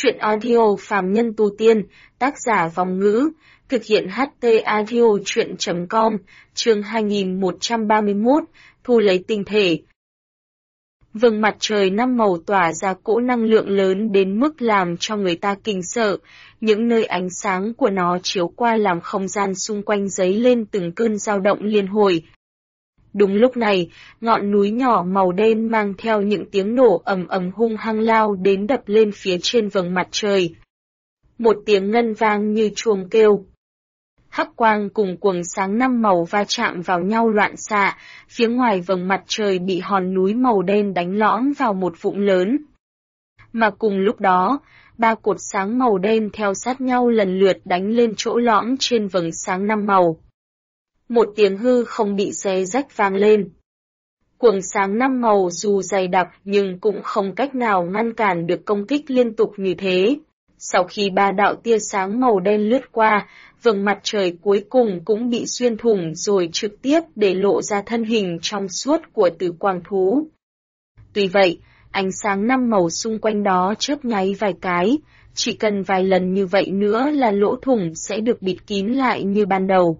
Truyện audio phàm nhân tu tiên, tác giả Vòng Ngữ, thực hiện HT audio truyện.com, chương 2131, thu lấy tinh thể. Vầng mặt trời năm màu tỏa ra cỗ năng lượng lớn đến mức làm cho người ta kinh sợ, những nơi ánh sáng của nó chiếu qua làm không gian xung quanh dấy lên từng cơn dao động liên hồi. Đúng lúc này, ngọn núi nhỏ màu đen mang theo những tiếng nổ ầm ầm hung hăng lao đến đập lên phía trên vầng mặt trời. Một tiếng ngân vang như chuông kêu. Hắc quang cùng quầng sáng năm màu va chạm vào nhau loạn xạ, phía ngoài vầng mặt trời bị hòn núi màu đen đánh lõm vào một vũng lớn. Mà cùng lúc đó, ba cột sáng màu đen theo sát nhau lần lượt đánh lên chỗ lõm trên vầng sáng năm màu. Một tiếng hư không bị xé rách vang lên. Quầng sáng năm màu dù dày đặc nhưng cũng không cách nào ngăn cản được công kích liên tục như thế. Sau khi ba đạo tia sáng màu đen lướt qua, vầng mặt trời cuối cùng cũng bị xuyên thủng rồi trực tiếp để lộ ra thân hình trong suốt của Tử Quang thú. Tuy vậy, ánh sáng năm màu xung quanh đó chớp nháy vài cái, chỉ cần vài lần như vậy nữa là lỗ thủng sẽ được bịt kín lại như ban đầu.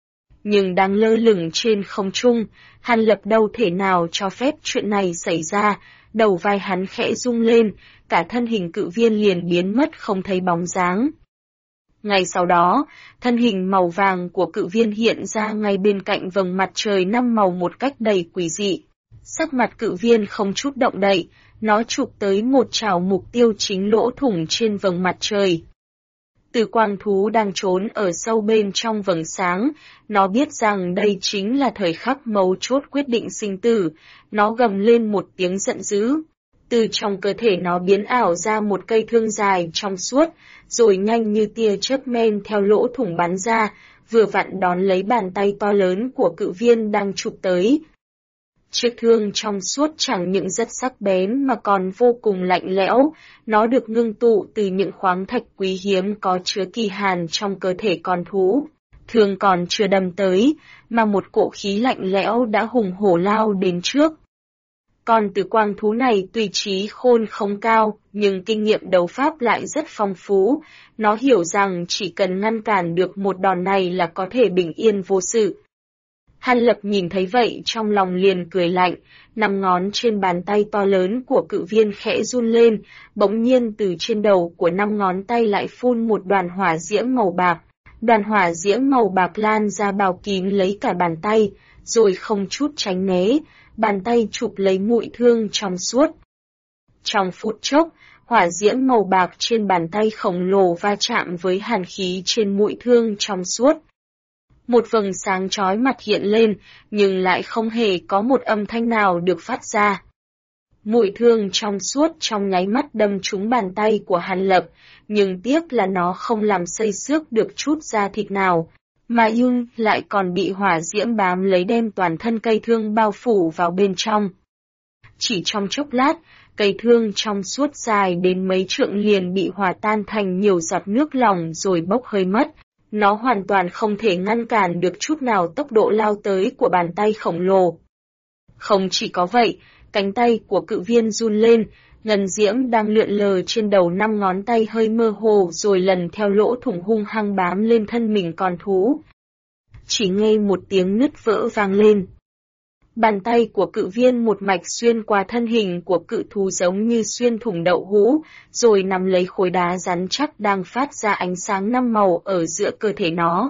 Nhưng đang lơ lửng trên không trung, Hàn Lập đâu thể nào cho phép chuyện này xảy ra, đầu vai hắn khẽ rung lên, cả thân hình cự viên liền biến mất không thấy bóng dáng. Ngay sau đó, thân hình màu vàng của cự viên hiện ra ngay bên cạnh vầng mặt trời năm màu một cách đầy quỷ dị. Sắc mặt cự viên không chút động đậy, nó chụp tới một chảo mục tiêu chính lỗ thủng trên vầng mặt trời. Tử Quang thú đang trốn ở sâu bên trong vầng sáng, nó biết rằng đây chính là thời khắc mấu chốt quyết định sinh tử, nó gầm lên một tiếng giận dữ. Từ trong cơ thể nó biến ảo ra một cây thương dài trong suốt, rồi nhanh như tia chớp men theo lỗ thủng bắn ra, vừa vặn đón lấy bàn tay to lớn của cự viên đang chụp tới. Chiếc thương trong suốt chẳng những rất sắc bén mà còn vô cùng lạnh lẽo, nó được ngưng tụ từ những khoáng thạch quý hiếm có chứa kỳ hàn trong cơ thể con thú. Thương còn chưa đâm tới, mà một cỗ khí lạnh lẽo đã hùng hổ lao đến trước. Con Tử Quang thú này tuy trí khôn không cao, nhưng kinh nghiệm đấu pháp lại rất phong phú, nó hiểu rằng chỉ cần ngăn cản được một đòn này là có thể bình yên vô sự. Hàn Lập nhìn thấy vậy trong lòng liền cười lạnh, năm ngón trên bàn tay to lớn của cự viên khẽ run lên, bỗng nhiên từ trên đầu của năm ngón tay lại phun một đoàn hỏa diễm màu bạc. Đoàn hỏa diễm màu bạc lan ra bao kín lấy cả bàn tay, rồi không chút tránh né, bàn tay chụp lấy mũi thương trong suốt. Trong phút chốc, hỏa diễm màu bạc trên bàn tay khổng lồ va chạm với hàn khí trên mũi thương trong suốt. Một vầng sáng chói mặt hiện lên, nhưng lại không hề có một âm thanh nào được phát ra. Mũi thương trong suốt trong nháy mắt đâm trúng bàn tay của Hàn Lập, nhưng tiếc là nó không làm xây xước được chút da thịt nào, mà lại còn bị hỏa diễm bám lấy đem toàn thân cây thương bao phủ vào bên trong. Chỉ trong chốc lát, cây thương trong suốt dài đến mấy trượng liền bị hòa tan thành nhiều giọt nước lỏng rồi bốc hơi mất. Nó hoàn toàn không thể ngăn cản được chút nào tốc độ lao tới của bàn tay khổng lồ. Không chỉ có vậy, cánh tay của cự viên run lên, ngân diễm đang lượn lờ trên đầu năm ngón tay hơi mơ hồ rồi lần theo lỗ thủng hung hăng bám lên thân mình con thú. Chỉ nghe một tiếng nứt vỡ vang lên. Bàn tay của cự viên một mạch xuyên qua thân hình của cự thú giống như xuyên thủng đậu hũ, rồi nắm lấy khối đá rắn chắc đang phát ra ánh sáng năm màu ở giữa cơ thể nó.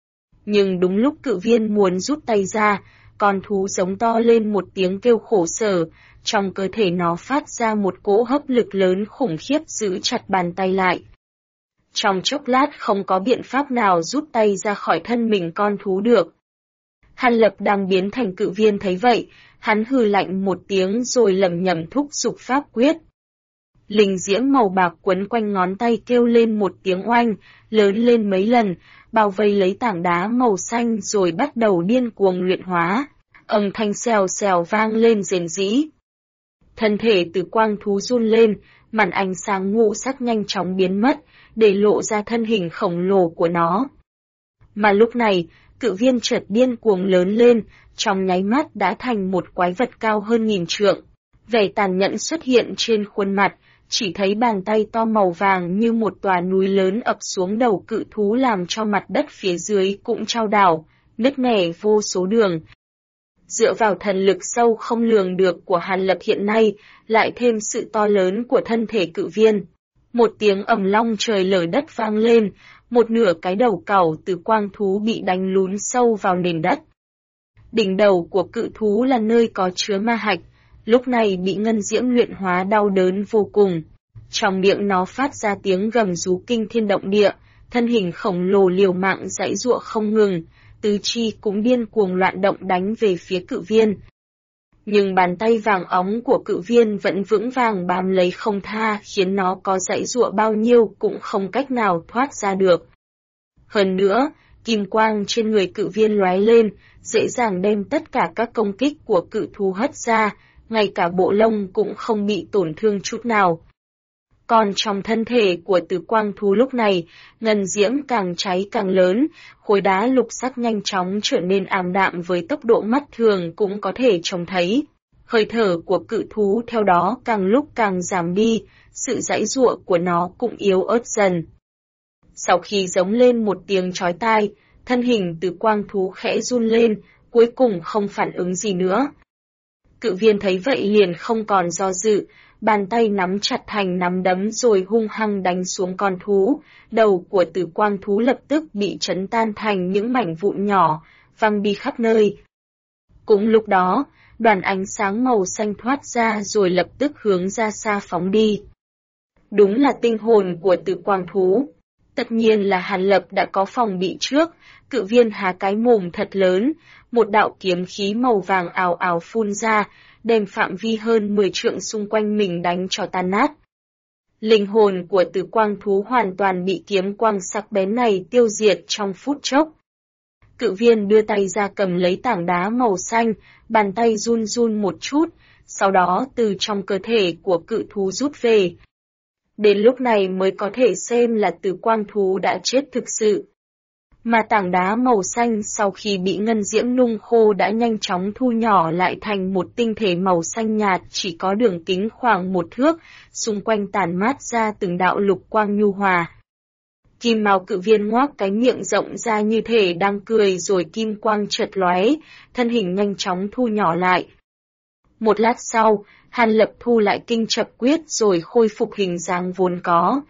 Nhưng đúng lúc cự viên muốn rút tay ra, con thú giống to lên một tiếng kêu khổ sở, trong cơ thể nó phát ra một cỗ hấp lực lớn khủng khiếp giữ chặt bàn tay lại. Trong chốc lát không có biện pháp nào rút tay ra khỏi thân mình con thú được. Hàn Lập đang biến thành cự viên thấy vậy, hắn hừ lạnh một tiếng rồi lẩm nhẩm thúc giục pháp quyết. Linh diễm màu bạc quấn quanh ngón tay kêu lên một tiếng oanh, lớn lên mấy lần, bao vây lấy tảng đá màu xanh rồi bắt đầu điên cuồng luyện hóa. Âm thanh xèo xèo vang lên rền rĩ. Thân thể Tử Quang thú run lên, màn ánh sáng ngũ sắc nhanh chóng biến mất, để lộ ra thân hình khổng lồ của nó. Mà lúc này, cự viên chợt điên cuồng lớn lên, trong nháy mắt đã thành một quái vật cao hơn 1000 trượng. Vẻ tàn nhẫn xuất hiện trên khuôn mặt, chỉ thấy bàn tay to màu vàng như một tòa núi lớn ập xuống đầu cự thú làm cho mặt đất phía dưới cũng chao đảo, nứt nẻ vô số đường. Dựa vào thần lực sâu không lường được của Hàn Lập hiện nay, lại thêm sự to lớn của thân thể cự viên. Một tiếng ầm long trời lở đất vang lên, một nửa cái đầu cẩu từ quang thú bị đánh lún sâu vào nền đất. Đỉnh đầu của cự thú là nơi có chứa ma hạch, lúc này bị ngân diễm luyện hóa đau đớn vô cùng. Trong miệng nó phát ra tiếng gầm rú kinh thiên động địa, thân hình khổng lồ liều mạng giãy giụa không ngừng, tứ chi cũng điên cuồng loạn động đánh về phía cự viên. Nhưng bàn tay vàng óng của cự viên vẫn vững vàng bám lấy không tha, khiến nó có giãy giụa bao nhiêu cũng không cách nào thoát ra được. Hơn nữa, kim quang trên người cự viên lóe lên, dễ dàng đem tất cả các công kích của cự thú hất ra, ngay cả bộ lông cũng không bị tổn thương chút nào. Còn trong thân thể của tử quang thú lúc này, ngân diễm càng cháy càng lớn, khối đá lục sắc nhanh chóng trở nên ảm đạm với tốc độ mắt thường cũng có thể trông thấy. Hơi thở của cự thú theo đó càng lúc càng giảm đi, sự giãy giụa của nó cũng yếu ớt dần. Sau khi giống lên một tiếng chói tai, thân hình tử quang thú khẽ run lên, cuối cùng không phản ứng gì nữa. Cự viên thấy vậy liền không còn do dự, bàn tay nắm chặt thành nắm đấm rồi hung hăng đánh xuống con thú, đầu của tử quang thú lập tức bị chấn tan thành những mảnh vụn nhỏ, văng đi khắp nơi. Cũng lúc đó, đoàn ánh sáng màu xanh thoát ra rồi lập tức hướng ra xa phóng đi. Đúng là tinh hồn của tử quang thú. Tất nhiên là Hàn Lập đã có phòng bị trước, cự viên há cái mồm thật lớn, một đạo kiếm khí màu vàng ào ào phun ra, đem phạm vi hơn 10 trượng xung quanh mình đánh cho tan nát. Linh hồn của tử quang thú hoàn toàn bị kiếm quang sắc bén này tiêu diệt trong phút chốc. Cự viên đưa tay ra cầm lấy tảng đá màu xanh, bàn tay run run một chút, sau đó từ trong cơ thể của cự thú rút về. Đến lúc này mới có thể xem là tử quang thú đã chết thực sự. Mà tảng đá màu xanh sau khi bị ngân diễm nung khô đã nhanh chóng thu nhỏ lại thành một tinh thể màu xanh nhạt chỉ có đường kính khoảng 1 thước, xung quanh tản mát ra từng đạo lục quang nhu hòa. Kim mao cự viên ngoác cái miệng rộng ra như thể đang cười rồi kim quang chợt lóe, thân hình nhanh chóng thu nhỏ lại. Một lát sau, Hàn Lập thu lại kinh chập quyết rồi khôi phục hình dáng vốn có.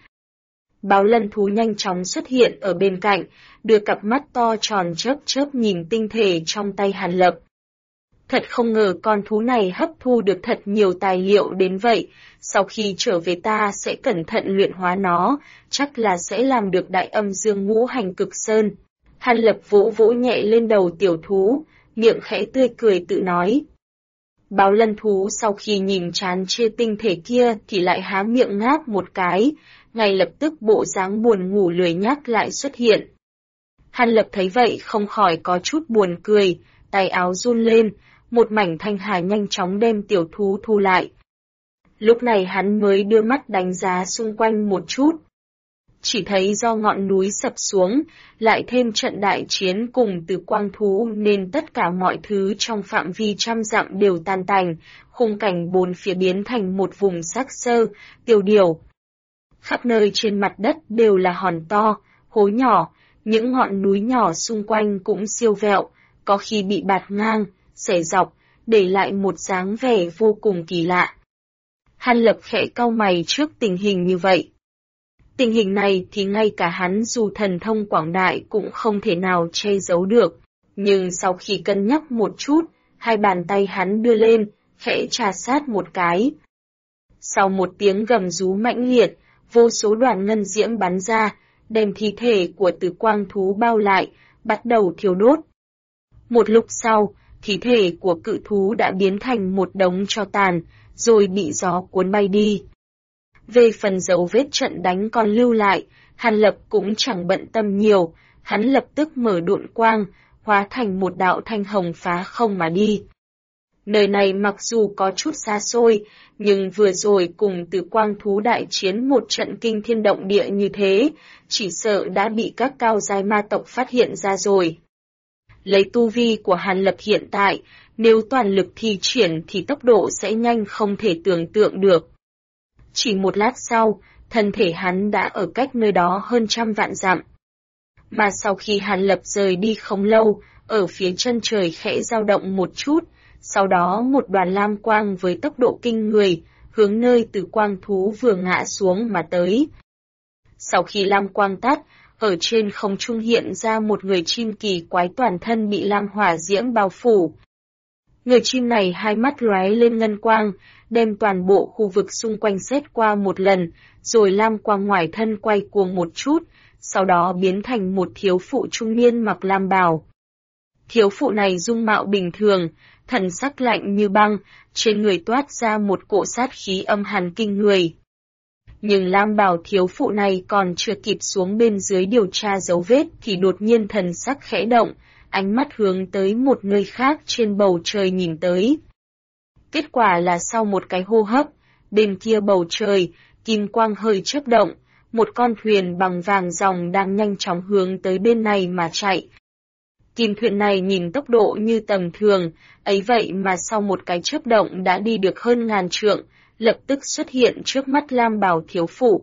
Báo lân thú nhanh chóng xuất hiện ở bên cạnh, đưa cặp mắt to tròn chớp chớp nhìn tinh thể trong tay Hàn Lập. Thật không ngờ con thú này hấp thu được thật nhiều tài liệu đến vậy, sau khi trở về ta sẽ cẩn thận luyện hóa nó, chắc là sẽ làm được đại âm dương ngũ hành cực sơn. Hàn Lập vỗ vỗ nhẹ lên đầu tiểu thú, miệng khẽ tươi cười tự nói. Báo lân thú sau khi nhìn chán chê tinh thể kia thì lại há miệng ngáp một cái, ngay lập tức bộ dáng buồn ngủ lười nhác lại xuất hiện. Hàn Lập thấy vậy không khỏi có chút buồn cười, tay áo run lên, một mảnh thanh hà nhanh chóng đem tiểu thú thu lại. Lúc này hắn mới đưa mắt đánh giá xung quanh một chút. Chỉ thấy do ngọn núi sập xuống, lại thêm trận đại chiến cùng tử quang thú nên tất cả mọi thứ trong phạm vi trăm dặm đều tan tành, khung cảnh bốn phía biến thành một vùng xác xơ, tiêu điều. Khắp nơi trên mặt đất đều là hòn to, hố nhỏ, những ngọn núi nhỏ xung quanh cũng siêu vẹo, có khi bị bạt ngang, xẻ dọc, để lại một dáng vẻ vô cùng kỳ lạ. Hàn Lập khẽ cau mày trước tình hình như vậy. Tình hình này thì ngay cả hắn dù thần thông quảng đại cũng không thể nào che giấu được, nhưng sau khi cân nhắc một chút, hai bàn tay hắn đưa lên, khẽ trà sát một cái. Sau một tiếng gầm rú mãnh liệt, vô số đoàn ngân diễm bắn ra, đem thi thể của tử quang thú bao lại, bắt đầu thiêu đốt. Một lúc sau, thi thể của cự thú đã biến thành một đống tro tàn, rồi bị gió cuốn bay đi. Về phần dấu vết trận đánh còn lưu lại, Hàn Lập cũng chẳng bận tâm nhiều, hắn lập tức mở độn quang, hóa thành một đạo thanh hồng phá không mà đi. Nơi này mặc dù có chút xa xôi, nhưng vừa rồi cùng tử quang thú đại chiến một trận kinh thiên động địa như thế, chỉ sợ đã bị các cao giai ma tộc phát hiện ra rồi. Lấy tu vi của Hàn Lập hiện tại, nếu toàn lực thi triển thì tốc độ sẽ nhanh không thể tưởng tượng được. Chỉ một lát sau, thân thể hắn đã ở cách nơi đó hơn 100 vạn dặm. Mà sau khi Hàn Lập rời đi không lâu, ở phía chân trời khẽ dao động một chút, sau đó một đoàn lam quang với tốc độ kinh người, hướng nơi từ quang thú vừa ngã xuống mà tới. Sau khi lam quang tắt, ở trên không trung hiện ra một người chim kỳ quái toàn thân bị lam hỏa diễm bao phủ. Người chim này hai mắt lóe lên ngân quang, đem toàn bộ khu vực xung quanh xét qua một lần, rồi lam quang ngoài thân quay cuồng một chút, sau đó biến thành một thiếu phụ trung niên mặc lam bào. Thiếu phụ này dung mạo bình thường, thần sắc lạnh như băng, trên người toát ra một cỗ sát khí âm hàn kinh người. Nhưng lam bào thiếu phụ này còn chưa kịp xuống bên dưới điều tra dấu vết thì đột nhiên thần sắc khẽ động, ánh mắt hướng tới một nơi khác trên bầu trời nhìn tới. Kết quả là sau một cái hô hấp, bên kia bầu trời, kim quang hơi chớp động, một con thuyền bằng vàng ròng đang nhanh chóng hướng tới bên này mà chạy. Kim thuyền này nhìn tốc độ như tầm thường, ấy vậy mà sau một cái chớp động đã đi được hơn 1000 trượng, lập tức xuất hiện trước mắt lam bào thiếu phụ.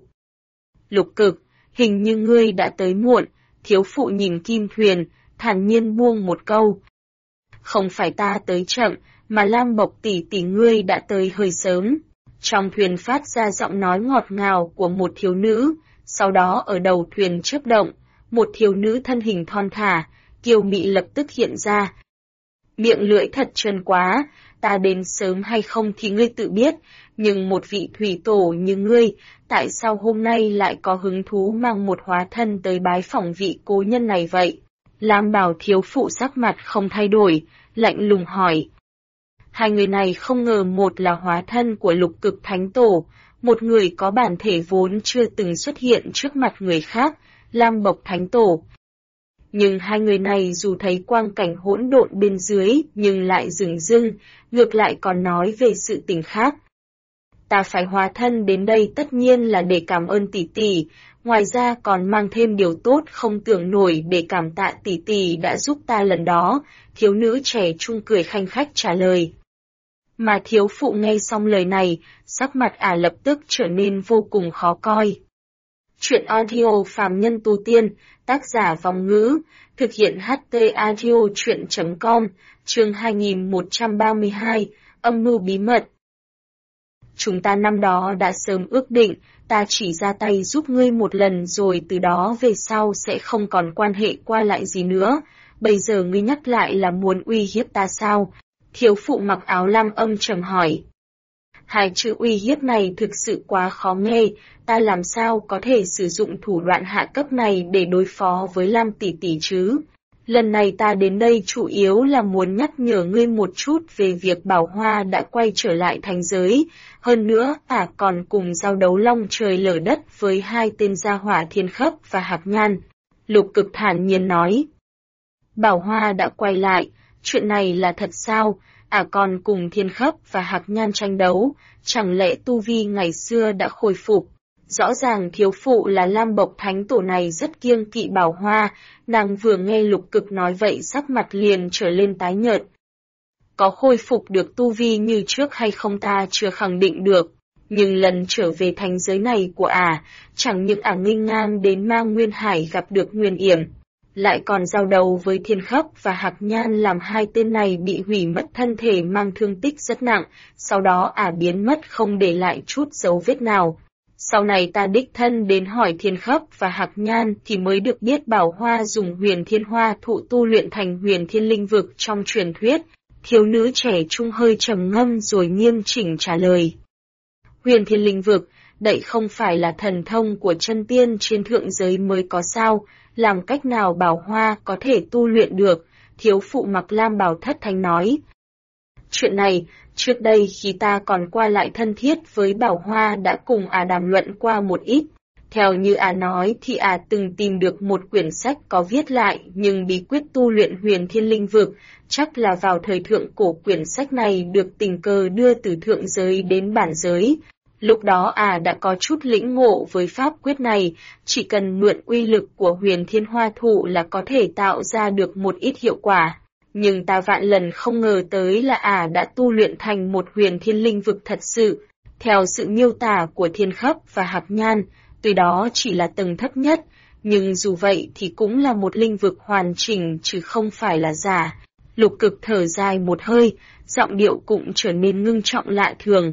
Lục Cực, hình như ngươi đã tới muộn, thiếu phụ nhìn kim thuyền, thản nhiên buông một câu. Không phải ta tới chậm, mà Lam Bộc tỷ tỷ ngươi đã tới hơi sớm. Trong thuyền phát ra giọng nói ngọt ngào của một thiếu nữ, sau đó ở đầu thuyền chớp động, một thiếu nữ thân hình thon thả, kiều mị lập tức hiện ra. Miệng lưỡi thật trơn quá, ta đến sớm hay không thì ngươi tự biết, nhưng một vị thủy tổ như ngươi, tại sao hôm nay lại có hứng thú mang một hóa thân tới bái phỏng vị cố nhân này vậy? Lam bào thiếu phụ sắc mặt không thay đổi, lạnh lùng hỏi. Hai người này không ngờ một là hóa thân của Lục Cực Thánh Tổ, một người có bản thể vốn chưa từng xuất hiện trước mặt người khác, Lam Bộc Thánh Tổ. Nhưng hai người này dù thấy quang cảnh hỗn độn bên dưới nhưng lại dửng dưng, ngược lại còn nói về sự tình khác. Ta phải hóa thân đến đây tất nhiên là để cảm ơn tỷ tỷ, ngoài ra còn mang thêm điều tốt không tưởng nổi để cảm tạ tỷ tỷ đã giúp ta lần đó, thiếu nữ trẻ trung cười khanh khách trả lời. Mà thiếu phụ nghe xong lời này, sắc mặt ả lập tức trở nên vô cùng khó coi. Chuyện audio phàm nhân tu tiên, tác giả Vong Ngữ, thực hiện HT audio chuyện.com, chương 2132, âm mưu bí mật. Chúng ta năm đó đã sớm ước định, ta chỉ ra tay giúp ngươi một lần rồi từ đó về sau sẽ không còn quan hệ qua lại gì nữa, bây giờ ngươi nhắc lại là muốn uy hiếp ta sao? Thiếu phụ mặc áo lam âm trầm hỏi. Hai chữ uy hiếp này thực sự quá khó nghe, ta làm sao có thể sử dụng thủ đoạn hạ cấp này để đối phó với Lam tỷ tỷ chứ? Lần này ta đến đây chủ yếu là muốn nhắc nhở ngươi một chút về việc Bảo Hoa đã quay trở lại thành giới, hơn nữa còn cùng giao đấu long trời lở đất với hai tên gia hỏa Thiên Khấp và Hạc Nhan. Lục Cực thản nhiên nói. Bảo Hoa đã quay lại, chuyện này là thật sao? Còn cùng Thiên Khấp và Hạc Nhan tranh đấu, chẳng lẽ tu vi ngày xưa đã khôi phục? Rõ ràng thiếu phụ là Lam Bộc Thánh Tổ này rất kiêng kỵ Bảo Hoa, nàng vừa nghe Lục Cực nói vậy sắc mặt liền trở lên tái nhợt. Có khôi phục được tu vi như trước hay không ta chưa khẳng định được, nhưng lần trở về thành giới này của chẳng những nghênh ngang đến Ma Nguyên Hải gặp được Nguyên Yểm, lại còn giao đấu với Thiên Khấp và Hạc Nhan làm hai tên này bị hủy mất thân thể mang thương tích rất nặng, sau đó biến mất không để lại chút dấu vết nào. Sau này ta đích thân đến hỏi Thiên Khấp và Hạc Nhan thì mới được biết Bảo Hoa dùng Huyền Thiên Hoa thụ tu luyện thành Huyền Thiên Linh Vực trong truyền thuyết. Thiếu nữ trẻ trung hơi trầm ngâm rồi nghiêm chỉnh trả lời. Huyền Thiên Linh Vực, đậy không phải là thần thông của chân tiên trên thượng giới mới có sao, làm cách nào Bảo Hoa có thể tu luyện được, thiếu phụ mặc lam bào thất thanh nói. Chuyện này, trước đây khi ta còn qua lại thân thiết với Bảo Hoa đã cùng đàm luận qua một ít. Theo như nói thì từng tìm được một quyển sách có viết lại nhưng bí quyết tu luyện Huyền Thiên Linh Vực, chắc là vào thời thượng cổ quyển sách này được tình cờ đưa từ thượng giới đến bản giới. Lúc đó đã có chút lĩnh ngộ với pháp quyết này, chỉ cần mượn uy lực của Huyền Thiên Hoa thụ là có thể tạo ra được một ít hiệu quả. Nhưng ta vạn lần không ngờ tới là đã tu luyện thành một Huyền Thiên Linh Vực thật sự. Theo sự miêu tả của Thiên Khấp và Hạc Nhan, tuy đó chỉ là tầng thấp nhất, nhưng dù vậy thì cũng là một linh vực hoàn chỉnh chứ không phải là giả. Lục Cực thở dài một hơi, giọng điệu cũng trở nên ngưng trọng lạ thường.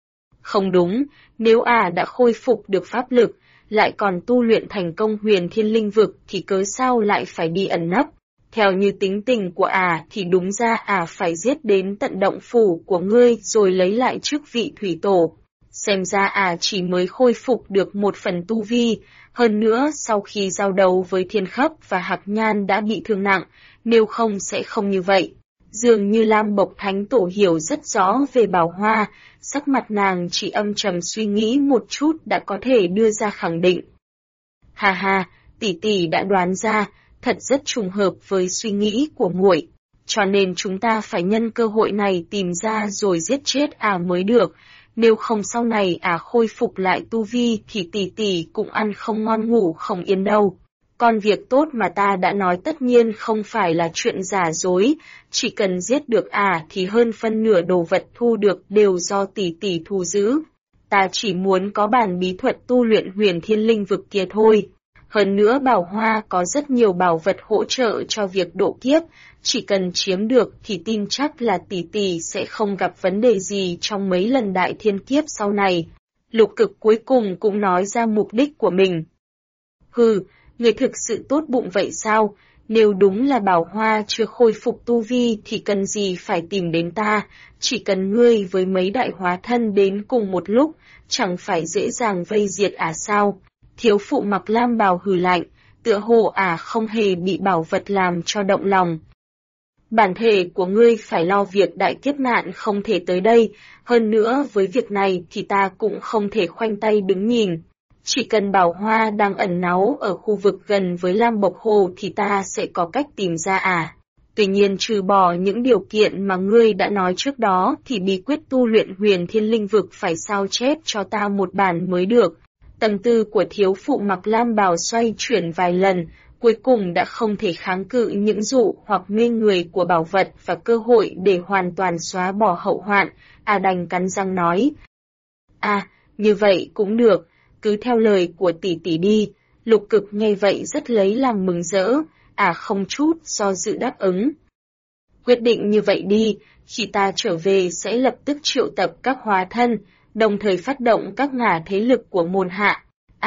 Không đúng, nếu đã khôi phục được pháp lực, lại còn tu luyện thành công huyền thiên linh vực thì cớ sao lại phải đi ẩn nấp. Theo như tính tình của thì đúng ra phải giết đến tận động phủ của ngươi rồi lấy lại chức vị thủy tổ. Xem ra chỉ mới khôi phục được một phần tu vi, hơn nữa sau khi giao đấu với Thiên Khấp và Hạc Nhan đã bị thương nặng, nếu không sẽ không như vậy. Dường như Lam Bộc Thánh Tổ hiểu rất rõ về Bảo Hoa, sắc mặt nàng chỉ âm trầm suy nghĩ một chút đã có thể đưa ra khẳng định. Ha ha, tỷ tỷ đã đoán ra, thật rất trùng hợp với suy nghĩ của muội, cho nên chúng ta phải nhân cơ hội này tìm ra rồi giết chết mới được, nếu không sau này khôi phục lại tu vi thì tỷ tỷ cũng ăn không ngon ngủ không yên đâu. Còn việc tốt mà ta đã nói tất nhiên không phải là chuyện giả dối, chỉ cần giết được thì hơn phân nửa đồ vật thu được đều do tỷ tỷ thu giữ. Ta chỉ muốn có bản bí thuật tu luyện huyền thiên linh vực kia thôi. Hơn nữa Bảo Hoa có rất nhiều bảo vật hỗ trợ cho việc độ kiếp, chỉ cần chiếm được thì tin chắc là tỷ tỷ sẽ không gặp vấn đề gì trong mấy lần đại thiên kiếp sau này. Lục Cực cuối cùng cũng nói ra mục đích của mình. Hừ, người thực sự tốt bụng vậy sao? Nếu đúng là Bảo Hoa chưa khôi phục tu vi thì cần gì phải tìm đến ta, chỉ cần ngươi với mấy đại hóa thân đến cùng một lúc, chẳng phải dễ dàng vây diệt sao? Thiếu phụ mặc lam bào hừ lạnh, tựa hồ không hề bị bảo vật làm cho động lòng. Bản thể của ngươi phải lo việc đại kiếp nạn không thể tới đây, hơn nữa với việc này thì ta cũng không thể khoanh tay đứng nhìn. Chỉ cần Bảo Hoa đang ẩn náu ở khu vực gần với Lam Bộc Hồ thì ta sẽ có cách tìm ra Tuy nhiên trừ bỏ những điều kiện mà ngươi đã nói trước đó thì bí quyết tu luyện huyền thiên linh vực phải sao chép cho ta một bản mới được. Tâm tư của thiếu phụ mặc lam bào xoay chuyển vài lần, cuối cùng đã không thể kháng cự những dụ hoặc mê người của bảo vật và cơ hội để hoàn toàn xóa bỏ hậu hoạn, đành cắn răng nói. Như vậy cũng được, cứ theo lời của tỷ tỷ đi. Lục Cực nghe vậy rất lấy làm mừng rỡ, không chút do dự đáp ứng. Quyết định như vậy đi, khi ta trở về sẽ lập tức triệu tập các hóa thân, đồng thời phát động các ngả thế lực của môn hạ.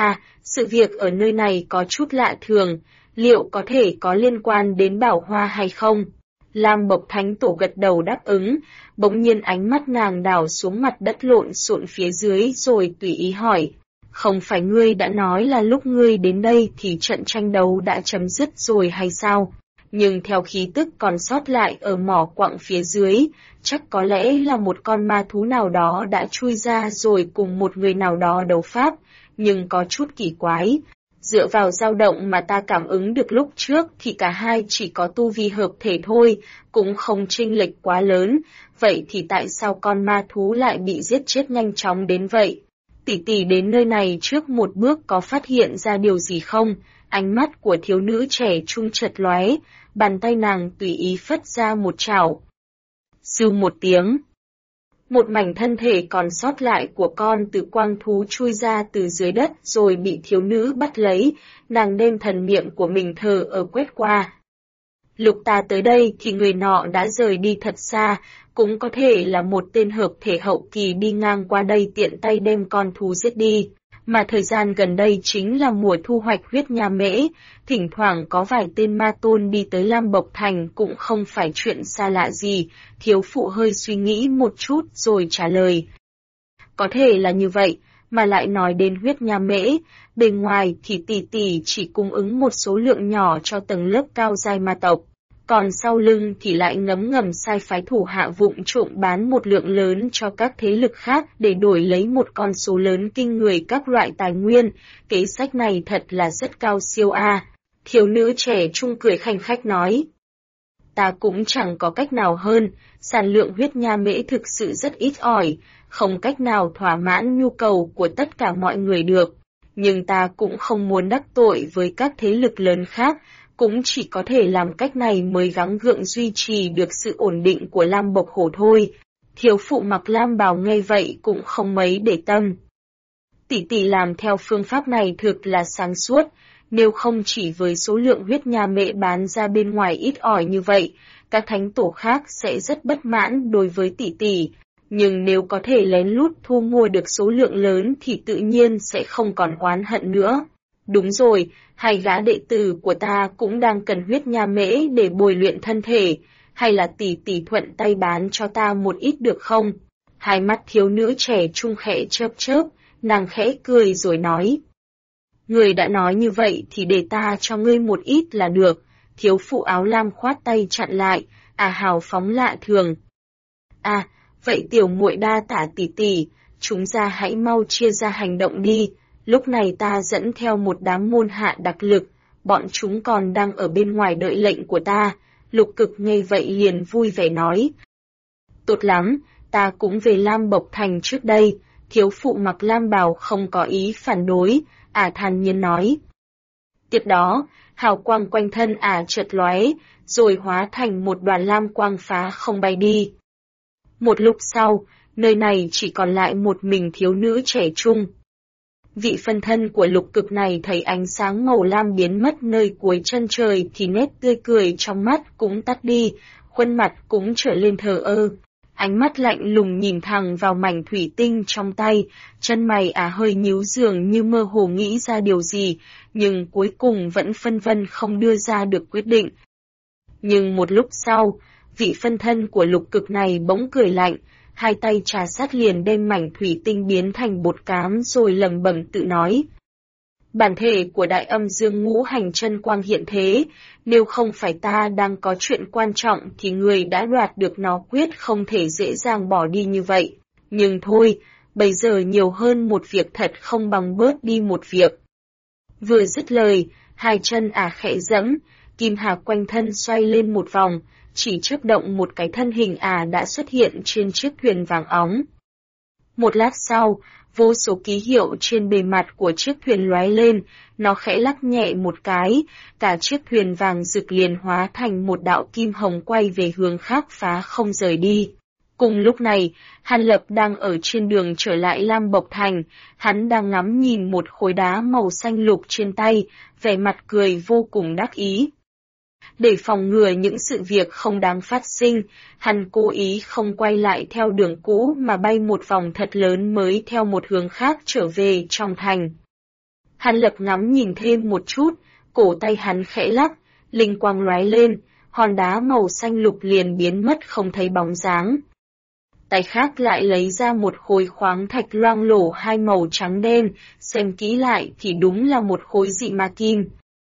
Sự việc ở nơi này có chút lạ thường, liệu có thể có liên quan đến Bảo Hoa hay không? Lam Bộc Thánh Tổ gật đầu đáp ứng, bỗng nhiên ánh mắt nàng đảo xuống mặt đất lộn xộn phía dưới rồi tùy ý hỏi. Không phải ngươi đã nói là lúc ngươi đến đây thì trận tranh đấu đã chấm dứt rồi hay sao? Nhưng theo khí tức còn sót lại ở mỏ quặng phía dưới, chắc có lẽ là một con ma thú nào đó đã chui ra rồi cùng một người nào đó đấu pháp, nhưng có chút kỳ quái. Dựa vào dao động mà ta cảm ứng được lúc trước thì cả hai chỉ có tu vi hợp thể thôi, cũng không chênh lệch quá lớn, vậy thì tại sao con ma thú lại bị giết chết nhanh chóng đến vậy? Tỷ tỷ đến nơi này trước một bước có phát hiện ra điều gì không? Ánh mắt của thiếu nữ trẻ trung chật lóe, bàn tay nàng tùy ý phất ra một chảo. Sưu một tiếng. Một mảnh thân thể còn sót lại của con từ quang thú chui ra từ dưới đất rồi bị thiếu nữ bắt lấy, nàng đem thần niệm của mình thờ ở quét qua. Lúc ta tới đây thì người nọ đã rời đi thật xa, cũng có thể là một tên hợp thể hậu kỳ đi ngang qua đây tiện tay đem con thú giết đi. Mà thời gian gần đây chính là mùa thu hoạch huyết nha mễ, thỉnh thoảng có vài tên ma tôn đi tới Lam Bộc Thành cũng không phải chuyện xa lạ gì, thiếu phụ hơi suy nghĩ một chút rồi trả lời. Có thể là như vậy, mà lại nói đến huyết nha mễ, bề ngoài thì tỷ tỷ chỉ cung ứng một số lượng nhỏ cho tầng lớp cao giai ma tộc. Còn sau lưng thì lại ngấm ngầm sai phái thủ hạ vụng trộm bán một lượng lớn cho các thế lực khác để đổi lấy một con số lớn kinh người các loại tài nguyên, kế sách này thật là rất cao siêu Thiếu nữ trẻ trung cười khanh khách nói. Ta cũng chẳng có cách nào hơn, sản lượng huyết nha mễ thực sự rất ít ỏi, không cách nào thỏa mãn nhu cầu của tất cả mọi người được. Nhưng ta cũng không muốn đắc tội với các thế lực lớn khác, cũng chỉ có thể làm cách này mới gắng gượng duy trì được sự ổn định của Lam Bộc Hổ thôi. Thiếu phụ mặc lam bào nghe vậy cũng không mấy để tâm. Tỷ tỷ làm theo phương pháp này thực là sáng suốt, nếu không chỉ với số lượng huyết nha mễ bán ra bên ngoài ít ỏi như vậy, các thánh tổ khác sẽ rất bất mãn đối với tỷ tỷ. Nhưng nếu có thể lén lút thu mua được số lượng lớn thì tự nhiên sẽ không còn oán hận nữa. Đúng rồi, hai gã đệ tử của ta cũng đang cần huyết nha mễ để bồi luyện thân thể, hay là tỷ tỷ thuận tay bán cho ta một ít được không? Hai mắt thiếu nữ trẻ trung khẽ chớp chớp, nàng khẽ cười rồi nói. Người đã nói như vậy thì để ta cho ngươi một ít là được. Thiếu phụ áo lam khoát tay chặn lại, hào phóng lạ thường. Vậy tiểu muội đa tả tỷ tỷ, chúng ta hãy mau chia ra hành động đi. Lúc này ta dẫn theo một đám môn hạ đặc lực, bọn chúng còn đang ở bên ngoài đợi lệnh của ta. Lục Cực nghe vậy liền vui vẻ nói. Tốt lắm, ta cũng về Lam Bộc Thành trước đây. Thiếu phụ mặc lam bào không có ý phản đối, thản nhiên nói. Tiếp đó, hào quang quanh thân chợt lóe, rồi hóa thành một đoàn lam quang phá không bay đi. Một lúc sau, nơi này chỉ còn lại một mình thiếu nữ trẻ trung. Vị phân thân của Lục Cực này thấy ánh sáng màu lam biến mất nơi cuối chân trời thì nét tươi cười trong mắt cũng tắt đi, khuôn mặt cũng trở lên thờ ơ. Ánh mắt lạnh lùng nhìn thẳng vào mảnh thủy tinh trong tay, chân mày hơi nhíu dường như mơ hồ nghĩ ra điều gì, nhưng cuối cùng vẫn phân vân không đưa ra được quyết định. Nhưng một lúc sau, vị phân thân của Lục Cực này bỗng cười lạnh, hai tay trà sát liền đem mảnh thủy tinh biến thành bột cám rồi lẩm bẩm tự nói. Bản thể của Đại Âm Dương Ngũ Hành Chân Quang hiện thế, nếu không phải ta đang có chuyện quan trọng thì người đã đoạt được nó quyết không thể dễ dàng bỏ đi như vậy. Nhưng thôi, bây giờ nhiều hơn một việc thật không bằng bớt đi một việc. Vừa dứt lời, hai chân khẽ giẫm, kim hà quanh thân xoay lên một vòng, chỉ chớp động một cái thân hình đã xuất hiện trên chiếc thuyền vàng óng. Một lát sau, vô số ký hiệu trên bề mặt của chiếc thuyền lóe lên, nó khẽ lắc nhẹ một cái, cả chiếc thuyền vàng rực liền hóa thành một đạo kim hồng quay về hướng khác phá không rời đi. Cùng lúc này, Hàn Lập đang ở trên đường trở lại Lam Bộc Thành, hắn đang ngắm nhìn một khối đá màu xanh lục trên tay, vẻ mặt cười vô cùng đắc ý. Để phòng ngừa những sự việc không đáng phát sinh, hắn cố ý không quay lại theo đường cũ mà bay một vòng thật lớn mới theo một hướng khác trở về trong thành. Hàn Lập ngắm nhìn thêm một chút, cổ tay hắn khẽ lắc, linh quang lóe lên, hòn đá màu xanh lục liền biến mất không thấy bóng dáng. Tay khác lại lấy ra một khối khoáng thạch loang lổ hai màu trắng đen, xem kỹ lại thì đúng là một khối dị ma kim.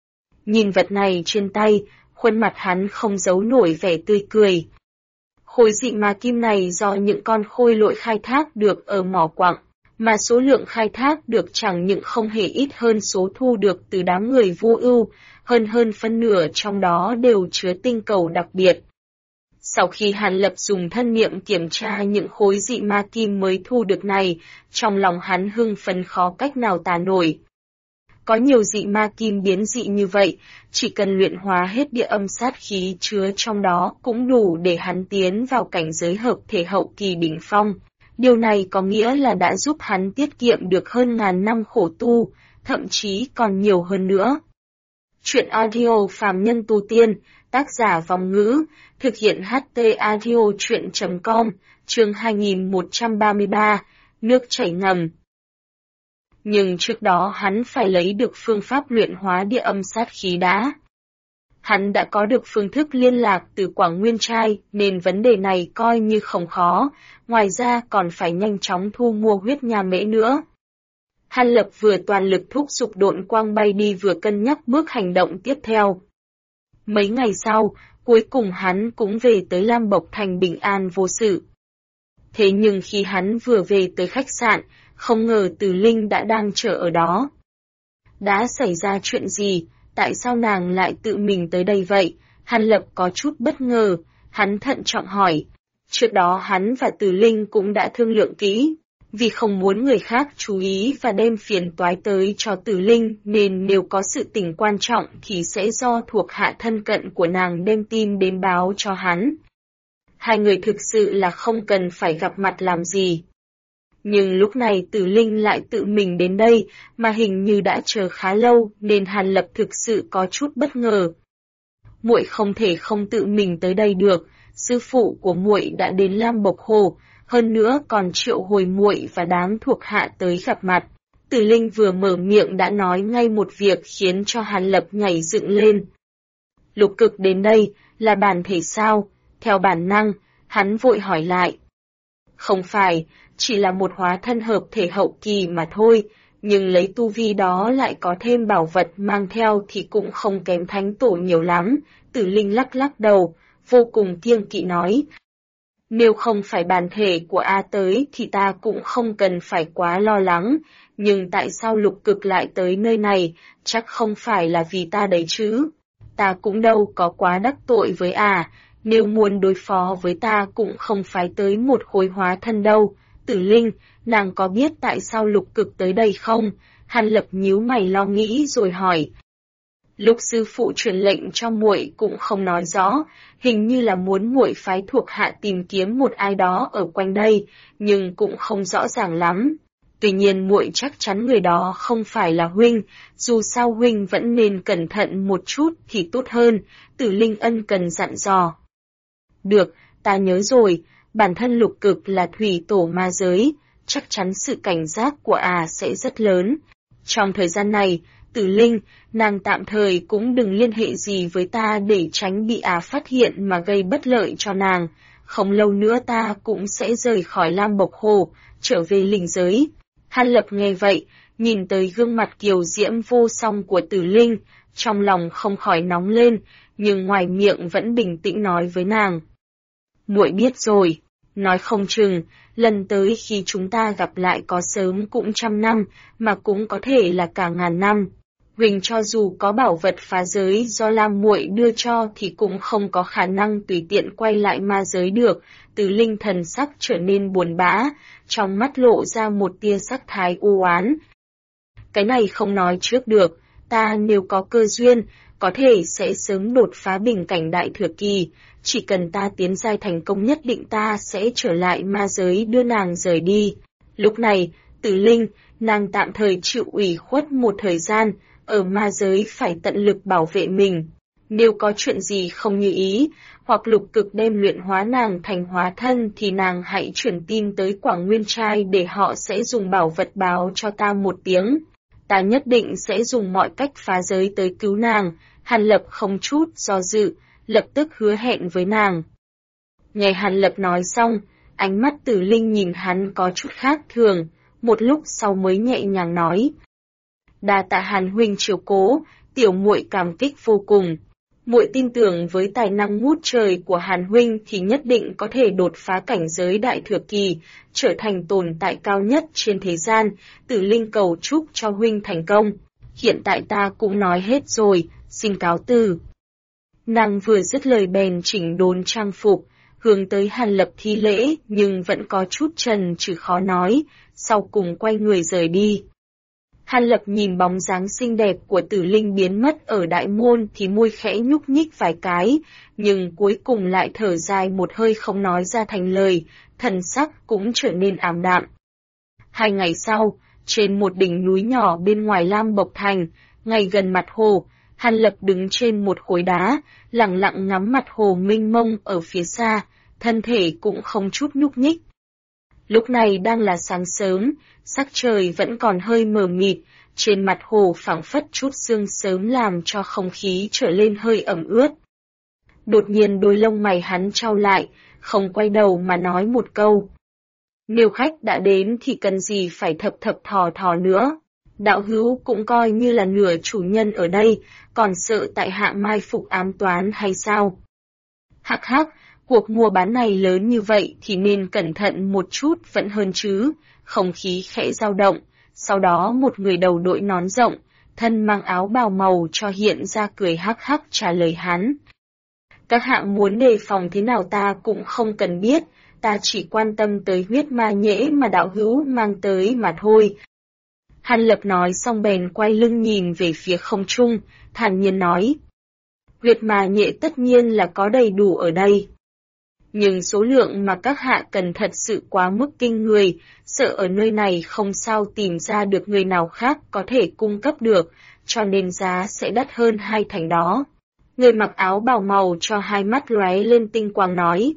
Nhìn vật này trên tay, khuôn mặt hắn không giấu nổi vẻ tươi cười. Khối dị ma kim này do những con khôi lỗi khai thác được ở mỏ quặng, mà số lượng khai thác được chẳng những không hề ít hơn số thu được từ đám người vô ưu, hơn phân nửa trong đó đều chứa tinh cầu đặc biệt. Sau khi Hàn Lập dùng thân niệm kiểm tra những khối dị ma kim mới thu được này, trong lòng hắn hưng phấn khó cách nào tả nổi. Có nhiều dị ma kim biến dị như vậy, chỉ cần luyện hóa hết địa âm sát khí chứa trong đó cũng đủ để hắn tiến vào cảnh giới hợp thể hậu kỳ đỉnh phong. Điều này có nghĩa là đã giúp hắn tiết kiệm được hơn ngàn năm khổ tu, thậm chí còn nhiều hơn nữa. Chuyện audio phàm nhân tu tiên, tác giả Vòng Ngữ, thực hiện HT audio chuyện.com, chương 2133, nước chảy ngầm. Nhưng trước đó hắn phải lấy được phương pháp luyện hóa địa âm sát khí đã. Hắn đã có được phương thức liên lạc từ Quảng Nguyên Trai nên vấn đề này coi như không khó, ngoài ra còn phải nhanh chóng thu mua huyết nha mễ nữa. Hàn Lập vừa toàn lực thúc giục độn quang bay đi vừa cân nhắc bước hành động tiếp theo. Mấy ngày sau, cuối cùng hắn cũng về tới Lam Bộc Thành bình an vô sự. Thế nhưng khi hắn vừa về tới khách sạn, không ngờ Từ Linh đã đang chờ ở đó. Đã xảy ra chuyện gì, tại sao nàng lại tự mình tới đây vậy? Hàn Lập có chút bất ngờ, hắn thận trọng hỏi. Trước đó hắn và Từ Linh cũng đã thương lượng kỹ, vì không muốn người khác chú ý và đem phiền toái tới cho Từ Linh nên nếu có sự tình quan trọng thì sẽ do thuộc hạ thân cận của nàng đem tin đến báo cho hắn. Hai người thực sự là không cần phải gặp mặt làm gì. Nhưng lúc này Tử Linh lại tự mình đến đây, mà hình như đã chờ khá lâu nên Hàn Lập thực sự có chút bất ngờ. Muội không thể không tự mình tới đây được, sư phụ của muội đã đến Lam Bộc Hồ, hơn nữa còn triệu hồi muội và đám thuộc hạ tới gặp mặt. Tử Linh vừa mở miệng đã nói ngay một việc khiến cho Hàn Lập nhảy dựng lên. Lục Cực đến đây, là bản thể sao? Theo bản năng, hắn vội hỏi lại. Không phải, chỉ là một hóa thân hợp thể hậu kỳ mà thôi, nhưng lấy tu vi đó lại có thêm bảo vật mang theo thì cũng không kém thánh tổ nhiều lắm. Tử Linh lắc lắc đầu, vô cùng kiêng kỵ nói. Nếu không phải bản thể của A tới thì ta cũng không cần phải quá lo lắng, nhưng tại sao Lục Cực lại tới nơi này, chắc không phải là vì ta đấy chứ. Ta cũng đâu có quá đắc tội với A, nếu muốn đối phó với ta cũng không phải tới một khối hóa thân đâu. Tử Linh, nàng có biết tại sao Lục Cực tới đây không? Hàn Lập nhíu mày lo nghĩ rồi hỏi. Lúc sư phụ truyền lệnh cho muội cũng không nói rõ, hình như là muốn muội phái thuộc hạ tìm kiếm một ai đó ở quanh đây, nhưng cũng không rõ ràng lắm. Tuy nhiên muội chắc chắn người đó không phải là huynh, dù sao huynh vẫn nên cẩn thận một chút thì tốt hơn. Tử Linh ân cần dặn dò. Được, ta nhớ rồi, bản thân Lục Cực là thủy tổ ma giới, chắc chắn sự cảnh giác của sẽ rất lớn. Trong thời gian này, Tử Linh, nàng tạm thời cũng đừng liên hệ gì với ta để tránh bị phát hiện mà gây bất lợi cho nàng. Không lâu nữa ta cũng sẽ rời khỏi Lam Bộc Hồ, trở về linh giới. Hàn Lập nghe vậy, nhìn tới gương mặt kiều diễm vô song của Tử Linh, trong lòng không khỏi nóng lên, nhưng ngoài miệng vẫn bình tĩnh nói với nàng. Muội biết rồi, nói không chừng, lần tới khi chúng ta gặp lại có sớm cũng 100 năm, mà cũng có thể là cả ngàn năm. Huỳnh cho dù có bảo vật phá giới do Lam muội đưa cho thì cũng không có khả năng tùy tiện quay lại ma giới được. Từ Linh thần sắc trở nên buồn bã, trong mắt lộ ra một tia sắc thái u oán. Cái này không nói trước được, ta nếu có cơ duyên, có thể sẽ sớm đột phá bình cảnh đại thừa kỳ, chỉ cần ta tiến giai thành công nhất định ta sẽ trở lại ma giới đưa nàng rời đi. Lúc này, Tử Linh, nàng tạm thời chịu ủy khuất một thời gian, ở ma giới phải tận lực bảo vệ mình. Nếu có chuyện gì không như ý, hoặc Lục Cực đem luyện hóa nàng thành hóa thân thì nàng hãy chuyển tin tới Quảng Nguyên Trai để họ sẽ dùng bảo vật báo cho ta một tiếng. Ta nhất định sẽ dùng mọi cách phá giới tới cứu nàng. Hàn Lập không chút do dự, lập tức hứa hẹn với nàng. Nghe Hàn Lập nói xong, ánh mắt Tử Linh nhìn hắn có chút khác thường, một lúc sau mới nhẹ nhàng nói. Đa tạ Hàn huynh chiếu cố, tiểu muội cảm kích vô cùng. Muội tin tưởng với tài năng ngút trời của Hàn huynh thì nhất định có thể đột phá cảnh giới đại thừa kỳ, trở thành tồn tại cao nhất trên thế gian. Tử Linh cầu chúc cho huynh thành công. Hiện tại ta cũng nói hết rồi, xin cáo từ. Nàng vừa dứt lời bèn chỉnh đốn trang phục, hướng tới Hàn Lập thi lễ nhưng vẫn có chút chần chừ khó nói, sau cùng quay người rời đi. Hàn Lập nhìn bóng dáng xinh đẹp của Tử Linh biến mất ở đại môn thì môi khẽ nhúc nhích vài cái, nhưng cuối cùng lại thở dài một hơi không nói ra thành lời, thần sắc cũng trở nên ảm đạm. 2 ngày sau, trên một đỉnh núi nhỏ bên ngoài Lam Bộc Thành, ngay gần mặt hồ, Hàn Lập đứng trên một khối đá, lặng lặng ngắm mặt hồ mênh mông ở phía xa, thân thể cũng không chút nhúc nhích. Lúc này đang là sáng sớm, sắc trời vẫn còn hơi mờ mịt, trên mặt hồ phảng phất chút sương sớm làm cho không khí trở lên hơi ẩm ướt. Đột nhiên đôi lông mày hắn chau lại, không quay đầu mà nói một câu. Nếu khách đã đến thì cần gì phải thập thò thò nữa. Đạo hữu cũng coi như là nửa chủ nhân ở đây, còn sợ tại hạ mai phục ám toán hay sao? Hắc hắc, cuộc mua bán này lớn như vậy thì nên cẩn thận một chút vẫn hơn chứ. Không khí khẽ dao động, sau đó một người đầu đội nón rộng, thân mang áo bào màu cho hiện ra cười hắc hắc trả lời hắn. Các hạng muốn đề phòng thế nào ta cũng không cần biết, ta chỉ quan tâm tới huyết ma nhễ mà đạo hữu mang tới mà thôi. Hàn Lập nói xong bèn quay lưng nhìn về phía không trung, thản nhiên nói. Huyết ma nhễ tất nhiên là có đầy đủ ở đây. nhưng số lượng mà các hạ cần thật sự quá mức kinh người, sợ ở nơi này không sao tìm ra được người nào khác có thể cung cấp được, cho nên giá sẽ đắt hơn 2 thành đó. Người mặc áo bào màu cho hai mắt lóe lên tinh quang nói.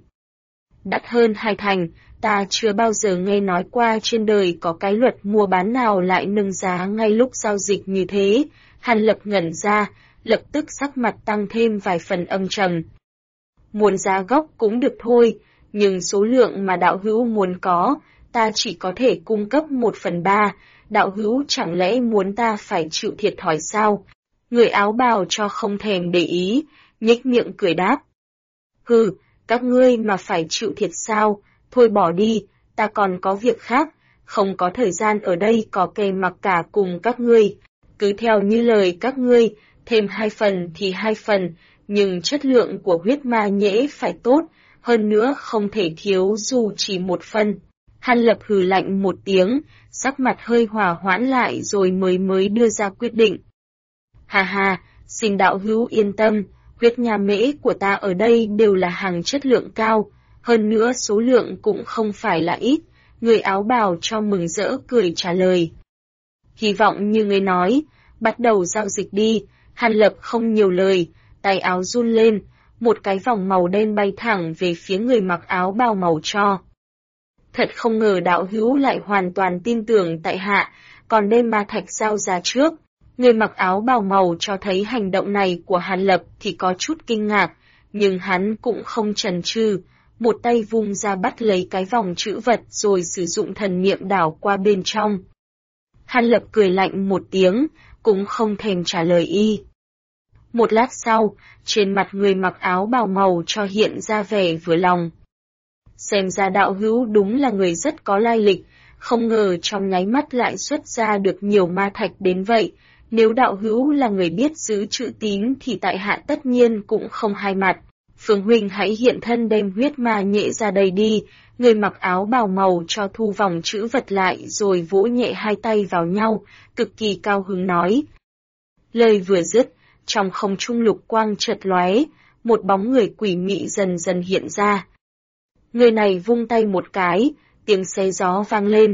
Đắt hơn 2 thành, ta chưa bao giờ nghe nói qua trên đời có cái luật mua bán nào lại nâng giá ngay lúc giao dịch như thế. Hàn Lập ngẩn ra, lập tức sắc mặt tăng thêm vài phần âm trầm. Muốn giá gốc cũng được thôi, nhưng số lượng mà đạo hữu muốn có, ta chỉ có thể cung cấp 1/3, đạo hữu chẳng lẽ muốn ta phải chịu thiệt thòi sao? Người áo bào cho không thèm để ý, nhếch miệng cười đáp. Hừ, các ngươi mà phải chịu thiệt sao, thôi bỏ đi, ta còn có việc khác, không có thời gian ở đây có kè mặc cả cùng các ngươi, cứ theo như lời các ngươi, thêm 2 phần thì 2 phần, nhưng chất lượng của huyết ma nhễ phải tốt, hơn nữa không thể thiếu dù chỉ 1 phần. Hàn Lập hừ lạnh một tiếng, sắc mặt hơi hòa hoãn lại rồi mới đưa ra quyết định. Hà hà, xin đạo hữu yên tâm, huyết nha mễ của ta ở đây đều là hàng chất lượng cao, hơn nữa số lượng cũng không phải là ít, người áo bào cho mừng rỡ cười trả lời. Hy vọng như người nói, bắt đầu giao dịch đi. Hàn Lập không nhiều lời, tay áo run lên, một cái vòng màu đen bay thẳng về phía người mặc áo bào màu cho. Thật không ngờ đạo hữu lại hoàn toàn tin tưởng tại hạ, còn đem ma thạch giao ra trước. Người mặc áo bào màu cho thấy hành động này của Hàn Lập thì có chút kinh ngạc, nhưng hắn cũng không chần chừ, một tay vung ra bắt lấy cái vòng chữ vật rồi sử dụng thần niệm đảo qua bên trong. Hàn Lập cười lạnh một tiếng, cũng không thèm trả lời y. Một lát sau, trên mặt người mặc áo bào màu cho hiện ra vẻ vừa lòng. Xem ra đạo hữu đúng là người rất có lai lịch, không ngờ trong nháy mắt lại xuất ra được nhiều ma thạch đến vậy. Nếu đạo hữu là người biết giữ chữ tín thì tại hạ tất nhiên cũng không hai mặt. Phương huynh hãy hiện thân đem huyết ma nhễ ra đây đi. Người mặc áo bào màu cho thu vòng chữ vật lại rồi vỗ nhẹ hai tay vào nhau, cực kỳ cao hứng nói. Lời vừa dứt, trong không trung lục quang chợt lóe, một bóng người quỷ mị dần dần hiện ra. Người này vung tay một cái, tiếng xé gió vang lên.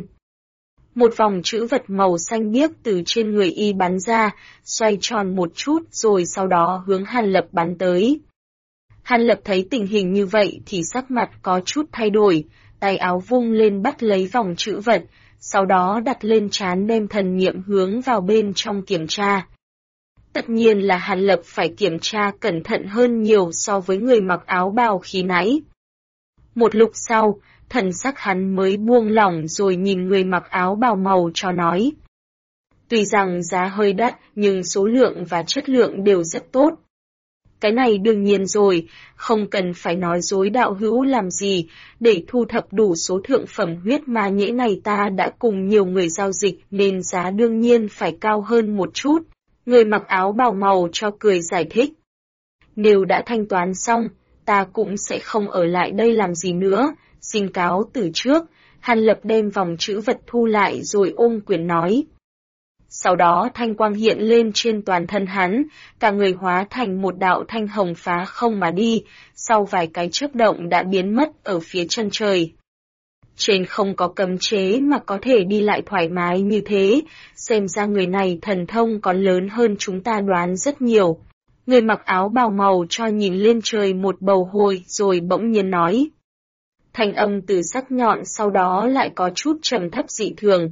Một vòng chữ vật màu xanh biếc từ trên người y bắn ra, xoay tròn một chút rồi sau đó hướng Hàn Lập bắn tới. Hàn Lập thấy tình hình như vậy thì sắc mặt có chút thay đổi, tay áo vung lên bắt lấy vòng chữ vật, sau đó đặt lên trán đem thần niệm hướng vào bên trong kiểm tra. Tất nhiên là Hàn Lập phải kiểm tra cẩn thận hơn nhiều so với người mặc áo bào khi nãy. Một lúc sau, thần sắc hắn mới buông lỏng rồi nhìn người mặc áo bào màu cho nói. Tuy rằng giá hơi đắt nhưng số lượng và chất lượng đều rất tốt. Cái này đương nhiên rồi, không cần phải nói dối đạo hữu làm gì, để thu thập đủ số thượng phẩm huyết ma nhễ này ta đã cùng nhiều người giao dịch nên giá đương nhiên phải cao hơn một chút. Người mặc áo bào màu cho cười giải thích. Nếu đã thanh toán xong, ta cũng sẽ không ở lại đây làm gì nữa, xin cáo từ trước. Hàn Lập đem vòng chữ vật thu lại rồi ôm quyền nói. Sau đó thanh quang hiện lên trên toàn thân hắn, cả người hóa thành một đạo thanh hồng phá không mà đi, sau vài cái chớp động đã biến mất ở phía chân trời. Trên không có cấm chế mà có thể đi lại thoải mái như thế, xem ra người này thần thông còn lớn hơn chúng ta đoán rất nhiều. Người mặc áo bào màu cho nhìn lên trời một bầu hồi rồi bỗng nhiên nói. Thanh âm từ sắc nhọn sau đó lại có chút trầm thấp dị thường.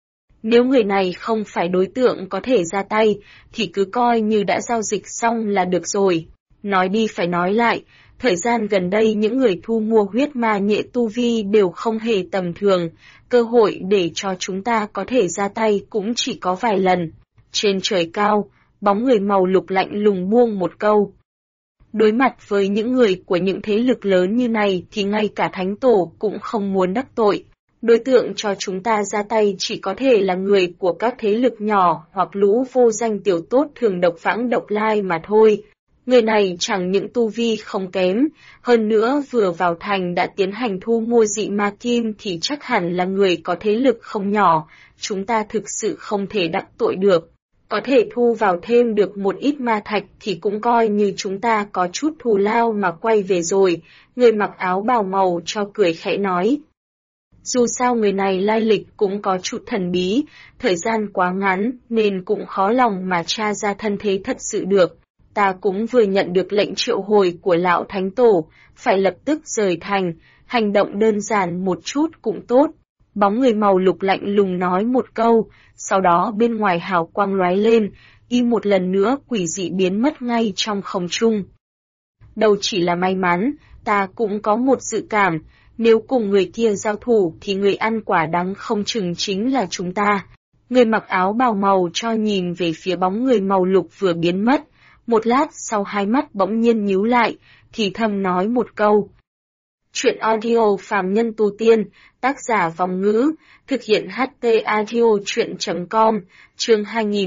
Nếu người này không phải đối tượng có thể ra tay, thì cứ coi như đã giao dịch xong là được rồi. Nói đi phải nói lại, thời gian gần đây những người thu mua huyết ma nhễ tu vi đều không hề tầm thường, cơ hội để cho chúng ta có thể ra tay cũng chỉ có vài lần. Trên trời cao, bóng người màu lục lạnh lùng buông một câu. Đối mặt với những người của những thế lực lớn như này thì ngay cả thánh tổ cũng không muốn đắc tội. Đối tượng cho chúng ta ra tay chỉ có thể là người của các thế lực nhỏ hoặc lũ vô danh tiểu tốt thường độc phãng độc lai mà thôi. Người này chẳng những tu vi không kém, hơn nữa vừa vào thành đã tiến hành thu mua dị ma kim thì chắc hẳn là người có thế lực không nhỏ, chúng ta thực sự không thể đắc tội được. Có thể thu vào thêm được một ít ma thạch thì cũng coi như chúng ta có chút thù lao mà quay về rồi, người mặc áo bào màu cho cười khẽ nói. Dù sao người này lai lịch cũng có chút thần bí, thời gian quá ngắn nên cũng khó lòng mà tra ra thân thế thật sự được. Ta cũng vừa nhận được lệnh triệu hồi của lão thánh tổ, phải lập tức rời thành, hành động đơn giản một chút cũng tốt. Bóng người màu lục lạnh lùng nói một câu, sau đó bên ngoài hào quang lóe lên, y một lần nữa quỷ dị biến mất ngay trong không trung. Đâu chỉ là may mắn, ta cũng có một dự cảm, nếu cùng người kia giao thủ thì người ăn quả đắng không chừng chính là chúng ta. Người mặc áo bào màu cho nhìn về phía bóng người màu lục vừa biến mất, một lát sau hai mắt bỗng nhiên nhíu lại, thì thầm nói một câu. Chuyện audio phàm nhân tu tiên, tác giả Vòng Ngữ, thực hiện HT audio chuyện.com, chương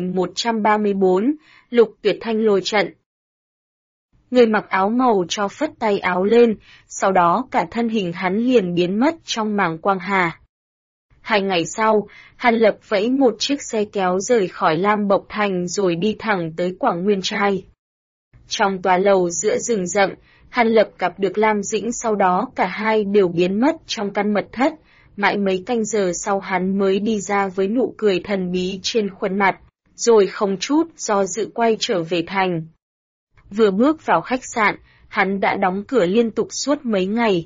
2134, Lục Tuyệt Thanh lôi trận. Người mặc áo màu cho phất tay áo lên, sau đó cả thân hình hắn liền biến mất trong mảng quang hà. 2 ngày sau, Hàn Lập vẫy một chiếc xe kéo rời khỏi Lam Bộc Thành rồi đi thẳng tới Quảng Nguyên Trai. Trong tòa lầu giữa rừng rậm, Hàn Lập gặp được Lam Dĩnh, sau đó cả hai đều biến mất trong căn mật thất, mãi mấy canh giờ sau hắn mới đi ra với nụ cười thần bí trên khuôn mặt, rồi không chút do dự quay trở về thành. Vừa bước vào khách sạn, hắn đã đóng cửa liên tục suốt mấy ngày.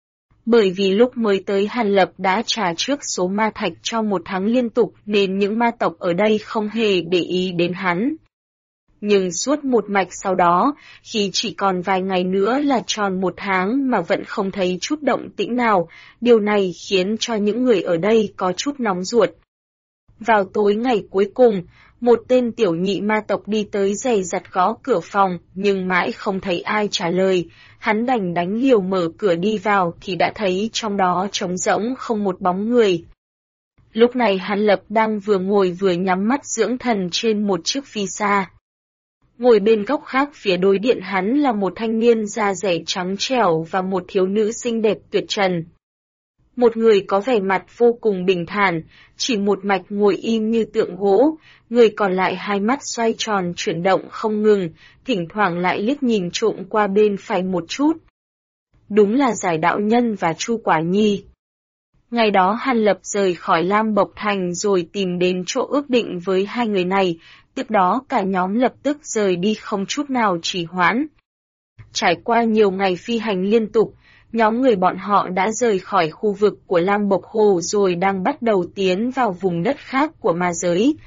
Bởi vì lúc mới tới Hàn Lập đã trả trước số ma thạch cho 1 tháng liên tục nên những ma tộc ở đây không hề để ý đến hắn. Nhưng suốt một mạch sau đó, khi chỉ còn vài ngày nữa là tròn 1 tháng mà vẫn không thấy chút động tĩnh nào, điều này khiến cho những người ở đây có chút nóng ruột. Vào tối ngày cuối cùng, một tên tiểu nhị ma tộc đi tới giày giặt gõ cửa phòng, nhưng mãi không thấy ai trả lời, hắn đành đánh liều mở cửa đi vào thì đã thấy trong đó trống rỗng không một bóng người. Lúc này Hàn Lập đang vừa ngồi vừa nhắm mắt dưỡng thần trên một chiếc phi xa. Ngồi bên góc khác phía đối diện hắn là một thanh niên da dẻ trắng trẻo và một thiếu nữ xinh đẹp tuyệt trần. Một người có vẻ mặt vô cùng bình thản, chỉ một mạch ngồi im như tượng gỗ, người còn lại hai mắt xoay tròn chuyển động không ngừng, thỉnh thoảng lại liếc nhìn trộm qua bên phải một chút. Đúng là Giải Đạo Nhân và Chu Quả Nhi. Ngày đó Hàn Lập rời khỏi Lam Bộc Thành rồi tìm đến chỗ ước định với hai người này, tiếp đó cả nhóm lập tức rời đi không chút nào trì hoãn. Trải qua nhiều ngày phi hành liên tục, nhóm người bọn họ đã rời khỏi khu vực của Lam Bộc Hồ rồi đang bắt đầu tiến vào vùng đất khác của ma giới.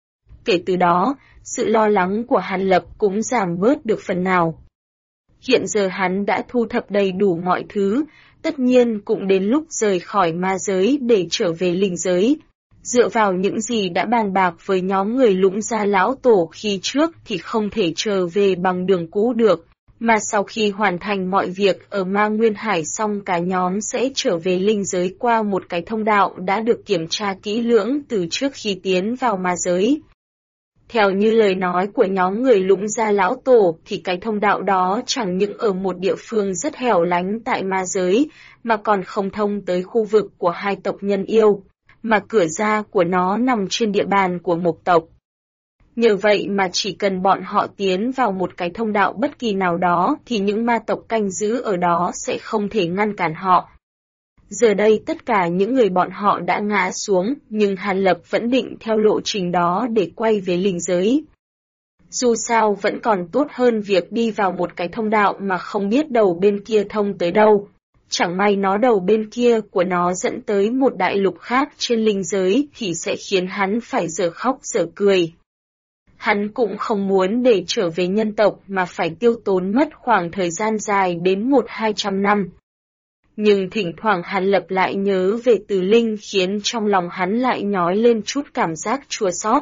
Kể từ đó, sự lo lắng của Hàn Lập cũng giảm bớt được phần nào. Hiện giờ hắn đã thu thập đầy đủ mọi thứ, tất nhiên cũng đến lúc rời khỏi ma giới để trở về linh giới. Dựa vào những gì đã bàn bạc với nhóm người Lũng Gia Lão Tổ khi trước thì không thể trở về bằng đường cũ được, mà sau khi hoàn thành mọi việc ở Ma Nguyên Hải xong cả nhóm sẽ trở về linh giới qua một cái thông đạo đã được kiểm tra kỹ lưỡng từ trước khi tiến vào ma giới. Theo như lời nói của nhóm người Lũng Gia Lão Tổ thì cái thông đạo đó chẳng những ở một địa phương rất hẻo lánh tại ma giới, mà còn không thông tới khu vực của hai tộc nhân yêu, mà cửa ra của nó nằm trên địa bàn của một tộc. Nhờ vậy mà chỉ cần bọn họ tiến vào một cái thông đạo bất kỳ nào đó thì những ma tộc canh giữ ở đó sẽ không thể ngăn cản họ. Giờ đây tất cả những người bọn họ đã ngã xuống, nhưng Hàn Lập vẫn định theo lộ trình đó để quay về linh giới. Dù sao vẫn còn tốt hơn việc đi vào một cái thông đạo mà không biết đầu bên kia thông tới đâu. Chẳng may nó đầu bên kia của nó dẫn tới một đại lục khác trên linh giới thì sẽ khiến hắn phải dở khóc dở cười. Hắn cũng không muốn để trở về nhân tộc mà phải tiêu tốn mất khoảng thời gian dài đến 100-200 năm. Nhưng thỉnh thoảng Hàn Lập lại nhớ về Tử Linh khiến trong lòng hắn lại nhói lên chút cảm giác chua xót.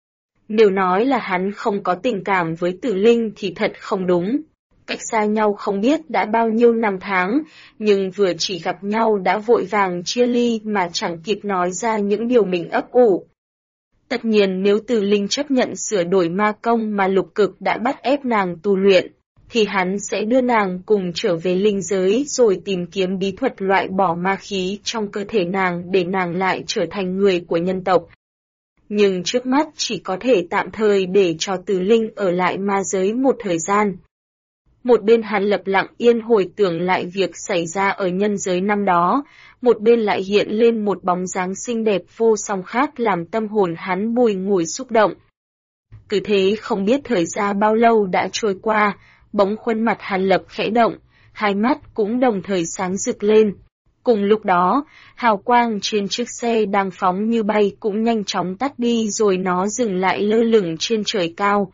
Nếu nói là hắn không có tình cảm với Tử Linh thì thật không đúng. Cách xa nhau không biết đã bao nhiêu năm tháng, nhưng vừa chỉ gặp nhau đã vội vàng chia ly mà chẳng kịp nói ra những điều mình ấp ủ. Tất nhiên nếu Tử Linh chấp nhận sửa đổi ma công mà Lục Cực đã bắt ép nàng tu luyện, thì hắn sẽ đưa nàng cùng trở về linh giới rồi tìm kiếm bí thuật loại bỏ ma khí trong cơ thể nàng để nàng lại trở thành người của nhân tộc. nhưng trước mắt chỉ có thể tạm thời để cho Từ Linh ở lại ma giới một thời gian. Một bên Hàn Lập lặng yên hồi tưởng lại việc xảy ra ở nhân giới năm đó, một bên lại hiện lên một bóng dáng xinh đẹp vô song khác làm tâm hồn hắn bùi ngùi xúc động. Cứ thế không biết thời gian bao lâu đã trôi qua, bỗng khuôn mặt Hàn Lập khẽ động, hai mắt cũng đồng thời sáng rực lên. Cùng lúc đó, hào quang trên chiếc xe đang phóng như bay cũng nhanh chóng tắt đi rồi nó dừng lại lơ lửng trên trời cao.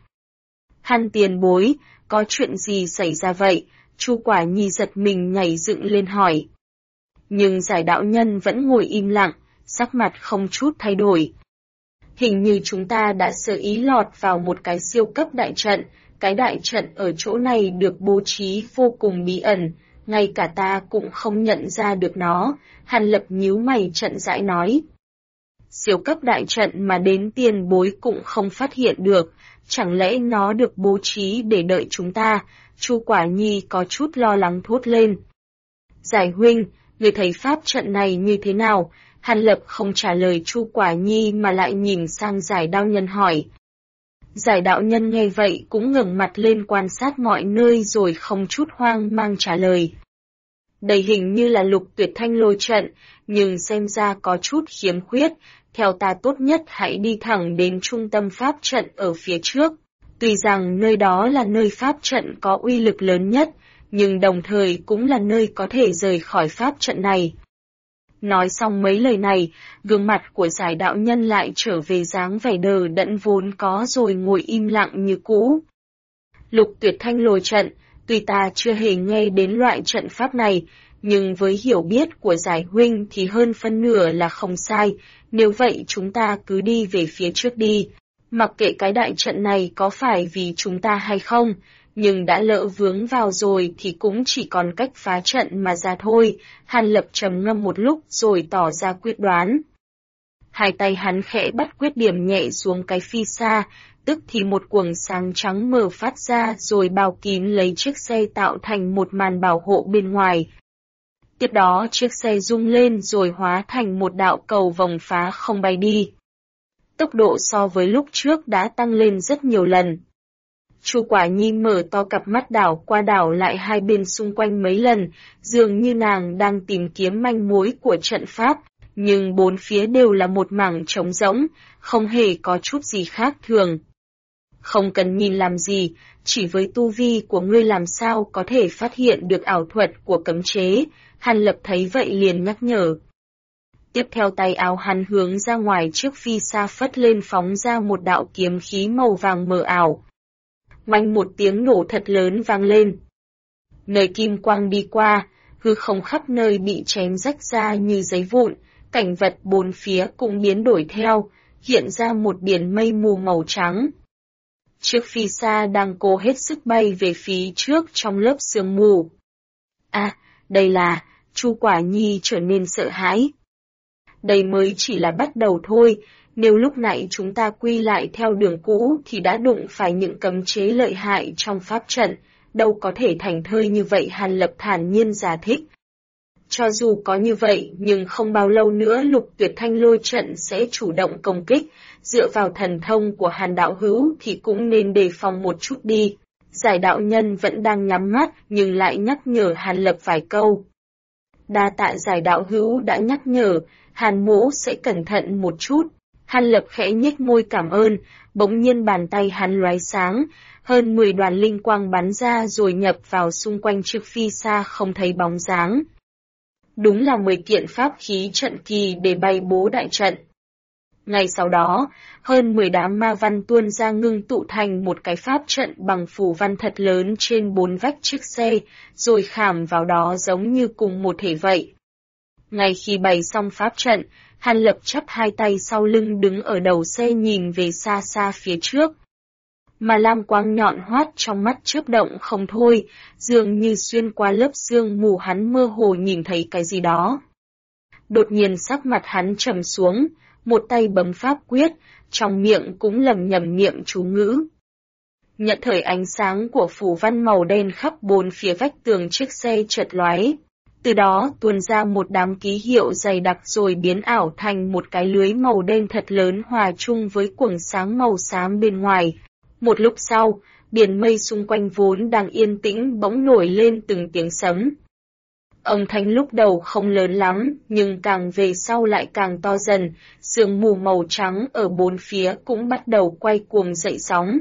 Hàn tiền bối, có chuyện gì xảy ra vậy? Chu Quả Nhi giật mình nhảy dựng lên hỏi. Nhưng giải đạo nhân vẫn ngồi im lặng, sắc mặt không chút thay đổi. Hình như chúng ta đã sơ ý lọt vào một cái siêu cấp đại trận, cái đại trận ở chỗ này được bố trí vô cùng bí ẩn, ngay cả ta cũng không nhận ra được nó, Hàn Lập nhíu mày chậm rãi nói. Siêu cấp đại trận mà đến tiền bối cũng không phát hiện được, chẳng lẽ nó được bố trí để đợi chúng ta? Chu Quả Nhi có chút lo lắng thốt lên. Giải huynh, người thấy pháp trận này như thế nào? Hàn Lập không trả lời Chu Quả Nhi mà lại nhìn sang Giải đạo nhân hỏi. Giải đạo nhân nghe vậy cũng ngẩng mặt lên quan sát mọi nơi rồi không chút hoang mang trả lời. Đây hình như là Lục Tuyệt Thanh lôi trận, nhưng xem ra có chút khiếm khuyết, theo ta tốt nhất hãy đi thẳng đến trung tâm pháp trận ở phía trước. Tuy rằng nơi đó là nơi pháp trận có uy lực lớn nhất, nhưng đồng thời cũng là nơi có thể rời khỏi pháp trận này. Nói xong mấy lời này, gương mặt của Giải đạo nhân lại trở về dáng vẻ đờ đẫn vốn có rồi ngồi im lặng như cũ. Lục Tuyệt Thanh lôi trận, tuy ta chưa hề nghe đến loại trận pháp này, nhưng với hiểu biết của Giải huynh thì hơn phân nửa là không sai, nếu vậy chúng ta cứ đi về phía trước đi. Mặc kệ cái đại trận này có phải vì chúng ta hay không, nhưng đã lỡ vướng vào rồi thì cũng chỉ còn cách phá trận mà ra thôi. Hàn Lập trầm ngâm một lúc rồi tỏ ra quyết đoán. Hai tay hắn khẽ bắt quyết điểm nhẹ xuống cái phi xa, tức thì một quầng sáng trắng mờ phát ra rồi bao kín lấy chiếc xe tạo thành một màn bảo hộ bên ngoài. Tiếp đó chiếc xe rung lên rồi hóa thành một đạo cầu vòng phá không bay đi. Tốc độ so với lúc trước đã tăng lên rất nhiều lần. Chu Quả Nhi mở to cặp mắt đảo qua đảo lại hai bên xung quanh mấy lần, dường như nàng đang tìm kiếm manh mối của trận pháp, nhưng bốn phía đều là một mảng trống rỗng, không hề có chút gì khác thường. Không cần nhìn làm gì, chỉ với tu vi của ngươi làm sao có thể phát hiện được ảo thuật của cấm chế, Hàn Lập thấy vậy liền nhắc nhở. Tiếp theo tay áo hắn hướng ra ngoài trước phi xa phất lên phóng ra một đạo kiếm khí màu vàng mờ ảo. Oanh một tiếng nổ thật lớn vang lên. Nơi kim quang đi qua, hư không khắp nơi bị chém rách ra như giấy vụn, cảnh vật bốn phía cũng biến đổi theo, hiện ra một biển mây mù màu trắng. Chiếc phi xa đang cố hết sức bay về phía trước trong lớp sương mù. À, đây là, Chu Quả Nhi trở nên sợ hãi. Đây mới chỉ là bắt đầu thôi, nếu lúc nãy chúng ta quy lại theo đường cũ thì đã đụng phải những cấm chế lợi hại trong pháp trận, đâu có thể thành thơi như vậy, Hàn Lập thản nhiên giải thích. Cho dù có như vậy, nhưng không bao lâu nữa Lục Tuyệt Thanh lôi trận sẽ chủ động công kích, dựa vào thần thông của Hàn đạo hữu thì cũng nên đề phòng một chút đi. Giải đạo nhân vẫn đang nhắm mắt nhưng lại nhắc nhở Hàn Lập vài câu. Đa tạ Giải đạo hữu đã nhắc nhở, Hàn mỗ sẽ cẩn thận một chút. Hàn Lập khẽ nhếch môi cảm ơn, bỗng nhiên bàn tay hắn lóe sáng, hơn 10 đoàn linh quang bắn ra rồi nhập vào xung quanh chiếc phi xa không thấy bóng dáng. Đúng là 10 kiện pháp khí trận kỳ để bày bố đại trận. Ngay sau đó, hơn 10 đám ma văn tuôn ra ngưng tụ thành một cái pháp trận bằng phù văn thật lớn trên 4 vách chiếc xe, rồi khảm vào đó giống như cùng một thể vậy. Ngay khi bày xong pháp trận, Hàn Lập chắp hai tay sau lưng đứng ở đầu xe nhìn về xa xa phía trước. Mà lam quang nhọn hoắt trong mắt chớp động không thôi, dường như xuyên qua lớp sương mù hắn mơ hồ nhìn thấy cái gì đó. Đột nhiên sắc mặt hắn trầm xuống, một tay bấm pháp quyết, trong miệng cũng lẩm nhẩm niệm chú ngữ. Nhận thời ánh sáng của phù văn màu đen khắp bốn phía vách tường chiếc xe chợt lóe. từ đó tuôn ra một đám ký hiệu dày đặc rồi biến ảo thành một cái lưới màu đen thật lớn hòa chung với quầng sáng màu xám bên ngoài. Một lúc sau, biển mây xung quanh vốn đang yên tĩnh bỗng nổi lên từng tiếng sấm. Âm thanh lúc đầu không lớn lắm, nhưng càng về sau lại càng to dần, sương mù màu trắng ở bốn phía cũng bắt đầu quay cuồng dậy sóng.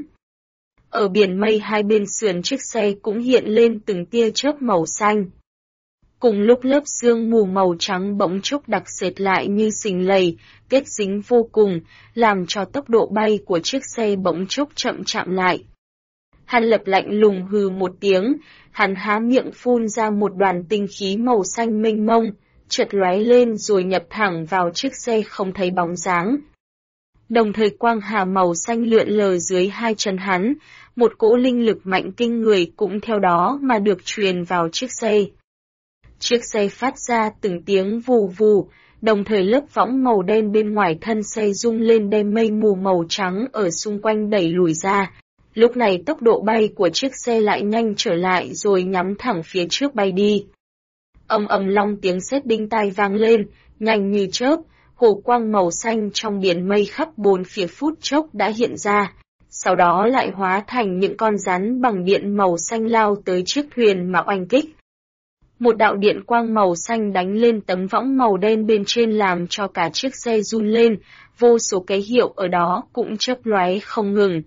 Ở biển mây hai bên sườn chiếc xe cũng hiện lên từng tia chớp màu xanh. Cùng lúc lớp sương mù màu trắng bỗng chốc đặc sệt lại như sình lầy, kết dính vô cùng, làm cho tốc độ bay của chiếc xe bỗng chốc chậm chạm lại. Hàn Lập lạnh lùng hừ một tiếng, hắn há miệng phun ra một đoàn tinh khí màu xanh mênh mông, chợt lóe lên rồi nhập thẳng vào chiếc xe không thấy bóng dáng. Đồng thời quang hà màu xanh lượn lờ dưới hai chân hắn, một cỗ linh lực mạnh kinh người cũng theo đó mà được truyền vào chiếc xe. Chiếc xe phát ra từng tiếng vù vù, đồng thời lớp võng màu đen bên ngoài thân xe rung lên đem mây mù màu trắng ở xung quanh đẩy lùi ra. Lúc này tốc độ bay của chiếc xe lại nhanh trở lại rồi nhắm thẳng phía trước bay đi. Ầm ầm long tiếng sét đinh tai vang lên, nhanh như chớp, hồ quang màu xanh trong biển mây khắp bốn phía phút chốc đã hiện ra, sau đó lại hóa thành những con rắn bằng điện màu xanh lao tới chiếc thuyền mà oanh kích. Một đạo điện quang màu xanh đánh lên tấm võng màu đen bên trên làm cho cả chiếc xe run lên, vô số ký hiệu ở đó cũng chớp lóe không ngừng.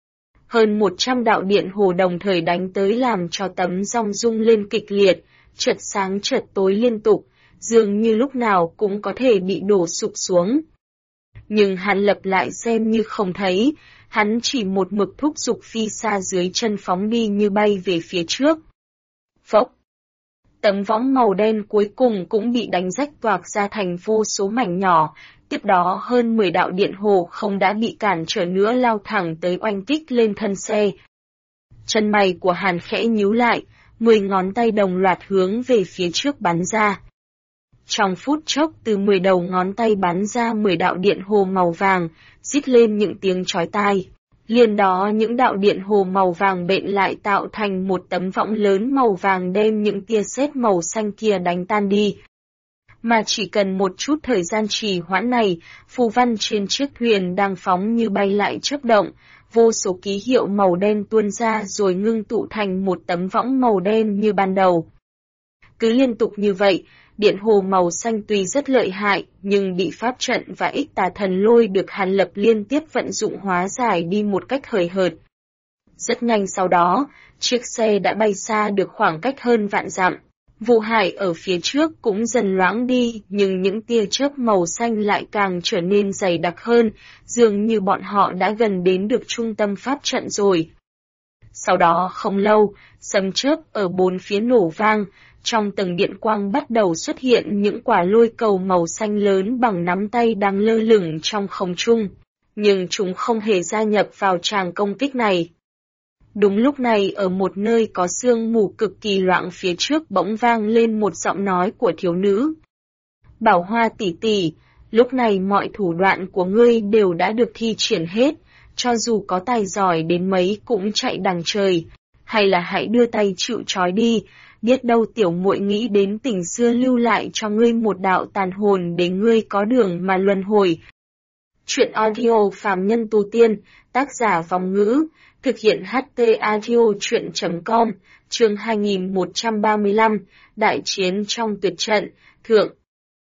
Hơn 100 đạo điện hồ đồng thời đánh tới làm cho tấm rong rung lên kịch liệt, chợt sáng chợt tối liên tục, dường như lúc nào cũng có thể bị đổ sụp xuống. Nhưng Hàn Lập lại xem như không thấy, hắn chỉ một mực thúc giục phi xa dưới chân phóng đi như bay về phía trước. Phốc! Tấm võng màu đen cuối cùng cũng bị đánh rách toạc ra thành vô số mảnh nhỏ, tiếp đó hơn 10 đạo điện hồ không đã bị cản trở nữa lao thẳng tới oanh kích lên thân xe. Chân mày của Hàn khẽ nhíu lại, 10 ngón tay đồng loạt hướng về phía trước bắn ra. Trong phút chốc từ 10 đầu ngón tay bắn ra 10 đạo điện hồ màu vàng, rít lên những tiếng chói tai. Liền đó những đạo điện hồ màu vàng bện lại tạo thành một tấm võng lớn màu vàng đem những tia sét màu xanh kia đánh tan đi. Mà chỉ cần một chút thời gian trì hoãn này, phù văn trên chiếc thuyền đang phóng như bay lại chớp động, vô số ký hiệu màu đen tuôn ra rồi ngưng tụ thành một tấm võng màu đen như ban đầu. Cứ liên tục như vậy, điện hồ màu xanh tuy rất lợi hại, nhưng bị pháp trận và ích tà thần lôi được Hàn Lập liên tiếp vận dụng hóa giải đi một cách hời hợt. Rất nhanh sau đó, chiếc xe đã bay xa được khoảng cách hơn vạn dặm. Vụ hải ở phía trước cũng dần loãng đi, nhưng những tia chớp màu xanh lại càng trở nên dày đặc hơn, dường như bọn họ đã gần đến được trung tâm pháp trận rồi. Sau đó không lâu, sấm chớp ở bốn phía nổ vang, trong tầng điện quang bắt đầu xuất hiện những quả lôi cầu màu xanh lớn bằng nắm tay đang lơ lửng trong không trung, nhưng chúng không hề gia nhập vào tràng công kích này. Đúng lúc này ở một nơi có sương mù cực kỳ loãng phía trước bỗng vang lên một giọng nói của thiếu nữ. Bảo Hoa tỷ tỷ, lúc này mọi thủ đoạn của ngươi đều đã được thi triển hết, cho dù có tài giỏi đến mấy cũng chạy đằng trời, hay là hãy đưa tay chịu trói đi, biết đâu tiểu muội nghĩ đến tình xưa lưu lại cho ngươi một đạo tàn hồn để ngươi có đường mà luân hồi. Chuyện audio phàm nhân tu tiên, tác giả Vòng Ngữ, thực hiện HT Audio Chuyện.com, chương 2135, Đại chiến trong tuyệt trận, thượng.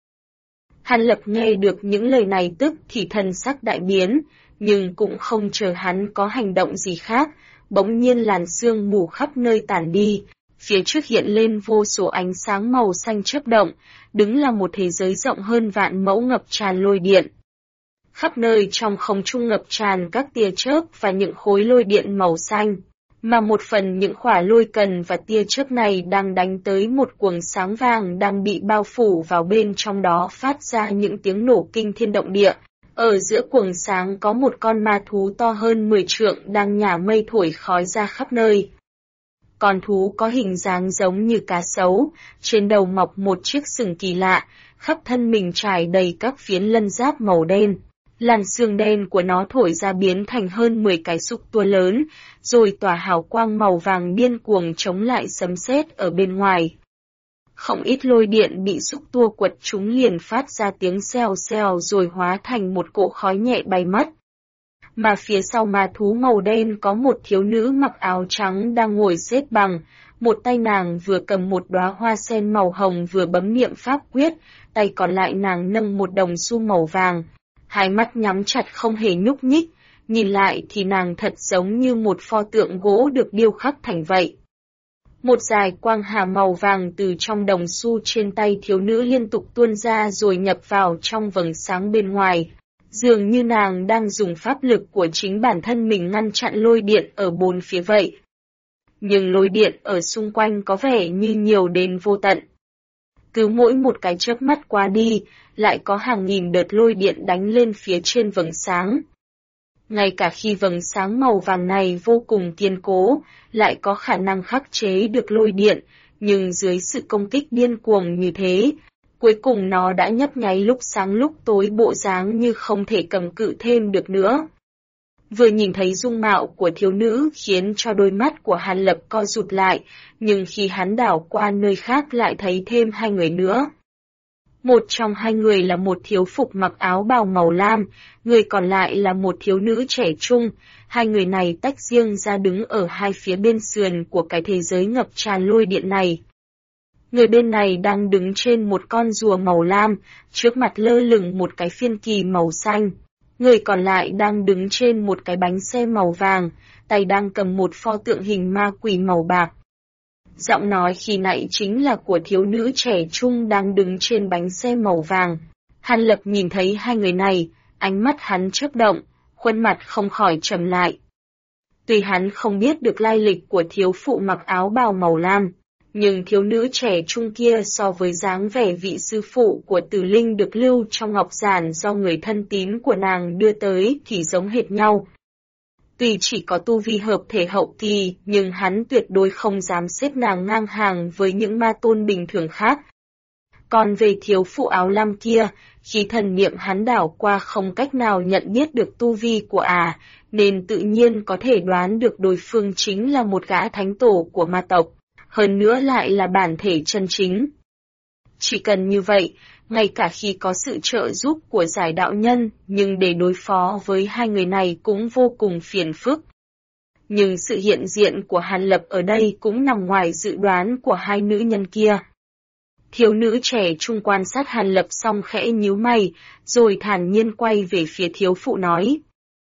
Hàn Lập nghe được những lời này tức thì thần sắc đại biến, nhưng cũng không chờ hắn có hành động gì khác, bỗng nhiên làn sương mù khắp nơi tản đi, phía trước hiện lên vô số ánh sáng màu xanh chớp động, đứng là một thế giới rộng hơn vạn mẫu ngập tràn lôi điện. Khắp nơi trong không trung ngập tràn các tia chớp và những khối lôi điện màu xanh, mà một phần những khỏa lôi cần và tia chớp này đang đánh tới một quầng sáng vàng đang bị bao phủ vào bên trong đó phát ra những tiếng nổ kinh thiên động địa. Ở giữa quầng sáng có một con ma thú to hơn 10 trượng đang nhả mây thổi khói ra khắp nơi. Con thú có hình dáng giống như cá sấu, trên đầu mọc một chiếc sừng kỳ lạ, khắp thân mình trải đầy các phiến lân giáp màu đen. Làn xương đen của nó thổi ra biến thành hơn 10 cái xúc tua lớn, rồi tỏa hào quang màu vàng điên cuồng chống lại sấm sét ở bên ngoài. không ít lôi điện bị xúc tua quật chúng liền phát ra tiếng xèo xèo rồi hóa thành một cỗ khói nhẹ bay mất. Mà phía sau ma thú màu đen có một thiếu nữ mặc áo trắng đang ngồi xếp bằng, một tay nàng vừa cầm một đóa hoa sen màu hồng vừa bấm niệm pháp quyết, tay còn lại nàng nâng một đồng xu màu vàng, hai mắt nhắm chặt không hề nhúc nhích, nhìn lại thì nàng thật giống như một pho tượng gỗ được điêu khắc thành vậy. Một dải quang hà màu vàng từ trong đồng xu trên tay thiếu nữ liên tục tuôn ra rồi nhập vào trong vầng sáng bên ngoài. Dường như nàng đang dùng pháp lực của chính bản thân mình ngăn chặn lôi điện ở bốn phía vậy. Nhưng lôi điện ở xung quanh có vẻ như nhiều đến vô tận. Cứ mỗi một cái chớp mắt qua đi, lại có hàng nghìn đợt lôi điện đánh lên phía trên vầng sáng. Ngay cả khi vầng sáng màu vàng này vô cùng kiên cố, lại có khả năng khắc chế được lôi điện, nhưng dưới sự công kích điên cuồng như thế, cuối cùng nó đã nhấp nháy lúc sáng lúc tối bộ dáng như không thể cầm cự thêm được nữa. Vừa nhìn thấy dung mạo của thiếu nữ khiến cho đôi mắt của Hàn Lập co rụt lại, nhưng khi hắn đảo qua nơi khác lại thấy thêm hai người nữa. Một trong hai người là một thiếu phục mặc áo bào màu lam, người còn lại là một thiếu nữ trẻ trung, hai người này tách riêng ra đứng ở hai phía bên sườn của cái thế giới ngập tràn lôi điện này. Người bên này đang đứng trên một con rùa màu lam, trước mặt lơ lửng một cái phiên kỳ màu xanh. Người còn lại đang đứng trên một cái bánh xe màu vàng, tay đang cầm một pho tượng hình ma quỷ màu bạc. Giọng nói khi nãy chính là của thiếu nữ trẻ trung đang đứng trên bánh xe màu vàng. Hàn Lập nhìn thấy hai người này, ánh mắt hắn chớp động, khuôn mặt không khỏi trầm lại. Tuy hắn không biết được lai lịch của thiếu phụ mặc áo bào màu lam, nhưng thiếu nữ trẻ trung kia so với dáng vẻ vị sư phụ của Tử Linh được lưu trong ngọc giản do người thân tín của nàng đưa tới thì giống hệt nhau. Tuy chỉ có tu vi hợp thể hậu kỳ, nhưng hắn tuyệt đối không dám xếp nàng ngang hàng với những ma tôn bình thường khác. Còn về thiếu phụ áo lam kia, khi thần niệm hắn đảo qua không cách nào nhận biết được tu vi của nên tự nhiên có thể đoán được đối phương chính là một gã thánh tổ của ma tộc, hơn nữa lại là bản thể chân chính. Chỉ cần như vậy, ngay cả khi có sự trợ giúp của giải đạo nhân, nhưng để đối phó với hai người này cũng vô cùng phiền phức. Nhưng sự hiện diện của Hàn Lập ở đây cũng nằm ngoài dự đoán của hai nữ nhân kia. Thiếu nữ trẻ trung quan sát Hàn Lập xong khẽ nhíu mày, rồi thản nhiên quay về phía thiếu phụ nói.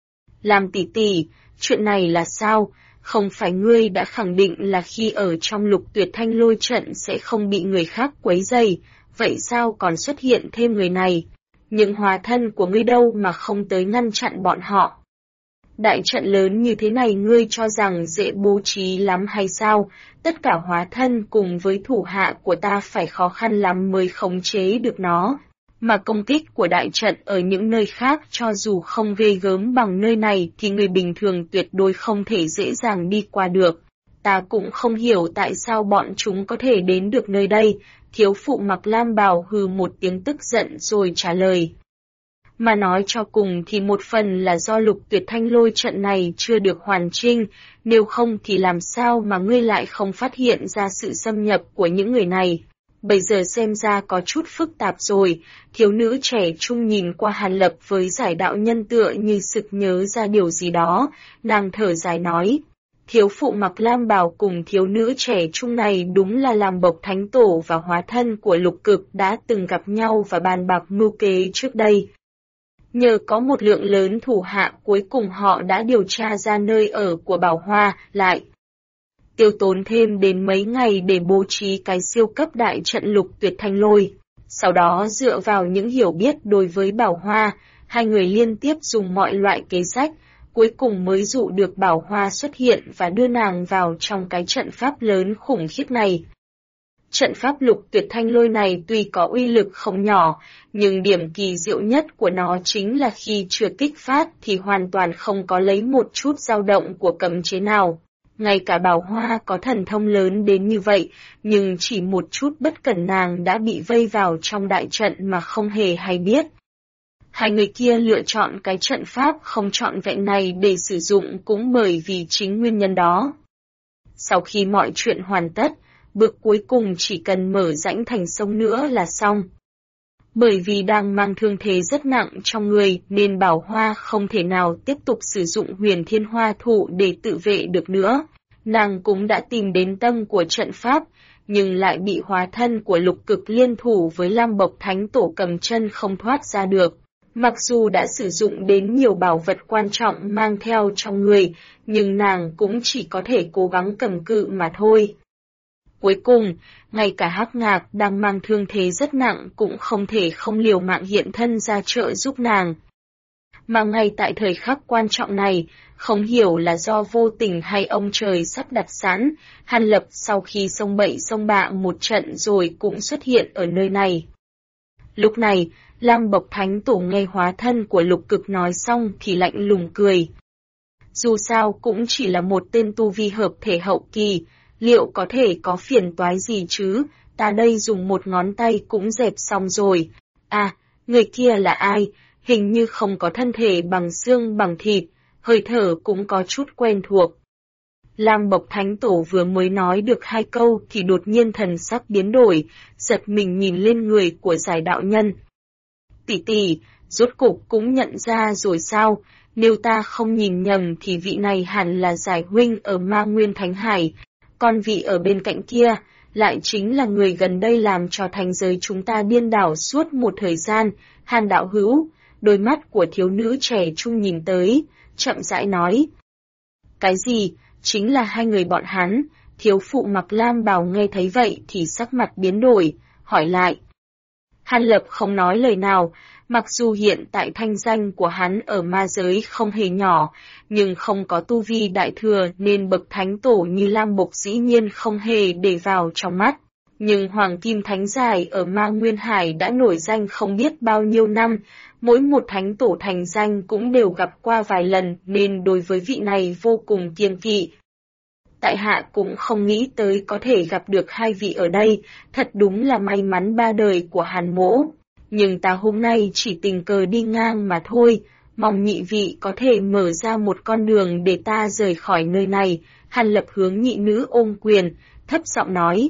Làm tỷ tỷ, chuyện này là sao? Không phải ngươi đã khẳng định là khi ở trong Lục Tuyệt Thanh Lôi trận sẽ không bị người khác quấy rầy, vậy sao còn xuất hiện thêm người này? Những hóa thân của ngươi đâu mà không tới ngăn chặn bọn họ? Đại trận lớn như thế này ngươi cho rằng dễ bố trí lắm hay sao? Tất cả hóa thân cùng với thủ hạ của ta phải khó khăn lắm mới khống chế được nó. Mà công kích của đại trận ở những nơi khác cho dù không ghê gớm bằng nơi này thì người bình thường tuyệt đối không thể dễ dàng đi qua được. Ta cũng không hiểu tại sao bọn chúng có thể đến được nơi đây, thiếu phụ mặc lam bào hừ một tiếng tức giận rồi trả lời. Mà nói cho cùng thì một phần là do Lục Tuyệt Thanh Lôi trận này chưa được hoàn chỉnh, nếu không thì làm sao mà ngươi lại không phát hiện ra sự xâm nhập của những người này. Bây giờ xem ra có chút phức tạp rồi, thiếu nữ trẻ trung nhìn qua Hàn Lập với giải đạo nhân tựa như sực nhớ ra điều gì đó, nàng thở dài nói. Thiếu phụ mặc lam bào cùng thiếu nữ trẻ trung này đúng là làm bộc thánh tổ và hóa thân của Lục Cực đã từng gặp nhau và bàn bạc mưu kế trước đây. Nhờ có một lượng lớn thủ hạ cuối cùng họ đã điều tra ra nơi ở của Bảo Hoa lại. Tiêu tốn thêm đến mấy ngày để bố trí cái siêu cấp đại trận Lục Tuyệt Thanh Lôi. Sau đó dựa vào những hiểu biết đối với Bảo Hoa, hai người liên tiếp dùng mọi loại kế sách, cuối cùng mới dụ được Bảo Hoa xuất hiện và đưa nàng vào trong cái trận pháp lớn khủng khiếp này. Trận pháp Lục Tuyệt Thanh Lôi này tuy có uy lực không nhỏ, nhưng điểm kỳ diệu nhất của nó chính là khi chưa kích phát thì hoàn toàn không có lấy một chút dao động của cấm chế nào. Ngay cả Bảo Hoa có thần thông lớn đến như vậy, nhưng chỉ một chút bất cẩn nàng đã bị vây vào trong đại trận mà không hề hay biết. Hai người kia lựa chọn cái trận pháp không trọn vẹn này để sử dụng cũng bởi vì chính nguyên nhân đó. Sau khi mọi chuyện hoàn tất, bước cuối cùng chỉ cần mở rãnh thành sông nữa là xong. Bởi vì đang mang thương thế rất nặng trong người nên Bảo Hoa không thể nào tiếp tục sử dụng Huyền Thiên Hoa Thụ để tự vệ được nữa. Nàng cũng đã tìm đến tâm của trận pháp, nhưng lại bị hóa thân của Lục Cực liên thủ với Lam Bộc Thánh Tổ cầm chân không thoát ra được. Mặc dù đã sử dụng đến nhiều bảo vật quan trọng mang theo trong người, nhưng nàng cũng chỉ có thể cố gắng cầm cự mà thôi. Cuối cùng, ngay cả Hắc Ngạc đang mang thương thế rất nặng cũng không thể không liều mạng hiện thân ra trợ giúp nàng. Mà ngay tại thời khắc quan trọng này, không hiểu là do vô tình hay ông trời sắp đặt sẵn, Hàn Lập sau khi xông bậy xông bạ một trận rồi cũng xuất hiện ở nơi này. Lúc này, Lam Bộc Thánh Tổ nghe hóa thân của Lục Cực nói xong thì lạnh lùng cười. Dù sao cũng chỉ là một tên tu vi hợp thể hậu kỳ, liệu có thể có phiền toái gì chứ, ta đây dùng một ngón tay cũng dẹp xong rồi. À, người kia là ai? Hình như không có thân thể bằng xương bằng thịt, hơi thở cũng có chút quen thuộc. Lam Bộc Thánh Tổ vừa mới nói được 2 câu thì đột nhiên thần sắc biến đổi, giật mình nhìn lên người của Giải đạo nhân. Tỷ tỷ, rốt cục cũng nhận ra rồi sao? Nếu ta không nhìn nhầm thì vị này hẳn là Giải huynh ở Ma Nguyên Thánh Hải, còn vị ở bên cạnh kia lại chính là người gần đây làm cho thành giới chúng ta điên đảo suốt một thời gian. Hàn đạo hữu, đôi mắt của thiếu nữ trẻ trung nhìn tới, chậm rãi nói. Cái gì? Chính là 2 người bọn hắn. Thiếu phụ mặc lam bào nghe thấy vậy thì sắc mặt biến đổi, hỏi lại. Hàn Lập không nói lời nào, mặc dù hiện tại thanh danh của hắn ở ma giới không hề nhỏ, nhưng không có tu vi đại thừa nên bậc thánh tổ như Lam Bộc dĩ nhiên không hề để vào trong mắt. Nhưng Hoàng Kim Thánh Giải ở Ma Nguyên Hải đã nổi danh không biết bao nhiêu năm, mỗi một thánh tổ thành danh cũng đều gặp qua vài lần nên đối với vị này vô cùng kiêng kỵ. Tại hạ cũng không nghĩ tới có thể gặp được 2 vị ở đây, thật đúng là may mắn 3 đời của Hàn mỗ. Nhưng ta hôm nay chỉ tình cờ đi ngang mà thôi, mong nhị vị có thể mở ra một con đường để ta rời khỏi nơi này. Hàn Lập hướng nhị nữ ôm quyền, thấp giọng nói.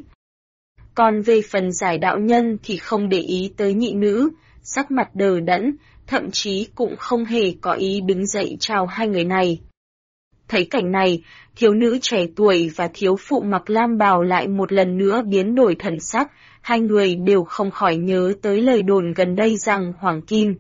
Còn về phần Giải đạo nhân thì không để ý tới nhị nữ, sắc mặt đờ đẫn, thậm chí cũng không hề có ý đứng dậy chào 2 người này. Thấy cảnh này, thiếu nữ trẻ tuổi và thiếu phụ mặc lam bào lại một lần nữa biến đổi thần sắc, 2 người đều không khỏi nhớ tới lời đồn gần đây rằng Hoàng Kim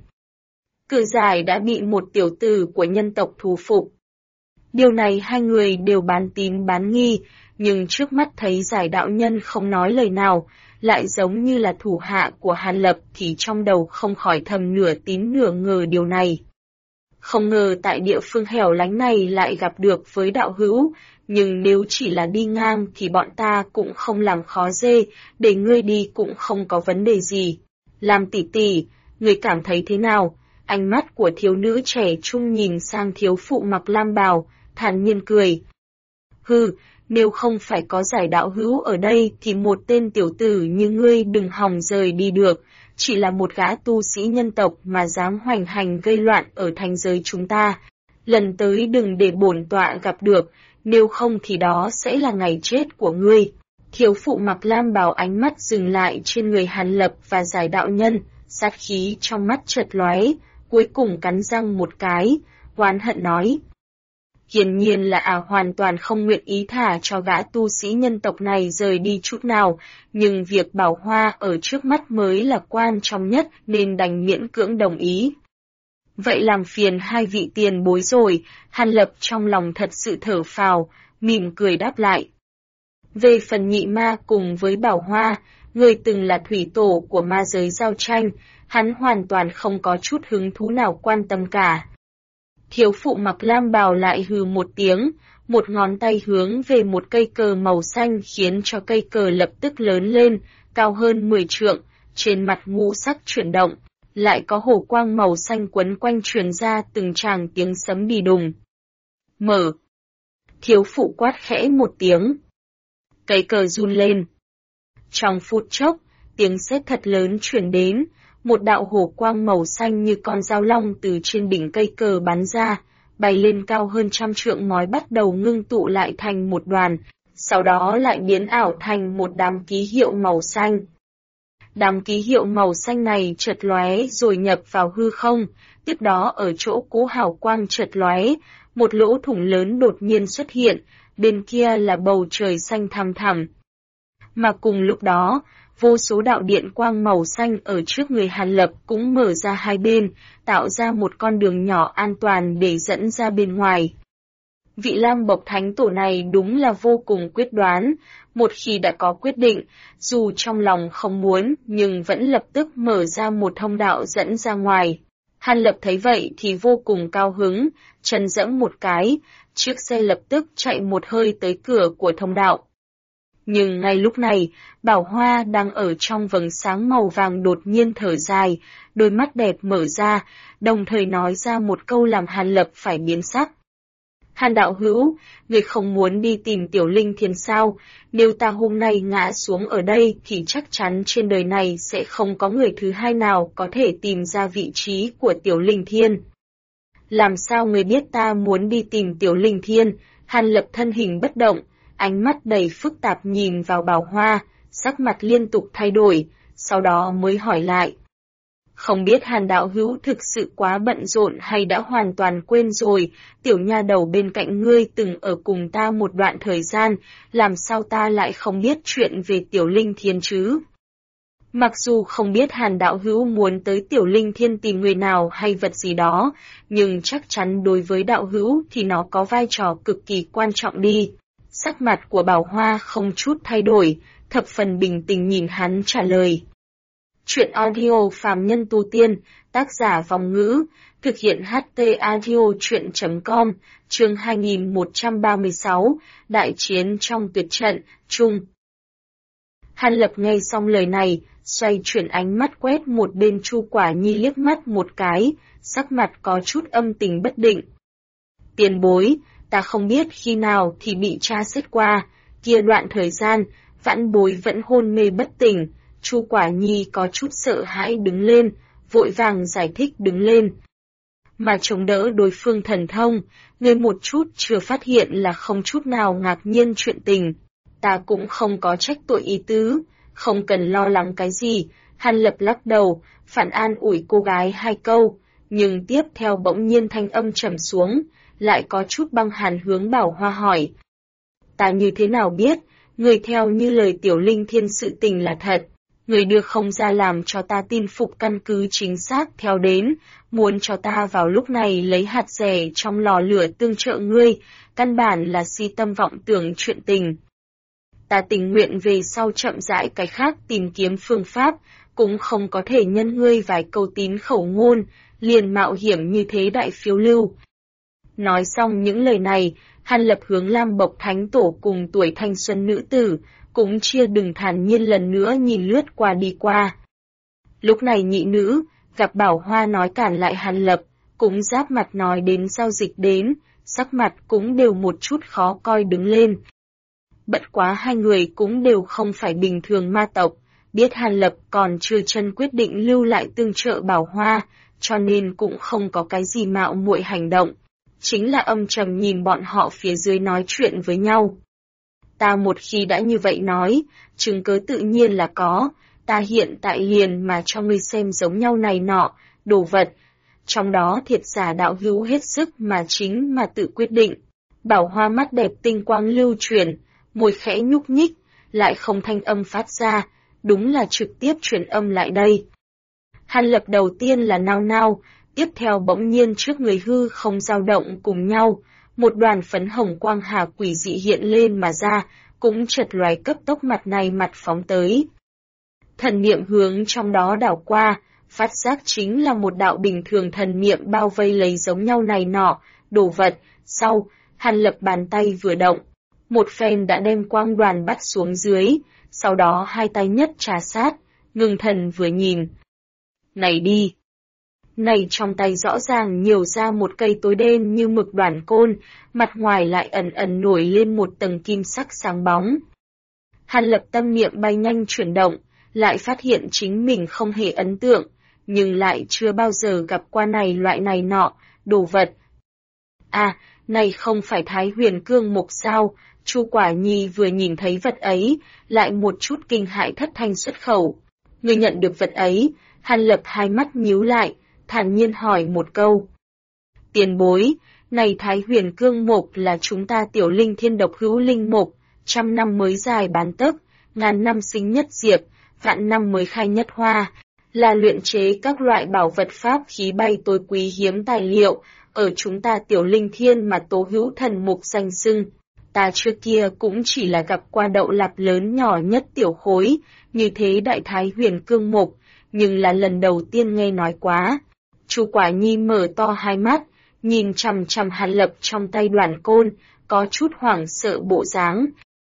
Cự Giải đã bị một tiểu tử của nhân tộc thu phục. Điều này 2 người đều bán tín bán nghi, nhưng trước mắt thấy Giải đạo nhân không nói lời nào, lại giống như là thủ hạ của Hàn Lập thì trong đầu không khỏi thầm nửa tín nửa ngờ điều này. Không ngờ tại địa phương hẻo lánh này lại gặp được với đạo hữu, nhưng nếu chỉ là đi ngang thì bọn ta cũng không làm khó dê, để ngươi đi cũng không có vấn đề gì. Làm tỷ tỷ, ngươi cảm thấy thế nào? Ánh mắt của thiếu nữ trẻ trung nhìn sang thiếu phụ mặc lam bào, thản nhiên cười. Hừ, nếu không phải có Giải đạo hữu ở đây thì một tên tiểu tử như ngươi đừng hòng rời đi được. Chỉ là một gã tu sĩ nhân tộc mà dám hoành hành gây loạn ở thành giới chúng ta. Lần tới đừng để bổn tọa gặp được, nếu không thì đó sẽ là ngày chết của ngươi. Thiếu phụ mặc lam bào ánh mắt dừng lại trên người Hàn Lập và Giải đạo nhân, sát khí trong mắt chợt lóe, cuối cùng cắn răng một cái, oán hận nói. Hiển nhiên là hoàn toàn không nguyện ý thả cho gã tu sĩ nhân tộc này rời đi chút nào, nhưng việc Bảo Hoa ở trước mắt mới là quan trọng nhất nên đành miễn cưỡng đồng ý. Vậy làm phiền 2 vị tiền bối rồi, Hàn Lập trong lòng thật sự thở phào, mỉm cười đáp lại. Về phần nhị ma cùng với Bảo Hoa, người từng là thủy tổ của ma giới giao tranh, hắn hoàn toàn không có chút hứng thú nào quan tâm cả. Thiếu phụ mặc lam bào lại hừ một tiếng, một ngón tay hướng về một cây cờ màu xanh khiến cho cây cờ lập tức lớn lên, cao hơn 10 trượng, trên mặt ngũ sắc chuyển động, lại có hồ quang màu xanh quấn quanh truyền ra từng tràng tiếng sấm bì đùng. Mở! Thiếu phụ quát khẽ một tiếng. Cây cờ run lên. Trong phút chốc, tiếng sét thật lớn truyền đến. Một đạo hổ quang màu xanh như con dao long từ trên đỉnh cây cờ bắn ra, bay lên cao hơn 100 trượng ngói bắt đầu ngưng tụ lại thành một đoàn, sau đó lại biến ảo thành một đám ký hiệu màu xanh. Đám ký hiệu màu xanh này chợt lóe rồi nhập vào hư không, tiếp đó ở chỗ cũ hào quang chợt lóe, một lỗ thủng lớn đột nhiên xuất hiện, bên kia là bầu trời xanh thẳm thẳm. Mà cùng lúc đó, vô số đạo điện quang màu xanh ở trước người Hàn Lập cũng mở ra hai bên, tạo ra một con đường nhỏ an toàn để dẫn ra bên ngoài. Vị Lam Bộc Thánh Tổ này đúng là vô cùng quyết đoán, một khi đã có quyết định, dù trong lòng không muốn nhưng vẫn lập tức mở ra một thông đạo dẫn ra ngoài. Hàn Lập thấy vậy thì vô cùng cao hứng, chân giẫm một cái, chiếc xe lập tức chạy một hơi tới cửa của thông đạo. Nhưng ngay lúc này, Bảo Hoa đang ở trong vầng sáng màu vàng đột nhiên thở dài, đôi mắt đẹp mở ra, đồng thời nói ra một câu làm Hàn Lập phải biến sắc. Hàn đạo hữu, người không muốn đi tìm Tiểu Linh Thiên sao? Nếu ta hôm nay ngã xuống ở đây thì chắc chắn trên đời này sẽ không có người thứ hai nào có thể tìm ra vị trí của Tiểu Linh Thiên. Làm sao người biết ta muốn đi tìm Tiểu Linh Thiên? Hàn Lập thân hình bất động, ánh mắt đầy phức tạp nhìn vào Bảo Hoa, sắc mặt liên tục thay đổi, sau đó mới hỏi lại. Không biết Hàn đạo hữu thực sự quá bận rộn hay đã hoàn toàn quên rồi, tiểu nha đầu bên cạnh ngươi từng ở cùng ta một đoạn thời gian, làm sao ta lại không biết chuyện về Tiểu Linh Thiên chứ? Mặc dù không biết Hàn đạo hữu muốn tới Tiểu Linh Thiên tìm người nào hay vật gì đó, nhưng chắc chắn đối với đạo hữu thì nó có vai trò cực kỳ quan trọng đi. Sắc mặt của Bảo Hoa không chút thay đổi, thập phần bình tĩnh nhìn hắn trả lời. Chuyện audio Phàm Nhân Tu Tiên, tác giả Vong Ngữ, thực hiện HT Audio Chuyện.com, chương 2136, Đại chiến trong tuyệt trận, chung. Hàn Lập nghe xong lời này, xoay chuyển ánh mắt quét một bên Chu Quả Nhi liếc mắt một cái, sắc mặt có chút âm tình bất định. Tiền bối, ta không biết khi nào thì bị tra xét qua, kia đoạn thời gian, vãn bối vẫn hôn mê bất tỉnh. Chu Quả Nhi có chút sợ hãi đứng lên, vội vàng giải thích đứng lên. Mà chống đỡ đối phương thần thông, người một chút chưa phát hiện là không chút nào ngạc nhiên chuyện tình. Ta cũng không có trách tội ý tứ, không cần lo lắng cái gì. Hàn Lập lắc đầu, phản an ủi cô gái hai câu, nhưng tiếp theo bỗng nhiên thanh âm trầm xuống, lại có chút băng hàn hướng Bảo Hoa hỏi. Ta như thế nào biết, người theo như lời Tiểu Linh Thiên sự tình là thật. Người đưa không ra làm cho ta tin phục căn cứ chính xác theo đến, muốn cho ta vào lúc này lấy hạt rẻ trong lò lửa tương trợ ngươi, căn bản là si tâm vọng tưởng chuyện tình. Ta tình nguyện về sau chậm rãi cái khác tìm kiếm phương pháp, cũng không có thể nhân ngươi vài câu tín khẩu ngôn, liền mạo hiểm như thế đại phiếu lưu. Nói xong những lời này, Hàn Lập hướng Lam Bộc Thánh Tổ cùng tuổi thanh xuân nữ tử, cũng chia đừng thản nhiên lần nữa nhìn lướt qua đi qua. Lúc này nhị nữ, gặp Bảo Hoa nói cản lại Hàn Lập, cũng giáp mặt nói đến giao dịch đến, sắc mặt cũng đều một chút khó coi đứng lên. Bất quá hai người cũng đều không phải bình thường ma tộc, biết Hàn Lập còn chưa chân quyết định lưu lại tương trợ Bảo Hoa, cho nên cũng không có cái gì mạo muội hành động, chính là âm trầm nhìn bọn họ phía dưới nói chuyện với nhau. Ta một khi đã như vậy nói, chứng cứ tự nhiên là có, ta hiện tại liền mà cho ngươi xem giống nhau này nọ, đồ vật. Trong đó thiệt giả đạo hữu hết sức mà chính mà tự quyết định. Bảo Hoa mắt đẹp tinh quang lưu chuyển, môi khẽ nhúc nhích, lại không thanh âm phát ra, đúng là trực tiếp truyền âm lại đây. Hàn Lập đầu tiên là nao nao, tiếp theo bỗng nhiên trước người hư không dao động cùng nhau. Một đoàn phấn hồng quang hà quỷ dị hiện lên mà ra, cũng chợt loài cấp tốc mặt này mặt phóng tới. Thần niệm hướng trong đó đảo qua, phát giác chính là một đạo bình thường thần niệm bao vây lấy giống nhau này nọ, đồ vật. Sau, Hàn Lập bàn tay vừa động, một phen đã đem quang đoàn bắt xuống dưới, sau đó hai tay nhất trà sát, ngưng thần vừa nhìn. Này đi! Này trong tay rõ ràng nhiều ra một cây tối đen như mực đoàn côn, mặt ngoài lại ẩn ẩn nổi lên một tầng kim sắc sáng bóng. Hàn Lập tâm niệm bay nhanh chuyển động, lại phát hiện chính mình không hề ấn tượng, nhưng lại chưa bao giờ gặp qua loại này nọ, đồ vật. À, Này không phải Thái Huyền Cương Mục sao? Chu Quả Nhi vừa nhìn thấy vật ấy, lại một chút kinh hãi thất thanh xuất khẩu. Người nhận được vật ấy, Hàn Lập hai mắt nhíu lại, thản nhiên hỏi một câu. Tiền bối, này Thái Huyền Cương Mục là chúng ta Tiểu Linh Thiên độc hữu linh mục, 100 năm mới dài bán tấc, ngàn năm sinh nhất diệp, vạn năm mới khai nhất hoa, là luyện chế các loại bảo vật pháp khí bay tối quý hiếm tài liệu, ở chúng ta Tiểu Linh Thiên mà tố hữu thần mục danh xưng. Ta trước kia cũng chỉ là gặp qua đậu lạp lớn nhỏ nhất tiểu khối, như thế đại Thái Huyền Cương Mục, nhưng là lần đầu tiên nghe nói quá. Chu Quả Nhi mở to hai mắt, nhìn chằm chằm Hàn Lập trong tay đoàn côn, có chút hoảng sợ bộ dáng.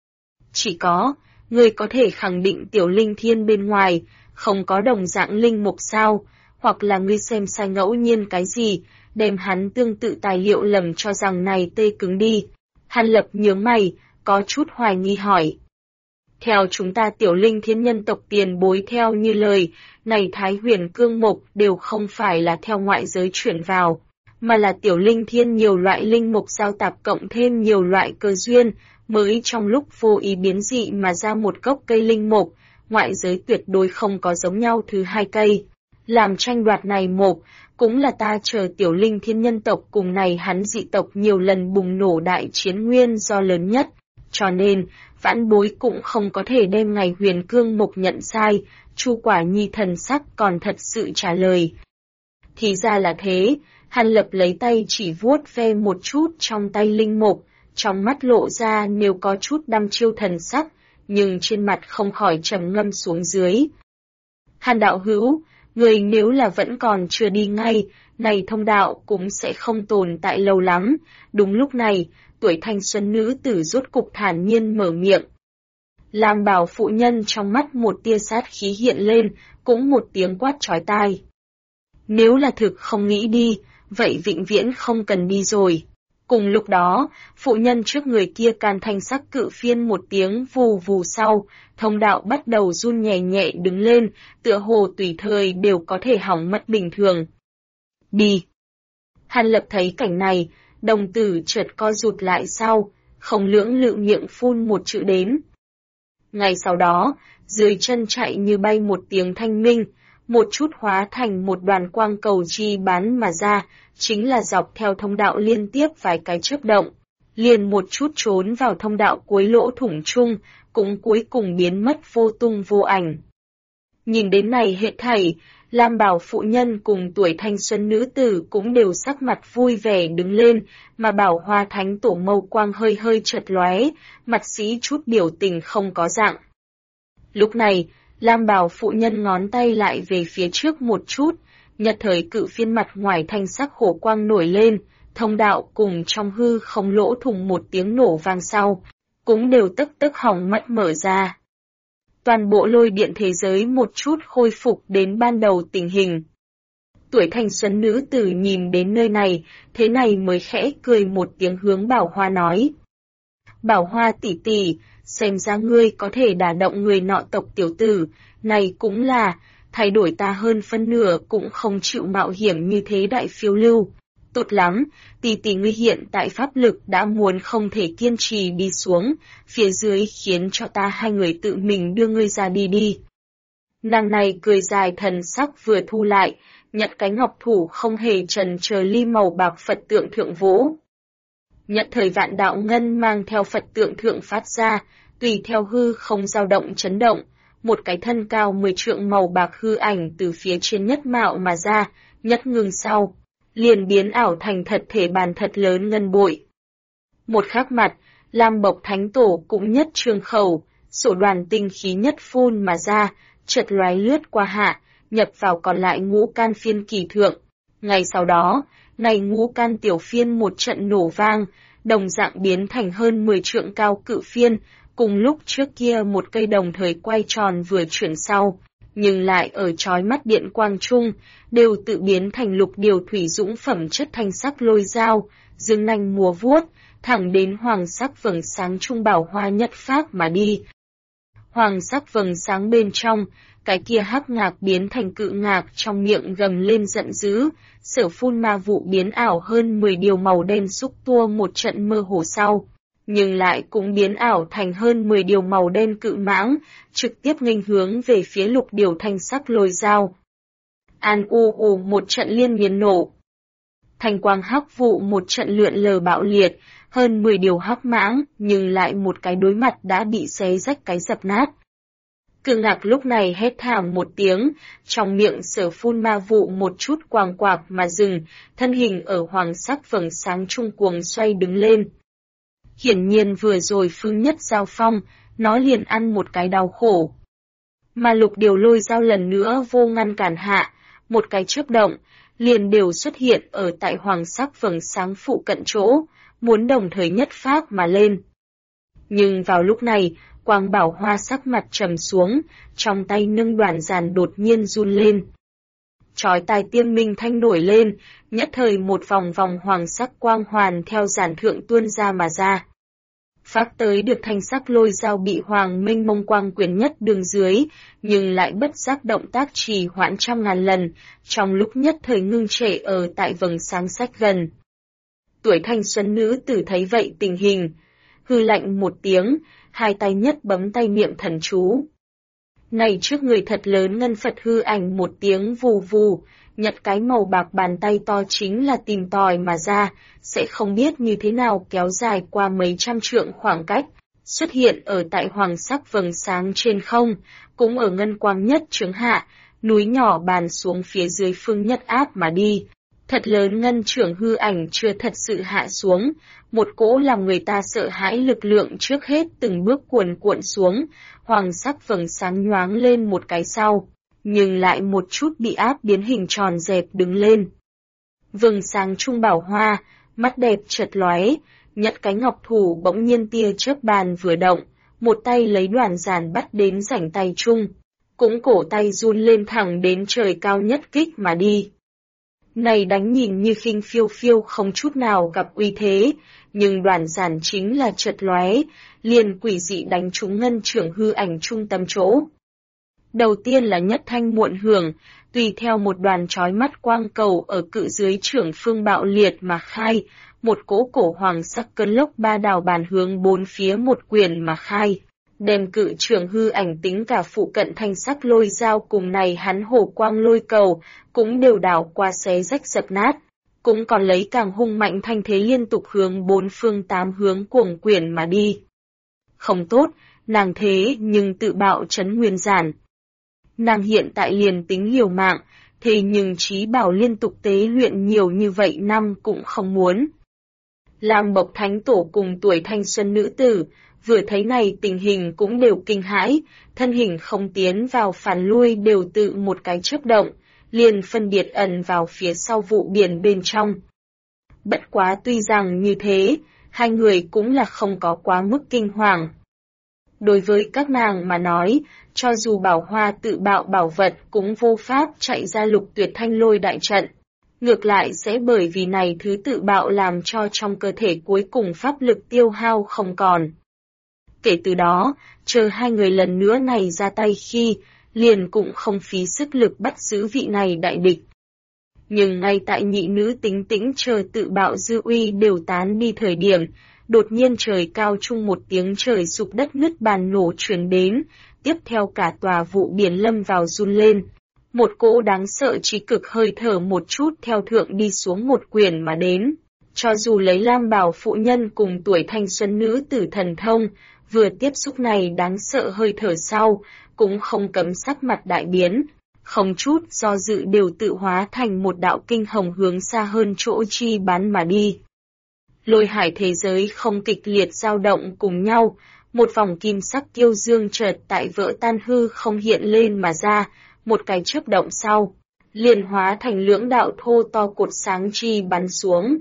Chỉ có, ngươi có thể khẳng định Tiểu Linh Thiên bên ngoài, không có đồng dạng linh mục sao, hoặc là ngươi xem sai ngẫu nhiên cái gì, đem hắn tương tự tài liệu lầm cho rằng này tê cứng đi. Hàn Lập nhướng mày, có chút hoài nghi hỏi. Theo chúng ta Tiểu Linh Thiên nhân tộc tiền bối theo như lời, này Thái Huyền Cương Mục đều không phải là theo ngoại giới chuyển vào, mà là Tiểu Linh Thiên nhiều loại linh mục giao tạp cộng thêm nhiều loại cơ duyên, mới trong lúc vô ý biến dị mà ra một gốc cây linh mục, ngoại giới tuyệt đối không có giống nhau thứ hai cây. Làm tranh đoạt này một, cũng là ta chờ Tiểu Linh Thiên nhân tộc cùng này hắn dị tộc nhiều lần bùng nổ đại chiến nguyên do lớn nhất, cho nên, vãn bối cũng không có thể đem ngày Huyền Cương Mục nhận sai, Chu Quả Nhi thần sắc còn thật sự trả lời. Thì ra là thế, Hàn Lập lấy tay chỉ vuốt ve một chút trong tay linh mục, trong mắt lộ ra nếu có chút đăm chiêu thần sắc, nhưng trên mặt không khỏi trầm ngâm xuống dưới. Hàn đạo hữu, người nếu là vẫn còn chưa đi ngay, này thông đạo cũng sẽ không tồn tại lâu lắm. Đúng lúc này, tuổi thanh xuân nữ tử rốt cục thản nhiên mở miệng. Lam bào phụ nhân trong mắt một tia sát khí hiện lên, cũng một tiếng quát chói tai. Nếu là thực không nghĩ đi, vậy vĩnh viễn không cần đi rồi. Cùng lúc đó, phụ nhân trước người kia can thanh sắc cự phiên một tiếng vù vù sau, thông đạo bắt đầu run nhẹ nhẹ đứng lên, tựa hồ tùy thời đều có thể hỏng mất bình thường. Đi! Hàn Lập thấy cảnh này, đồng tử chợt co rụt lại sau, không lưỡng lự miệng phun một chữ đến. Ngay sau đó, dưới chân chạy như bay một tiếng thanh minh, một chút hóa thành một đoàn quang cầu chi bắn mà ra, chính là dọc theo thông đạo liên tiếp vài cái chớp động, liền một chút trốn vào thông đạo cuối lỗ thủng chung, cũng cuối cùng biến mất vô tung vô ảnh. Nhìn đến này hết thảy, Lam bào phụ nhân cùng tuổi thanh xuân nữ tử cũng đều sắc mặt vui vẻ đứng lên, mà Bảo Hoa Thánh Tổ mâu quang hơi hơi chợt lóe, mặt sĩ chút biểu tình không có dạng. Lúc này, Lam bào phụ nhân ngón tay lại về phía trước một chút, nhật thời cự phiên mặt ngoài thanh sắc hổ quang nổi lên, thông đạo cùng trong hư không lỗ thủng một tiếng nổ vang sau, cũng đều tức tức hỏng mất mở ra. Toàn bộ lôi điện thế giới một chút khôi phục đến ban đầu tình hình. Tuổi thanh xuân nữ tử nhìn đến nơi này, thế này mới khẽ cười một tiếng hướng Bảo Hoa nói. Bảo Hoa tỷ tỷ, xem ra ngươi có thể đả động người nọ tộc tiểu tử, này cũng là, thay đổi ta hơn phân nửa cũng không chịu mạo hiểm như thế đại phiêu lưu. Tốt lắm, tỷ tỷ ngươi hiện tại pháp lực đã muốn không thể kiên trì đi xuống, phía dưới khiến cho ta hai người tự mình đưa ngươi ra đi đi. Nàng này cười dài thần sắc vừa thu lại, nhận cái ngọc thủ không hề chần chờ ly màu bạc Phật tượng thượng vỗ. Nhận thời vạn đạo ngân mang theo Phật tượng thượng phát ra, tùy theo hư không dao động chấn động, một cái thân cao 10 trượng màu bạc hư ảnh từ phía trên nhất mạo mà ra, nhất ngừng sau, liền biến ảo thành thật thể bàn thật lớn ngân bội. Một khắc mặt, Lam Bộc Thánh Tổ cũng nhất trương khẩu, sổ đoàn tinh khí nhất phun mà ra, chợt lóe lướt qua hạ, nhập vào còn lại ngũ can phiên kỳ thượng. Ngay sau đó, này ngũ can tiểu phiên một trận nổ vang, đồng dạng biến thành hơn 10 trượng cao cự phiên, cùng lúc trước kia một cây đồng thời quay tròn vừa chuyển sau, nhưng lại ở chói mắt điện quang trung, đều tự biến thành lục điều thủy dũng phẩm chất thanh sắc lôi dao, dương nanh múa vuốt, thẳng đến hoàng sắc vầng sáng trung Bảo Hoa nhất pháp mà đi. Hoàng sắc vầng sáng bên trong, cái kia hắc ngạc biến thành cự ngạc trong miệng gầm lên giận dữ, Sở phun ma vụ biến ảo hơn 10 điều màu đen xúc tua một trận mơ hồ sau, nhưng lại cũng biến ảo thành hơn 10 điều màu đen cự mãng, trực tiếp nghênh hướng về phía lục điều thanh sắc lôi dao. An u u một trận liên miên nổ. Thanh quang hắc vụ một trận lượn lờ bạo liệt, hơn 10 điều hắc mãng, nhưng lại một cái đối mặt đã bị xé rách cái dập nát. Cự ngạc lúc này hét thảm một tiếng, trong miệng Sở phun ma vụ một chút quàng quạc mà dừng, thân hình ở hoàng sắc vầng sáng trung cuồng xoay đứng lên. Hiển nhiên vừa rồi phương nhất giao phong, nó liền ăn một cái đau khổ. Mà lục điều lôi dao lần nữa vô ngăn cản hạ, một cái chớp động, liền đều xuất hiện ở tại hoàng sắc vầng sáng phụ cận chỗ, muốn đồng thời nhất phát mà lên. Nhưng vào lúc này, Quang Bảo Hoa sắc mặt trầm xuống, trong tay nâng đoàn giàn đột nhiên run lên. Chói tai tiêm minh thanh nổi lên, nhất thời một vòng vòng hoàng sắc quang hoàn theo giàn thượng tuôn ra mà ra. Phát tới được thanh sắc lôi dao bị hoàng minh mông quang quyền nhất đường dưới, nhưng lại bất giác động tác trì hoãn trăm ngàn lần, trong lúc nhất thời ngưng trệ ở tại vầng sáng sách gần. Tuổi thanh xuân nữ tử thấy vậy tình hình, hư lạnh một tiếng, hai tay nhất bấm tay niệm thần chú. Này trước người thật lớn ngân Phật hư ảnh một tiếng vù vù, nhật cái màu bạc bàn tay to chính là tìm tòi mà ra, sẽ không biết như thế nào kéo dài qua mấy trăm trượng khoảng cách, xuất hiện ở tại hoàng sắc vầng sáng trên không, cũng ở ngân quang nhất chướng hạ, núi nhỏ bàn xuống phía dưới phương nhất áp mà đi. Thật lớn ngân trưởng hư ảnh chưa thật sự hạ xuống, một cỗ làm người ta sợ hãi lực lượng trước hết từng bước cuồn cuộn xuống, hoàng sắc vầng sáng nhoáng lên một cái sau, nhưng lại một chút bị áp biến hình tròn dẹp đứng lên. Vầng sáng trung bảo hoa, mắt đẹp chợt lóe, nhật cái ngọc thủ bỗng nhiên tia chớp bàn vừa động, một tay lấy đoàn giàn bắt đến rảnh tay trung, cũng cổ tay run lên thẳng đến trời cao nhất kích mà đi. Này đánh nhìn như khinh phiêu phiêu không chút nào gặp uy thế, nhưng đoàn giản chính là chợt lóe, liền quỷ dị đánh trúng ngân trưởng hư ảnh trung tâm chỗ. Đầu tiên là nhất thanh muộn hưởng, tùy theo một đoàn chói mắt quang cầu ở cự dưới trưởng phương bạo liệt mà khai, một cỗ cổ hoàng sắc cơn lốc ba đào bàn hướng bốn phía một quyền mà khai. Đem cự trưởng hư ảnh tính cả phụ cận thanh sắc lôi dao cùng này hắn hổ quang lôi cầu, cũng đều đảo qua xé rách dập nát, cũng còn lấy càng hung mạnh thanh thế liên tục hướng bốn phương tám hướng cuồng quyển mà đi. Không tốt, nàng thế nhưng tự bạo trấn nguyên giản. Nàng hiện tại liền tính liều mạng, thế nhưng trí bảo liên tục tế luyện nhiều như vậy năm cũng không muốn. Lam Bộc Thánh Tổ cùng tuổi thanh xuân nữ tử, vừa thấy này tình hình cũng đều kinh hãi, thân hình không tiến vào phản lui đều tự một cái chớp động, liền phân biệt ẩn vào phía sau vụ biển bên trong. Bất quá tuy rằng như thế, hai người cũng là không có quá mức kinh hoàng. Đối với các nàng mà nói, cho dù bảo hoa tự bạo bảo vật cũng vô pháp chạy ra lục tuyệt thanh lôi đại trận. Ngược lại sẽ bởi vì này thứ tự bạo làm cho trong cơ thể cuối cùng pháp lực tiêu hao không còn. Kể từ đó, chờ hai người lần nữa này ra tay khi, liền cũng không phí sức lực bắt giữ vị này đại địch. Nhưng ngay tại nhị nữ tính tĩnh chờ tự bạo dư uy đều tán đi thời điểm, đột nhiên trời cao chung một tiếng trời sụp đất nứt bàn nổ truyền đến, tiếp theo cả tòa vụ biển lâm vào run lên. Một cỗ đáng sợ trí cực hơi thở một chút theo thượng đi xuống một quyền mà đến. Cho dù lấy lam bào phụ nhân cùng tuổi thanh xuân nữ tử thần thông, vừa tiếp xúc này đáng sợ hơi thở sau, cũng không cấm sắc mặt đại biến, không chút do dự đều tự hóa thành một đạo kinh hồng hướng xa hơn chỗ chi bắn mà đi. Lôi hải thế giới không kịch liệt dao động cùng nhau, một vòng kim sắc kiêu dương chợt tại vỡ tan hư không hiện lên mà ra, một cái chớp động sau, liền hóa thành lưỡng đạo thô to cột sáng chi bắn xuống.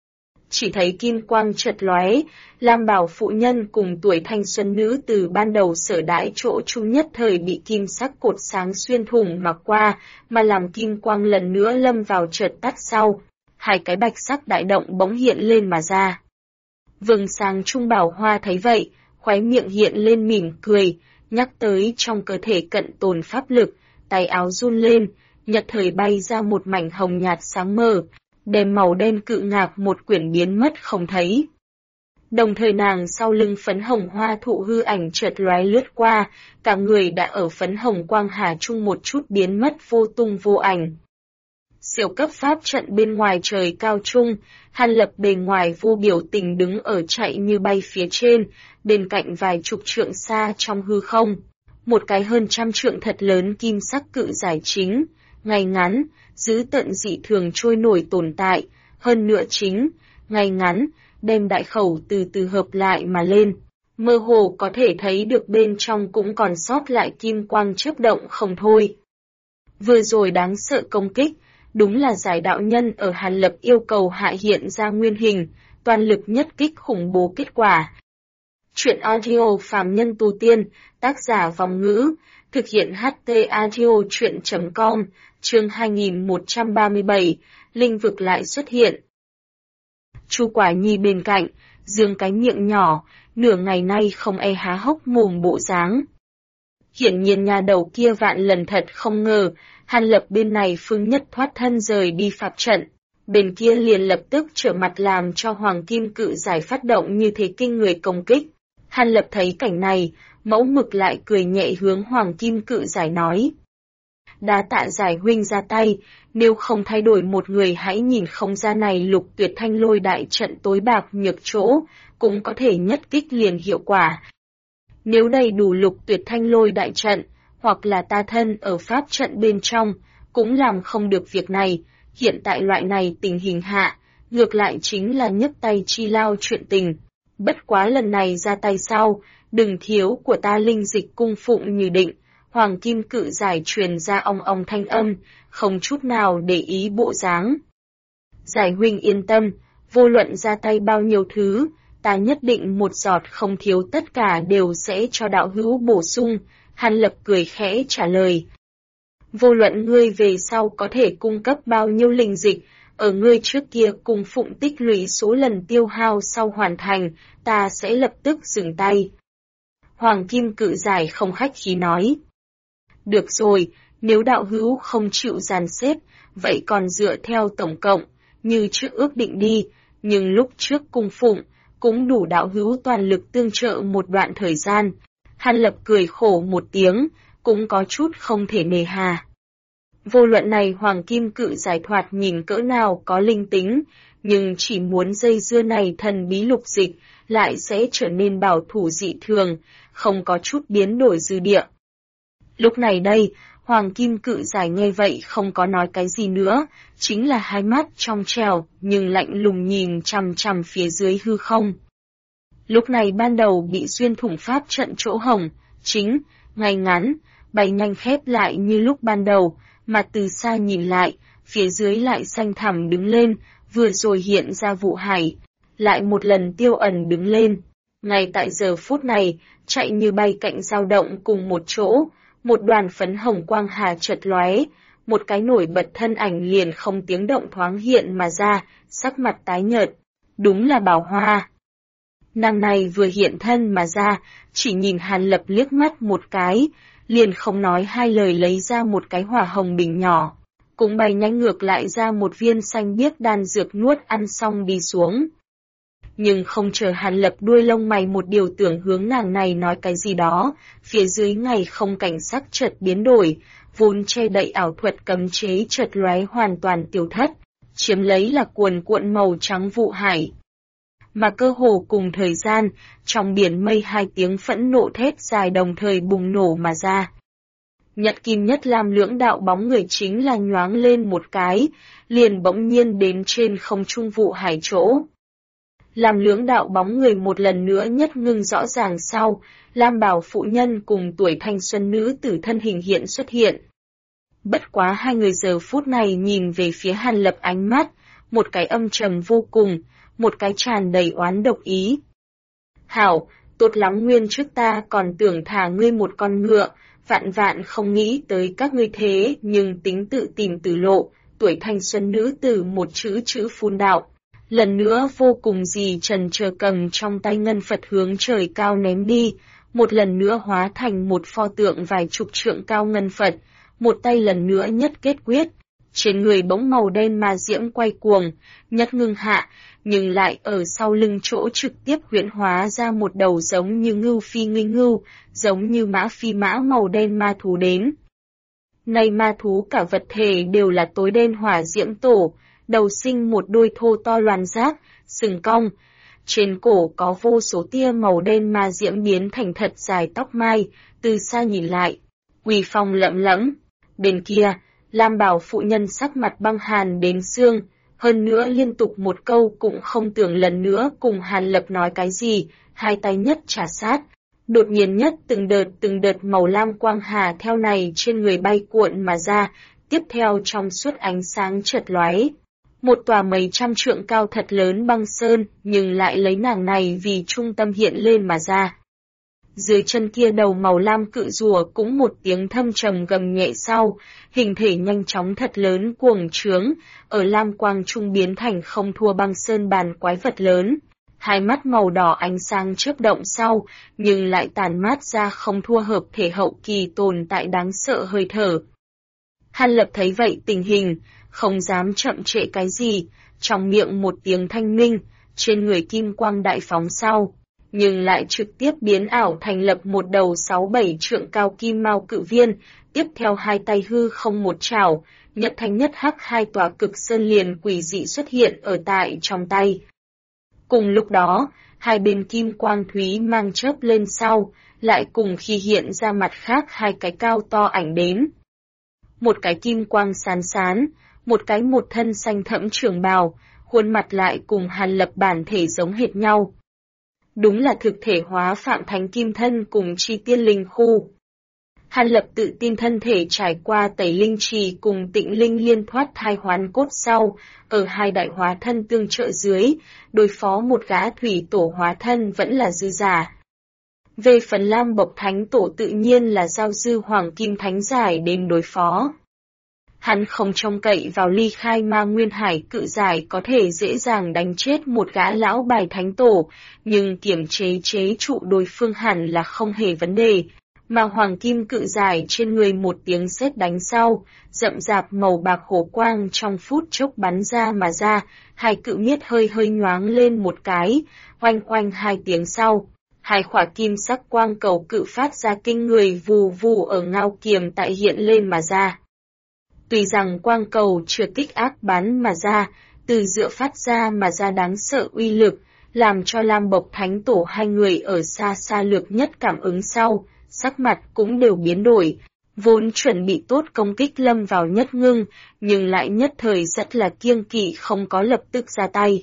Chỉ thấy kim quang chợt lóe, lam bào phụ nhân cùng tuổi thanh xuân nữ từ ban đầu sở đãi chỗ chung nhất thời bị kim sắc cột sáng xuyên thủng mà qua, mà làm kim quang lần nữa lâm vào chợt tắt sau. Hai cái bạch sắc đại động bỗng hiện lên mà ra. Vầng sáng trung bảo hoa thấy vậy, khóe miệng hiện lên mỉm cười, nhắc tới trong cơ thể cận tồn pháp lực, tay áo run lên, nhật thời bay ra một mảnh hồng nhạt sáng mờ, đem màu đen cự ngạc một quyển biến mất không thấy. Đồng thời nàng sau lưng phấn hồng hoa thụ hư ảnh chợt lóe lướt qua, cả người đã ở phấn hồng quang hà chung một chút biến mất vô tung vô ảnh. Siêu cấp pháp trận bên ngoài trời cao trung, Hàn Lập bề ngoài vô biểu tình đứng ở chạy như bay phía trên, bên cạnh vài chục trượng xa trong hư không. Một cái hơn trăm trượng thật lớn kim sắc cự giải chính, ngay ngắn, giữ tận dị thường trôi nổi tồn tại, hơn nữa chính, ngay ngắn, đem đại khẩu từ từ hợp lại mà lên. Mơ hồ có thể thấy được bên trong cũng còn sót lại kim quang chớp động không thôi. Vừa rồi đáng sợ công kích, đúng là giải đạo nhân ở Hàn Lập yêu cầu hạ hiện ra nguyên hình, toàn lực nhất kích khủng bố kết quả. Chuyện audio phàm nhân tu tiên, tác giả Vòng Ngữ, thực hiện HT audio chuyện.com, chương 2137, linh vực lại xuất hiện. Chu Quả Nhi bên cạnh, dương cái miệng nhỏ, nửa ngày nay không e há hốc mồm bộ dáng. Hiển nhiên nhà đầu kia vạn lần thật không ngờ, Hàn Lập bên này phương nhất thoát thân rời đi pháp trận, bên kia liền lập tức trở mặt làm cho Hoàng Kim Cự Giải phát động như thế kinh người công kích. Hàn Lập thấy cảnh này, mẫu mực lại cười nhẹ hướng Hoàng Kim Cự Giải nói. Đa tạ Giải huynh ra tay, nếu không thay đổi một người hãy nhìn không ra này Lục Tuyệt Thanh Lôi đại trận tối bạc nhược chỗ, cũng có thể nhất kích liền hiệu quả. Nếu đầy đủ Lục Tuyệt Thanh Lôi đại trận, hoặc là ta thân ở pháp trận bên trong, cũng làm không được việc này, hiện tại loại này tình hình hạ, ngược lại chính là nhấc tay chi lao chuyện tình. Bất quá lần này ra tay sau, đừng thiếu của ta linh dịch cung phụng như định, Hoàng Kim Cự Giải truyền ra ong ong thanh âm, không chút nào để ý bộ dáng. Giải huynh yên tâm, vô luận ra tay bao nhiêu thứ, ta nhất định một giọt không thiếu tất cả đều sẽ cho đạo hữu bổ sung, Hàn Lập cười khẽ trả lời. Vô luận ngươi về sau có thể cung cấp bao nhiêu linh dịch, ở ngươi trước kia cung phụng tích lũy số lần tiêu hao sau hoàn thành, ta sẽ lập tức dừng tay. Hoàng Kim Cự Giải không khách khí nói. Được rồi, nếu đạo hữu không chịu dàn xếp, vậy còn dựa theo tổng cộng, như trước ước định đi, nhưng lúc trước cung phụng, cũng đủ đạo hữu toàn lực tương trợ một đoạn thời gian. Hàn Lập cười khổ một tiếng, cũng có chút không thể nề hà. Vô luận này Hoàng Kim Cự Giải thoạt nhìn cỡ nào có linh tính, nhưng chỉ muốn dây dưa này thần bí lục dịch, lại sẽ trở nên bảo thủ dị thường, không có chút biến đổi dư địa. Lúc này đây, Hoàng Kim Cự Giải nghe vậy không có nói cái gì nữa, chính là hai mắt trong trèo nhưng lạnh lùng nhìn chằm chằm phía dưới hư không. Lúc này ban đầu bị xuyên thủng pháp trận chỗ hồng, chính, ngay ngắn, bay nhanh khép lại như lúc ban đầu, mà từ xa nhìn lại, phía dưới lại xanh thẳm đứng lên, vừa rồi hiện ra vụ hải, lại một lần tiêu ẩn đứng lên. Ngay tại giờ phút này, chạy như bay cạnh dao động cùng một chỗ, một đoàn phấn hồng quang hà chợt lóe, một cái nổi bật thân ảnh liền không tiếng động thoáng hiện mà ra, sắc mặt tái nhợt. Đúng là Bảo Hoa. Nàng này vừa hiện thân mà ra, chỉ nhìn Hàn Lập liếc mắt một cái, liền không nói hai lời lấy ra một cái hỏa hồng bình nhỏ, cũng bay nhanh ngược lại ra một viên xanh biếc đan dược nuốt ăn xong đi xuống. Nhưng không chờ Hàn Lập đuôi lông mày một điều tưởng hướng nàng này nói cái gì đó, phía dưới ngày không cảnh sắc chợt biến đổi, vốn che đậy ảo thuật cấm chế chợt lóe hoàn toàn tiêu thất, chiếm lấy là cuồn cuộn màu trắng vụ hải. Mà cơ hồ cùng thời gian, trong biển mây hai tiếng phẫn nộ thét dài đồng thời bùng nổ mà ra. Nhật kim nhất lam lưỡng đạo bóng người chính là nhoáng lên một cái, liền bỗng nhiên đến trên không trung vụ hải chỗ. Làm lưỡng đạo bóng người một lần nữa nhất ngưng rõ ràng sau, lam bào phụ nhân cùng tuổi thanh xuân nữ tử thân hình hiện xuất hiện. Bất quá hai người giờ phút này nhìn về phía Hàn Lập ánh mắt, một cái âm trầm vô cùng, một cái tràn đầy oán độc ý. Hảo, tốt lắm nguyên trước ta còn tưởng thả ngươi một con ngựa, vạn vạn không nghĩ tới các ngươi thế nhưng tính tự tìm tử lộ, tuổi thanh xuân nữ tử một chữ phun đạo. Lần nữa vô cùng gì trần chờ cầm trong tay ngân Phật hướng trời cao ném đi, một lần nữa hóa thành một pho tượng vài chục trượng cao ngân Phật, một tay lần nữa nhất kết quyết. Trên người bỗng màu đen ma diễm quay cuồng, nhất ngưng hạ, nhưng lại ở sau lưng chỗ trực tiếp huyễn hóa ra một đầu giống như ngưu phi nguy ngưu, giống như mã phi mã màu đen ma thú đến. Này ma thú cả vật thể đều là tối đen hỏa diễm tổ, đầu sinh một đôi thô to loàn giác, sừng cong. Trên cổ có vô số tia màu đen ma diễm biến thành thật dài tóc mai, từ xa nhìn lại, uy phong lẫm lẫm. Bên kia, lam bào phụ nhân sắc mặt băng hàn đến xương, hơn nữa liên tục một câu cũng không tưởng lần nữa cùng Hàn Lập nói cái gì, hai tay nhất trả sát. Đột nhiên nhất từng đợt màu lam quang hà theo này trên người bay cuộn mà ra, tiếp theo trong suốt ánh sáng chợt lóe. Một tòa mấy trăm trượng cao thật lớn băng sơn, nhưng lại lấy nàng này vì trung tâm hiện lên mà ra. Dưới chân kia đầu màu lam cự rùa cũng một tiếng thâm trầm gầm nhẹ sau, hình thể nhanh chóng thật lớn cuồng trướng, ở lam quang trung biến thành không thua băng sơn bàn quái vật lớn. Hai mắt màu đỏ ánh sáng chớp động sau, nhưng lại tàn mát ra không thua hợp thể hậu kỳ tồn tại đáng sợ hơi thở. Hàn Lập thấy vậy tình hình, không dám chậm trễ cái gì, trong miệng một tiếng thanh minh, trên người kim quang đại phóng sau, nhưng lại trực tiếp biến ảo thành lập một đầu 6-7 trượng cao kim mao cự viên, tiếp theo hai tay hư không một chảo, nhất thanh nhất hắc hai tòa cực sơn liền quỷ dị xuất hiện ở tại trong tay. Cùng lúc đó, hai bên kim quang thúy mang chớp lên sau, lại cùng khi hiện ra mặt khác hai cái cao to ảnh đến. Một cái kim quang sán sán, một cái một thân xanh thẫm trường bào, khuôn mặt lại cùng Hàn Lập bản thể giống hệt nhau. Đúng là thực thể hóa Phạm Thánh Kim Thân cùng Chi Tiên Linh Khu. Hàn Lập tự tin thân thể trải qua tẩy linh trì cùng tịnh linh liên thoát thai hoán cốt sau, ở hai đại hóa thân tương trợ dưới, đối phó một gã thủy tổ hóa thân vẫn là dư giả. Về phần Lam Bộc Thánh Tổ tự nhiên là giao dư Hoàng Kim Thánh Giải đến đối phó. Hắn không trông cậy vào ly khai ma nguyên hải cự giải có thể dễ dàng đánh chết một gã lão bài thánh tổ, nhưng kiểm chế trụ đối phương hẳn là không hề vấn đề. Mà hoàng kim cự giải trên người một tiếng sét đánh sau, rậm rạp màu bạc hổ quang trong phút chốc bắn ra mà ra, hai cự miết hơi nhoáng lên một cái, oanh oanh hai tiếng sau. Hai khỏa kim sắc quang cầu cự phát ra kinh người vù vù ở ngao kiềm tại hiện lên mà ra. Tuy rằng quang cầu chưa kích ác bắn mà ra, từ giữa phát ra mà ra đáng sợ uy lực, làm cho Lam Bộc Thánh Tổ hai người ở xa xa lược nhất cảm ứng sau, sắc mặt cũng đều biến đổi, vốn chuẩn bị tốt công kích lâm vào nhất ngưng, nhưng lại nhất thời rất là kiêng kỵ không có lập tức ra tay.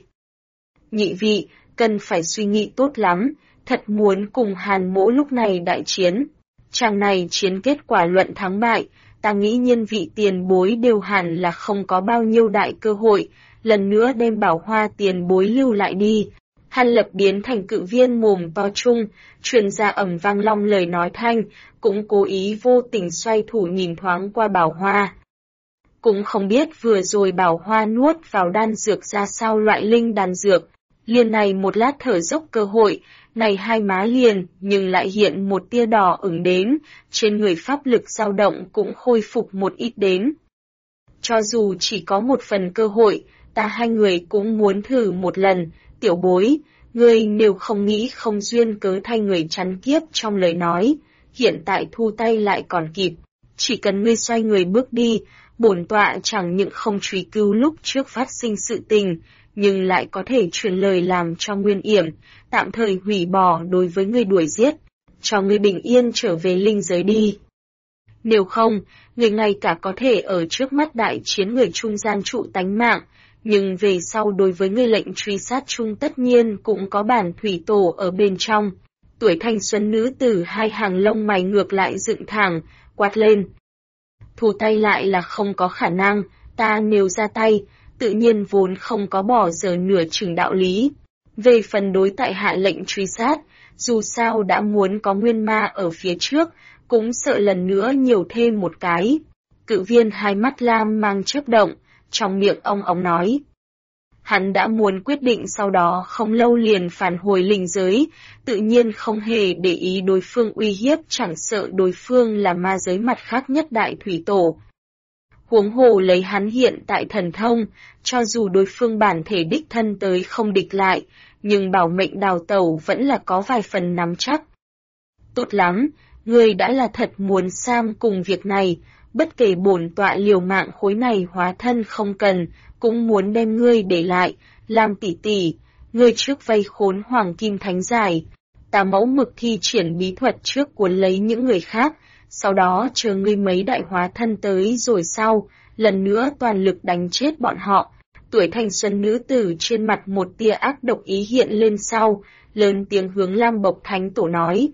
Nhị vị, cần phải suy nghĩ tốt lắm, thật muốn cùng Hàn Mỗ lúc này đại chiến. Chàng này chiến kết quả luận thắng bại, ta nghĩ nhân vị tiền bối đều hẳn là không có bao nhiêu đại cơ hội, lần nữa đem Bảo Hoa tiền bối lưu lại đi. Hàn Lập biến thành cự viên mồm to chung, truyền ra ầm vang long lời nói thanh, cũng cố ý vô tình xoay thủ nhìn thoáng qua Bảo Hoa. Cũng không biết vừa rồi Bảo Hoa nuốt vào đan dược ra sao loại linh đan dược, liền này một lát thở dốc cơ hội, này hai má liền, nhưng lại hiện một tia đỏ ửng đến, trên người pháp lực dao động cũng khôi phục một ít đến. Cho dù chỉ có một phần cơ hội, ta hai người cũng muốn thử một lần, tiểu bối, ngươi nếu không nghĩ không duyên cớ thay người chắn kiếp trong lời nói, hiện tại thu tay lại còn kịp, chỉ cần ngươi xoay người bước đi, bổn tọa chẳng những không truy cứu lúc trước phát sinh sự tình, nhưng lại có thể truyền lời làm cho Nguyên Yểm, tạm thời hủy bỏ đối với ngươi đuổi giết, cho ngươi bình yên trở về linh giới đi. Nếu không, người ngay cả có thể ở trước mắt đại chiến người trung gian trụ tánh mạng, nhưng về sau đối với người lệnh truy sát chung tất nhiên cũng có bản thủy tổ ở bên trong. Tuổi thanh xuân nữ tử hai hàng lông mày ngược lại dựng thẳng, quát lên. Thu tay lại là không có khả năng, ta nếu ra tay, tự nhiên vốn không có bỏ giờ nửa chừng đạo lý. Về phần đối tại hạ lệnh truy sát, dù sao đã muốn có nguyên ma ở phía trước, cũng sợ lần nữa nhiều thêm một cái. Cự viên hai mắt lam mang chớp động, trong miệng ông nói. Hắn đã muốn quyết định sau đó không lâu liền phản hồi linh giới, tự nhiên không hề để ý đối phương uy hiếp, chẳng sợ đối phương là ma giới mặt khác nhất đại thủy tổ. Huống hồ lấy hắn hiện tại thần thông, cho dù đối phương bản thể đích thân tới không địch lại, nhưng bảo mệnh đào tẩu vẫn là có vài phần nắm chắc. Tốt lắm, ngươi đã là thật muốn sam cùng việc này, bất kể bổn tọa liều mạng khối này hóa thân không cần, cũng muốn đem ngươi để lại, làm tỷ tỷ, ngươi trước vây khốn Hoàng Kim Thánh Giải, ta mẫu mực thi triển bí thuật trước cuốn lấy những người khác, sau đó chờ ngươi mấy đại hóa thân tới rồi sau, lần nữa toàn lực đánh chết bọn họ. Tuổi thanh xuân nữ tử trên mặt một tia ác độc ý hiện lên sau, lớn tiếng hướng Lam Bộc Thánh Tổ nói.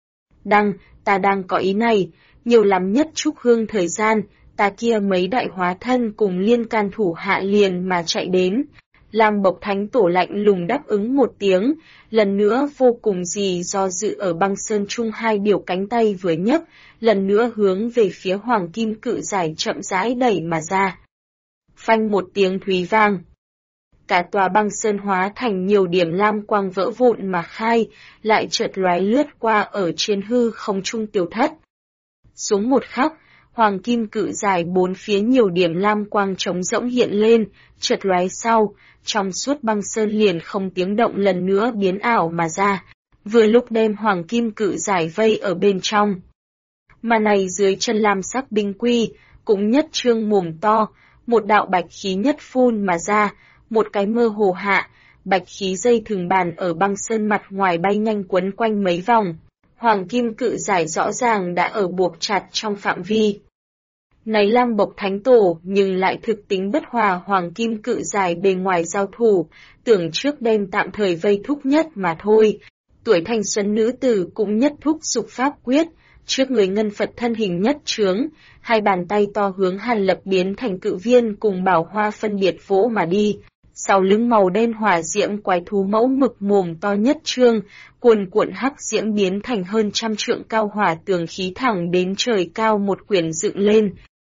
Ta đang có ý này, nhiều lắm nhất chúc hương thời gian, ta kia mấy đại hóa thân cùng liên can thủ hạ liền mà chạy đến. Lam Bộc Thánh Tổ lạnh lùng đáp ứng một tiếng, lần nữa vô cùng gì do dự ở băng sơn trung hai điều cánh tay vừa nhấc, lần nữa hướng về phía Hoàng Kim Cự Giải chậm rãi đẩy mà ra. Phanh một tiếng thúy vang. Cả tòa băng sơn hóa thành nhiều điểm lam quang vỡ vụn mà khai, lại chợt lóe lướt qua ở trên hư không trung tiêu thất. Xuống một khắc, Hoàng Kim Cự Giải bốn phía nhiều điểm lam quang trống rỗng hiện lên, chợt lóe sau, trong suốt băng sơn liền không tiếng động lần nữa biến ảo mà ra, vừa lúc đem Hoàng Kim Cự Giải vây ở bên trong. Mà này dưới chân lam sắc binh quy, cũng nhất trương mồm to, một đạo bạch khí nhất phun mà ra, một cái mơ hồ hạ, bạch khí dây thừng bàn ở băng sơn mặt ngoài bay nhanh quấn quanh mấy vòng. Hoàng Kim Cự Giải rõ ràng đã ở buộc chặt trong phạm vi. Này Lam Bộc Thánh Tổ nhưng lại thực tính bất hòa Hoàng Kim Cự Giải bề ngoài giao thủ, tưởng trước đêm tạm thời vây thúc nhất mà thôi. Tuổi thanh xuân nữ tử cũng nhất thúc dục pháp quyết, trước người ngân Phật thân hình nhất trướng, hai bàn tay to hướng Hàn Lập biến thành cự viên cùng bảo hoa phân biệt vỗ mà đi. Sau lưng màu đen hỏa diễm quái thú mẫu mực mồm to nhất trương, cuồn cuộn hắc diễm biến thành hơn trăm trượng cao hỏa tường khí thẳng đến trời cao một quyển dựng lên.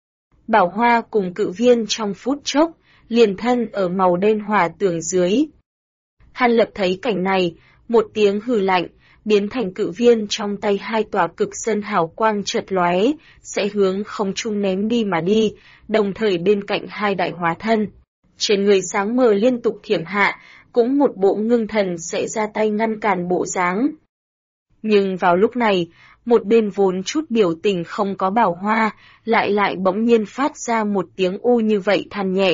Bảo hoa cùng cự viên trong phút chốc, liền thân ở màu đen hỏa tường dưới. Hàn Lập thấy cảnh này, một tiếng hừ lạnh, biến thành cự viên trong tay hai tòa cực sơn hào quang chợt lóe, sẽ hướng không trung ném đi mà đi, đồng thời bên cạnh hai đại hóa thân. Trên người sáng mờ liên tục thiểm hạ, cũng một bộ ngưng thần sẽ ra tay ngăn cản bộ dáng. Nhưng vào lúc này, một bên vốn chút biểu tình không có bảo hoa, lại bỗng nhiên phát ra một tiếng u như vậy than nhẹ.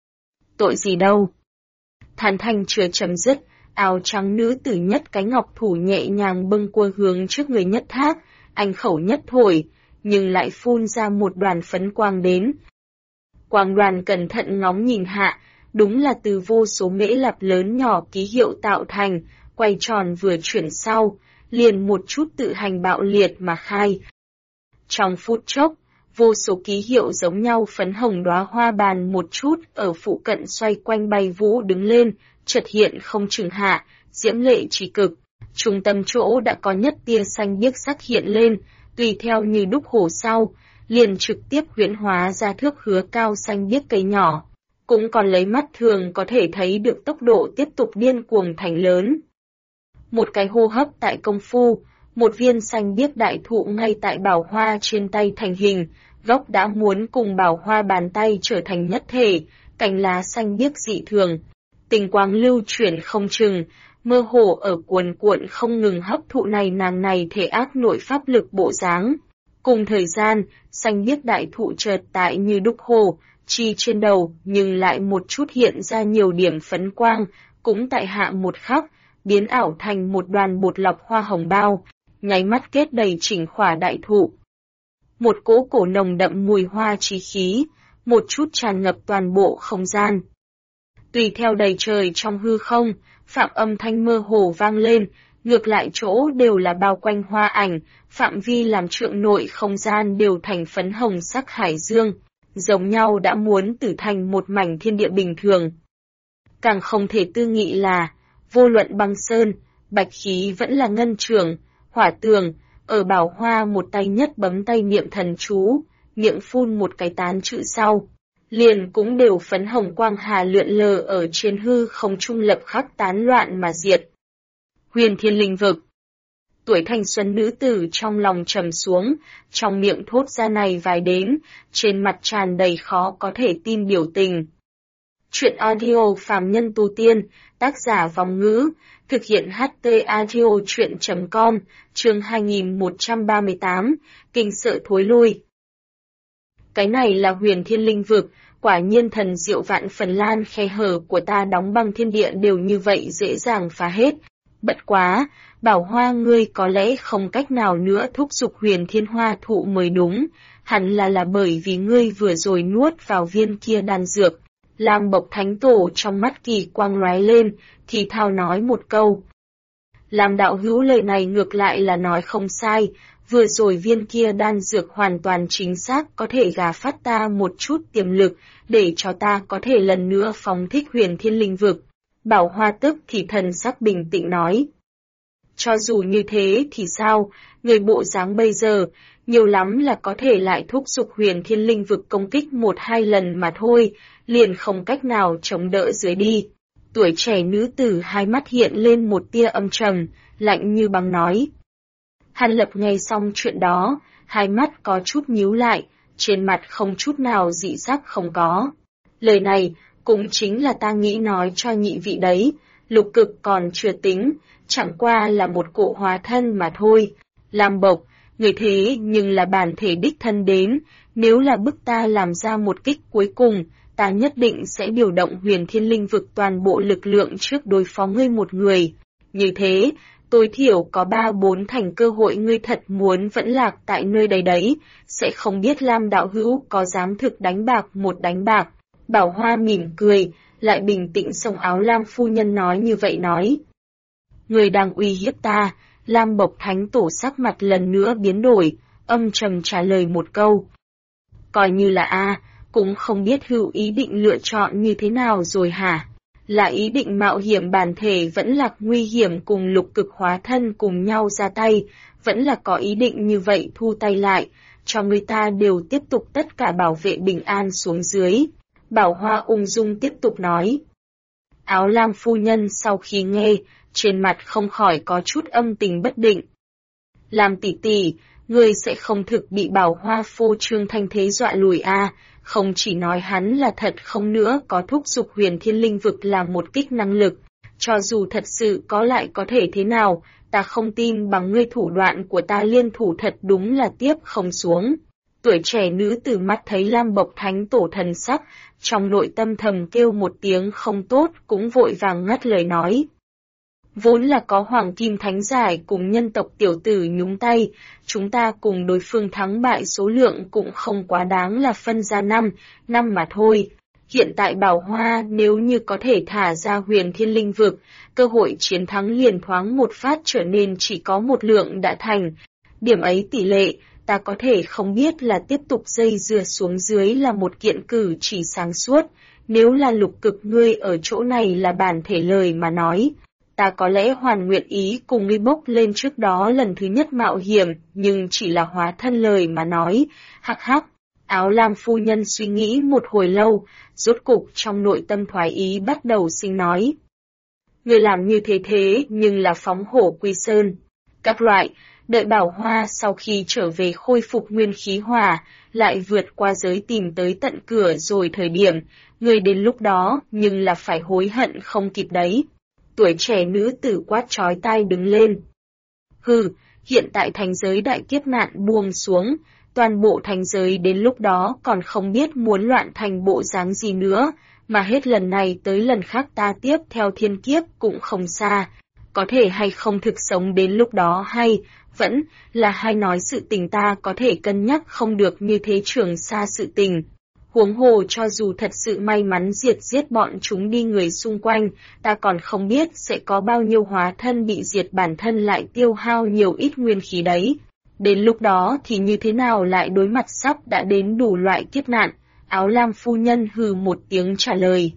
Tội gì đâu? Than thanh chưa chấm dứt, áo trắng nữ tử nhất cái ngọc thủ nhẹ nhàng bâng cua hướng trước người nhất thác, anh khẩu nhất thổi, nhưng lại phun ra một đoàn phấn quang đến. Quang đoàn cẩn thận ngóng nhìn hạ, đúng là từ vô số mễ lạp lớn nhỏ ký hiệu tạo thành, quay tròn vừa chuyển sau, liền một chút tự hành bạo liệt mà khai. Trong phút chốc, vô số ký hiệu giống nhau phấn hồng đóa hoa bàn một chút ở phụ cận xoay quanh bay vũ đứng lên, chợt hiện không chừng hạ, diễm lệ chỉ cực. Trung tâm chỗ đã có nhất tia xanh biếc sắc hiện lên, tùy theo như đúc hổ sau, liền trực tiếp huyễn hóa ra thước hứa cao xanh biếc cây nhỏ, cũng còn lấy mắt thường có thể thấy được tốc độ tiếp tục điên cuồng thành lớn. Một cái hô hấp tại công phu, một viên xanh biếc đại thụ ngay tại bảo hoa trên tay thành hình, gốc đã muốn cùng bảo hoa bàn tay trở thành nhất thể, cành lá xanh biếc dị thường. Tình quang lưu chuyển không chừng, mơ hồ ở cuồn cuộn không ngừng hấp thụ này nàng này thể ác nội pháp lực bộ dáng. Cùng thời gian, xanh biếc đại thụ chợt tại như đúc hồ, chi trên đầu nhưng lại một chút hiện ra nhiều điểm phấn quang, cũng tại hạ một khắc, biến ảo thành một đoàn bột lọc hoa hồng bao, nháy mắt kết đầy chỉnh khỏa đại thụ. Một cỗ cổ nồng đậm mùi hoa chí khí, một chút tràn ngập toàn bộ không gian. Tùy theo đầy trời trong hư không, phạm âm thanh mơ hồ vang lên, ngược lại chỗ đều là bao quanh hoa ảnh, phạm vi làm trượng nội không gian đều thành phấn hồng sắc hải dương, giống nhau đã muốn tử thành một mảnh thiên địa bình thường. Càng không thể tư nghị là, vô luận băng sơn, bạch khí vẫn là ngân trường, hỏa tường, ở bảo hoa một tay nhất bấm tay niệm thần chú, miệng phun một cái tán chữ sau. liền cũng đều phấn hồng quang hà lượn lờ ở trên hư không trung lập khắc tán loạn mà diệt. Huyền Thiên Linh Vực. Tuổi thanh xuân nữ tử trong lòng trầm xuống, trong miệng thốt ra này vài đến, trên mặt tràn đầy khó có thể tin biểu tình. Chuyện audio phàm nhân tu tiên, tác giả Vòng Ngữ, thực hiện HT audio chuyện.com, chương 2138, kinh sợ thối lui. Cái này là Huyền Thiên Linh Vực, quả nhiên thần diệu vạn phần, lan khe hở của ta đóng băng thiên địa đều như vậy dễ dàng phá hết. Bất quá, Bảo Hoa ngươi có lẽ không cách nào nữa thúc giục Huyền Thiên Hoa thụ mới đúng, hẳn là bởi vì ngươi vừa rồi nuốt vào viên kia đan dược. Lam Bộc Thánh Tổ trong mắt kỳ quang lóe lên, thì thào nói một câu. Lam đạo hữu lời này ngược lại là nói không sai, vừa rồi viên kia đan dược hoàn toàn chính xác có thể gà phát ta một chút tiềm lực, để cho ta có thể lần nữa phóng thích Huyền Thiên Linh Vực. Bảo Hoa tức thì thần sắc bình tĩnh nói. Cho dù như thế thì sao, người bộ dáng bây giờ, nhiều lắm là có thể lại thúc giục Huyền Thiên Linh Vực công kích 1-2 lần mà thôi, liền không cách nào chống đỡ dưới đi. Tuổi trẻ nữ tử hai mắt hiện lên một tia âm trầm, lạnh như băng nói. Hàn Lập nghe xong chuyện đó, hai mắt có chút nhíu lại, trên mặt không chút nào dị sắc không có. Lời này, cũng chính là ta nghĩ nói cho nhị vị đấy, lục cực còn chưa tính, chẳng qua là một cỗ hóa thân mà thôi. Lam Bộc, người thế nhưng là bản thể đích thân đến, nếu là bức ta làm ra một kích cuối cùng, ta nhất định sẽ điều động Huyền Thiên Linh Vực toàn bộ lực lượng trước đối phó ngươi một người. Như thế, tối thiểu có 3-4 thành cơ hội ngươi thật muốn vẫn lạc tại nơi đây đấy, sẽ không biết Lam đạo hữu có dám thực đánh bạc một đánh bạc. Bảo Hoa mỉm cười, lại bình tĩnh xông áo Lam phu nhân nói như vậy nói. Người đang uy hiếp ta, Lam Bộc Thánh Tổ sắc mặt lần nữa biến đổi, âm trầm trả lời một câu. Coi như là cũng không biết hữu ý định lựa chọn như thế nào rồi hả? Là ý định mạo hiểm bản thể vẫn là nguy hiểm cùng lục cực hóa thân cùng nhau ra tay, vẫn là có ý định như vậy thu tay lại, cho người ta đều tiếp tục tất cả bảo vệ bình an xuống dưới. Bảo Hoa ung dung tiếp tục nói. Áo Lam phu nhân sau khi nghe, trên mặt không khỏi có chút âm tình bất định. Lam tỷ tỷ, ngươi sẽ không thực bị Bảo Hoa phô trương thanh thế dọa lùi không chỉ nói hắn là thật không nữa có thúc giục Huyền Thiên Linh Vực là một kích năng lực, cho dù thật sự có lại có thể thế nào, ta không tin bằng ngươi thủ đoạn của ta liên thủ thật đúng là tiếp không xuống. Tuổi trẻ nữ tử mắt thấy Lam Bộc Thánh Tổ thần sắc, trong nội tâm thầm kêu một tiếng không tốt cũng vội vàng ngắt lời nói. Vốn là có Hoàng Kim Thánh Giải cùng nhân tộc tiểu tử nhúng tay, chúng ta cùng đối phương thắng bại số lượng cũng không quá đáng là phân ra 5 mà thôi. Hiện tại Bảo Hoa nếu như có thể thả ra Huyền Thiên Linh Vực, cơ hội chiến thắng liền thoáng một phát trở nên chỉ có một lượng đã thành. Điểm ấy tỷ lệ, ta có thể không biết là tiếp tục dây dưa xuống dưới là một kiện cử chỉ sáng suốt, nếu là lục cực ngươi ở chỗ này là bản thể lời mà nói. Ta có lẽ hoàn nguyện ý cùng ngươi bốc lên trước đó lần thứ nhất mạo hiểm, nhưng chỉ là hóa thân lời mà nói. Hắc hắc, Áo Lam phu nhân suy nghĩ một hồi lâu, rốt cục trong nội tâm thoái ý bắt đầu sinh nói. Người làm như thế nhưng là phóng hổ quy sơn. Các loại, đợi Bảo Hoa sau khi trở về khôi phục nguyên khí hòa, lại vượt qua giới tìm tới tận cửa rồi thời điểm, người đến lúc đó nhưng là phải hối hận không kịp đấy. Tuổi trẻ nữ tử quát chói tai đứng lên. Hừ, hiện tại thành giới đại kiếp nạn buông xuống, toàn bộ thành giới đến lúc đó còn không biết muốn loạn thành bộ dáng gì nữa, mà hết lần này tới lần khác ta tiếp theo thiên kiếp cũng không xa, có thể hay không thực sống đến lúc đó hay, vẫn là hay nói sự tình ta có thể cân nhắc không được như thế trường xa sự tình. Huống hồ cho dù thật sự may mắn giết bọn chúng đi người xung quanh, ta còn không biết sẽ có bao nhiêu hóa thân bị diệt bản thân lại tiêu hao nhiều ít nguyên khí đấy. Đến lúc đó thì như thế nào lại đối mặt sắp đã đến đủ loại kiếp nạn, Áo Lam phu nhân hừ một tiếng trả lời.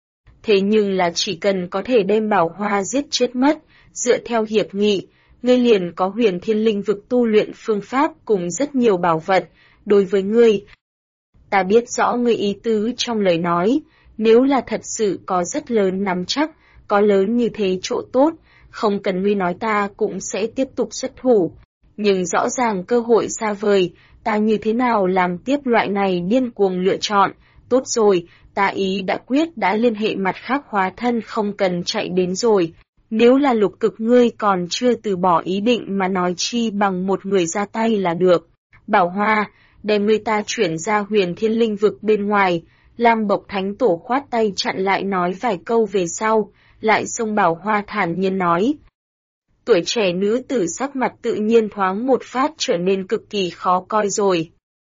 Thế nhưng là chỉ cần có thể đem Bảo Hoa giết chết mất, dựa theo hiệp nghị, ngươi liền có Huyền Thiên Linh Vực tu luyện phương pháp cùng rất nhiều bảo vật, đối với ngươi. Ta biết rõ ngươi ý tứ trong lời nói, nếu là thật sự có rất lớn nắm chắc, có lớn như thế chỗ tốt, không cần ngươi nói ta cũng sẽ tiếp tục xuất thủ. Nhưng rõ ràng cơ hội xa vời, ta như thế nào làm tiếp loại này điên cuồng lựa chọn, tốt rồi, ta ý đã quyết đã liên hệ mặt khác hóa thân không cần chạy đến rồi. Nếu là Lục Cực ngươi còn chưa từ bỏ ý định mà nói chi bằng một người ra tay là được. Bảo Hoa, đem người ta chuyển ra Huyền Thiên Linh vực bên ngoài, Lam Bộc Thánh Tổ khoát tay chặn lại nói vài câu về sau, lại xông Bảo Hoa thản nhiên nói. Tuổi trẻ nữ tử sắc mặt tự nhiên thoáng một phát trở nên cực kỳ khó coi rồi.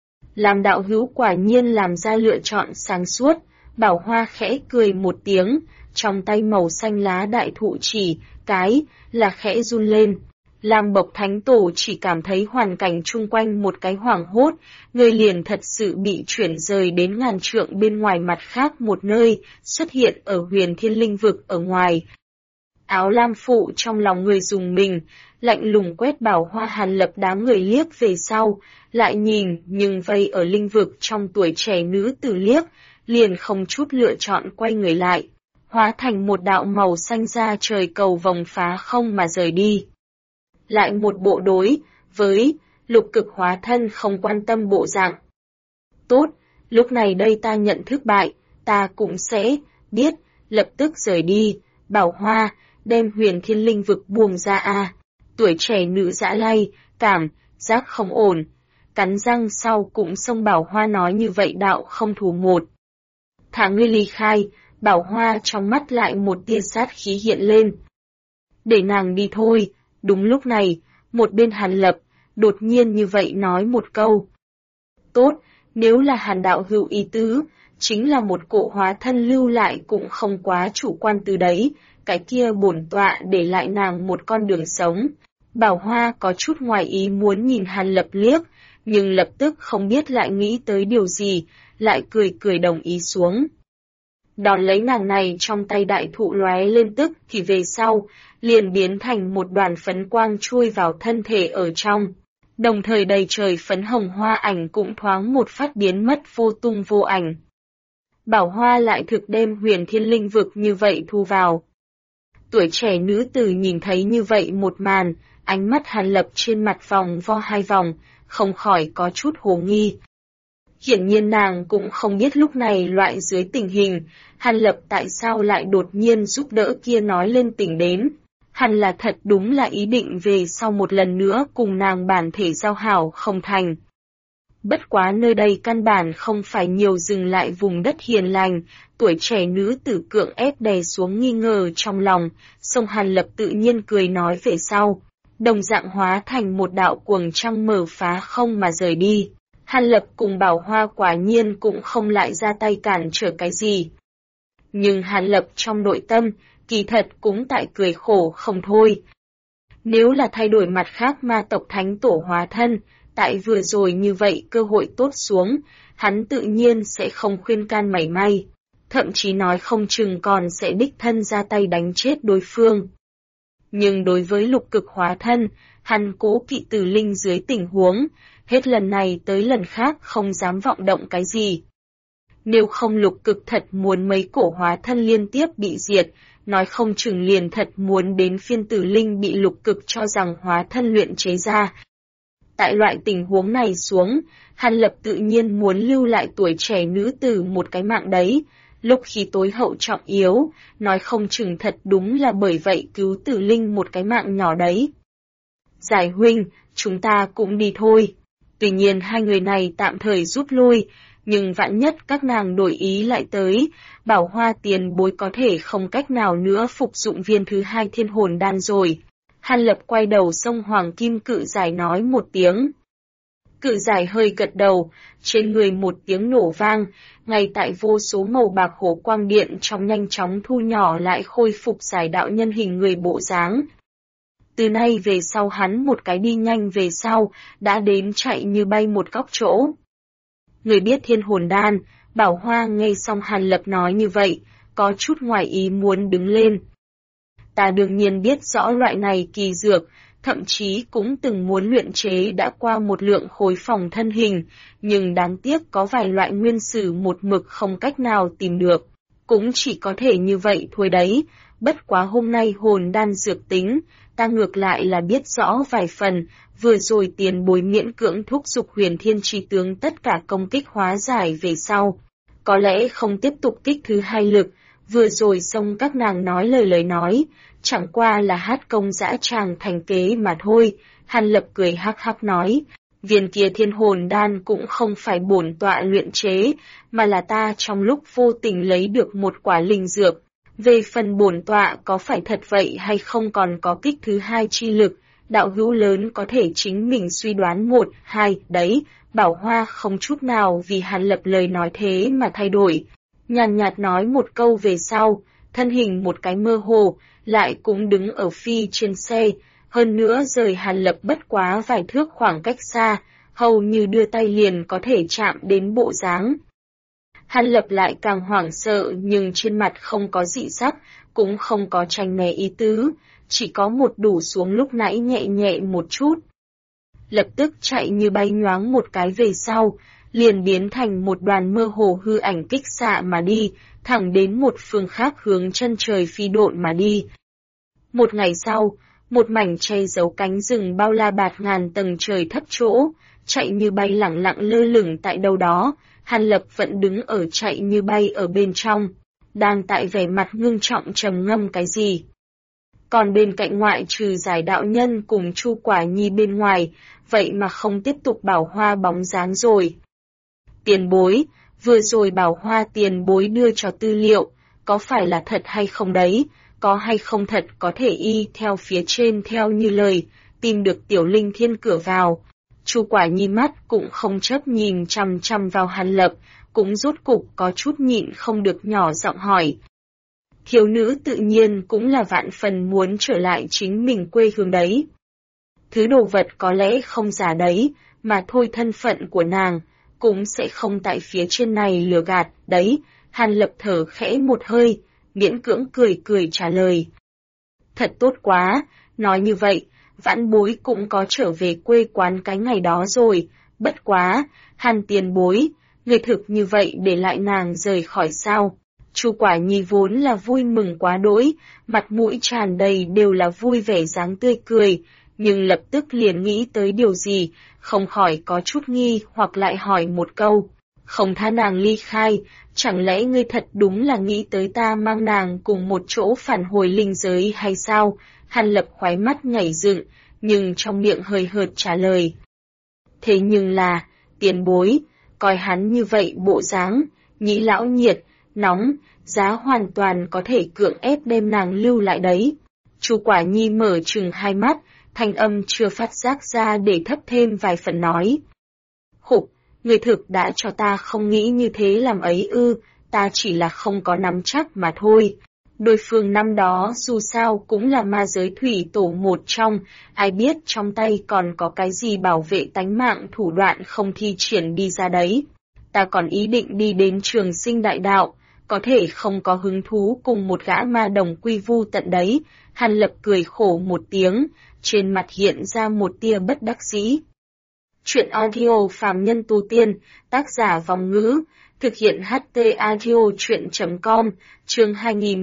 Lam đạo hữu quả nhiên làm ra lựa chọn sáng suốt, Bảo Hoa khẽ cười một tiếng, trong tay màu xanh lá đại thụ chỉ, cái, là khẽ run lên. Lam Bộc Thánh Tổ chỉ cảm thấy hoàn cảnh chung quanh một cái hoảng hốt, người liền thật sự bị chuyển rời đến ngàn trượng bên ngoài mặt khác một nơi, xuất hiện ở Huyền Thiên Linh vực ở ngoài. Áo lam phụ trong lòng người dùng mình, lạnh lùng quét Bảo Hoa Hàn Lập đám người liếc về sau, lại nhìn nhưng vây ở linh vực trong tuổi trẻ nữ tử liếc, liền không chút lựa chọn quay người lại, hóa thành một đạo màu xanh ra trời cầu vòng phá không mà rời đi. Lại một bộ đối với Lục Cực hóa thân không quan tâm bộ dạng. Tốt, lúc này đây ta nhận thức bại, ta cũng sẽ biết, lập tức rời đi. Bảo Hoa, đem Huyền Thiên Linh vực buông ra a. Tuổi trẻ nữ dã lay, cảm giác không ổn, cắn răng sau cũng xông Bảo Hoa nói như vậy đạo không thù một. Thả ngươi ly khai, Bảo Hoa trong mắt lại một tia sát khí hiện lên. Để nàng đi thôi. Đúng lúc này, một bên Hàn Lập, đột nhiên như vậy nói một câu. Tốt, nếu là Hàn đạo hữu ý tứ, chính là một cỗ hóa thân lưu lại cũng không quá chủ quan từ đấy, cái kia bổn tọa để lại nàng một con đường sống. Bảo Hoa có chút ngoài ý muốn nhìn Hàn Lập liếc, nhưng lập tức không biết lại nghĩ tới điều gì, lại cười cười đồng ý xuống. Đón lấy nàng này trong tay đại thụ lóe lên tức thì về sau, liền biến thành một đoàn phấn quang chui vào thân thể ở trong. Đồng thời đầy trời phấn hồng hoa ảnh cũng thoáng một phát biến mất vô tung vô ảnh. Bảo Hoa lại thực đem Huyền Thiên Linh vực như vậy thu vào. Tuổi trẻ nữ tử nhìn thấy như vậy một màn, ánh mắt Hàn Lập trên mặt vòng vo hai vòng, không khỏi có chút hồ nghi. Hiển nhiên nàng cũng không biết lúc này loại dưới tình hình, Hàn Lập tại sao lại đột nhiên giúp đỡ kia nói lên tình đến. Hẳn là thật đúng là ý định về sau một lần nữa cùng nàng bản thể giao hảo không thành. Bất quá nơi đây căn bản không phải nhiều dừng lại vùng đất hiền lành, tuổi trẻ nữ tử cưỡng ép đè xuống nghi ngờ trong lòng, song Hàn Lập tự nhiên cười nói về sau, đồng dạng hóa thành một đạo cuồng trăng mở phá không mà rời đi. Hàn Lập cùng Bảo Hoa quả nhiên cũng không lại ra tay cản trở cái gì. Nhưng Hàn Lập trong nội tâm, kỳ thật cũng tại cười khổ không thôi. Nếu là thay đổi mặt khác ma tộc thánh tổ hóa thân, tại vừa rồi như vậy cơ hội tốt xuống, hắn tự nhiên sẽ không khuyên can mảy may, thậm chí nói không chừng còn sẽ đích thân ra tay đánh chết đối phương. Nhưng đối với Lục Cực hóa thân, hắn cố kỵ từ linh dưới tình huống, hết lần này tới lần khác không dám vọng động cái gì. Nếu không Lục Cực thật muốn mấy cổ hóa thân liên tiếp bị diệt, nói không chừng liền thật muốn đến phiên tử linh bị Lục Cực cho rằng hóa thân luyện chế ra. Tại loại tình huống này xuống, Hàn Lập tự nhiên muốn lưu lại tuổi trẻ nữ tử một cái mạng đấy, lúc khi tối hậu trọng yếu, nói không chừng thật đúng là bởi vậy cứu tử linh một cái mạng nhỏ đấy. Giải huynh, chúng ta cũng đi thôi. Tuy nhiên hai người này tạm thời rút lui, nhưng vạn nhất các nàng đổi ý lại tới, Bảo Hoa tiền bối có thể không cách nào nữa phục dụng viên thứ hai thiên hồn đan rồi. Hàn Lập quay đầu xông Hoàng Kim Cự Giải nói một tiếng. Cự Giải hơi gật đầu, trên người một tiếng nổ vang, ngay tại vô số màu bạc hổ quang điện trong nhanh chóng thu nhỏ lại khôi phục giải đạo nhân hình người bộ dáng. Từ nay về sau hắn một cái đi nhanh về sau, đã đến chạy như bay một góc chỗ. Người biết thiên hồn đan, Bảo Hoa nghe xong Hàn Lập nói như vậy, có chút ngoài ý muốn đứng lên. Ta đương nhiên biết rõ loại này kỳ dược, thậm chí cũng từng muốn luyện chế đã qua một lượng khối phòng thân hình, nhưng đáng tiếc có vài loại nguyên sử một mực không cách nào tìm được. Cũng chỉ có thể như vậy thôi đấy, bất quá hôm nay hồn đan dược tính, ta ngược lại là biết rõ vài phần, vừa rồi tiền bối miễn cưỡng thúc giục Huyền Thiên Chi Tướng tất cả công kích hóa giải về sau. Có lẽ không tiếp tục kích thứ hai lực, vừa rồi xông các nàng nói lời nói, chẳng qua là hát công dã tràng thành kế mà thôi. Hàn Lập cười hắc hắc nói, viên kia thiên hồn đan cũng không phải bổn tọa luyện chế, mà là ta trong lúc vô tình lấy được một quả linh dược. Về phần bổn tọa có phải thật vậy hay không còn có kích thứ hai chi lực, đạo hữu lớn có thể chính mình suy đoán một, hai, đấy. Bảo Hoa không chút nào vì Hàn Lập lời nói thế mà thay đổi. Nhàn nhạt nói một câu về sau, thân hình một cái mơ hồ, lại cũng đứng ở phi trên xe, hơn nữa rời Hàn Lập bất quá vài thước khoảng cách xa, hầu như đưa tay liền có thể chạm đến bộ dáng. Hàn Lập lại càng hoảng sợ nhưng trên mặt không có dị sắc, cũng không có tranh né ý tứ, chỉ có một đủ xuống lúc nãy nhẹ nhẹ một chút. Lập tức chạy như bay nhoáng một cái về sau, liền biến thành một đoàn mơ hồ hư ảnh kích xạ mà đi, thẳng đến một phương khác hướng chân trời phi độn mà đi. Một ngày sau, một mảnh che giấu cánh rừng bao la bạt ngàn tầng trời thấp chỗ, chạy như bay lẳng lặng lơ lửng tại đâu đó, Hàn Lập vẫn đứng ở chạy như bay ở bên trong, đang tại vẻ mặt ngưng trọng trầm ngâm cái gì. Còn bên cạnh ngoại trừ Giải đạo nhân cùng Chu Quả Nhi bên ngoài, vậy mà không tiếp tục Bảo Hoa bóng dáng rồi. Tiền bối, vừa rồi Bảo Hoa tiền bối đưa cho tư liệu, có phải là thật hay không đấy, có hay không thật có thể y theo phía trên theo như lời, tìm được tiểu linh thiên cửa vào. Chu Quả Nhi mắt cũng không chớp nhìn chằm chằm vào Hàn Lập, cũng rốt cục có chút nhịn không được nhỏ giọng hỏi. Thiếu nữ tự nhiên cũng là vạn phần muốn trở lại chính mình quê hương đấy. Thứ đồ vật có lẽ không giả đấy, mà thôi thân phận của nàng, cũng sẽ không tại phía trên này lừa gạt, đấy. Hàn Lập thở khẽ một hơi, miễn cưỡng cười trả lời. Thật tốt quá, nói như vậy, vãn bối cũng có trở về quê quán cái ngày đó rồi, bất quá, Hàn tiền bối, người thực như vậy để lại nàng rời khỏi sao. Chu Quả Nhi vốn là vui mừng quá đỗi, mặt mũi tràn đầy đều là vui vẻ dáng tươi cười, nhưng lập tức liền nghĩ tới điều gì, không khỏi có chút nghi hoặc lại hỏi một câu. Không tha nàng ly khai, chẳng lẽ ngươi thật đúng là nghĩ tới ta mang nàng cùng một chỗ phản hồi linh giới hay sao? Hàn Lập khoái mắt nhảy dựng, nhưng trong miệng hơi hợt trả lời. Thế nhưng là, tiền bối, coi hắn như vậy bộ dáng, nhĩ lão nhiệt, nóng, giá hoàn toàn có thể cưỡng ép đem nàng lưu lại đấy. Chu Quả Nhi mở trừng hai mắt, thanh âm chưa phát giác ra để thấp thêm vài phần nói. Khục, người thực đã cho ta không nghĩ như thế làm ấy ư, ta chỉ là không có nắm chắc mà thôi. Đối phương năm đó dù sao cũng là ma giới thủy tổ một trong, ai biết trong tay còn có cái gì bảo vệ tánh mạng thủ đoạn không thi triển đi ra đấy. Ta còn ý định đi đến Trường Sinh Đại Đạo, có thể không có hứng thú cùng một gã ma đồng quy vu tận đấy. Hàn Lập cười khổ một tiếng, trên mặt hiện ra một tia bất đắc dĩ. Chuyện audio phàm nhân tu tiên, tác giả Vòng Ngữ, thực hiện HT audio chuyện.com, chương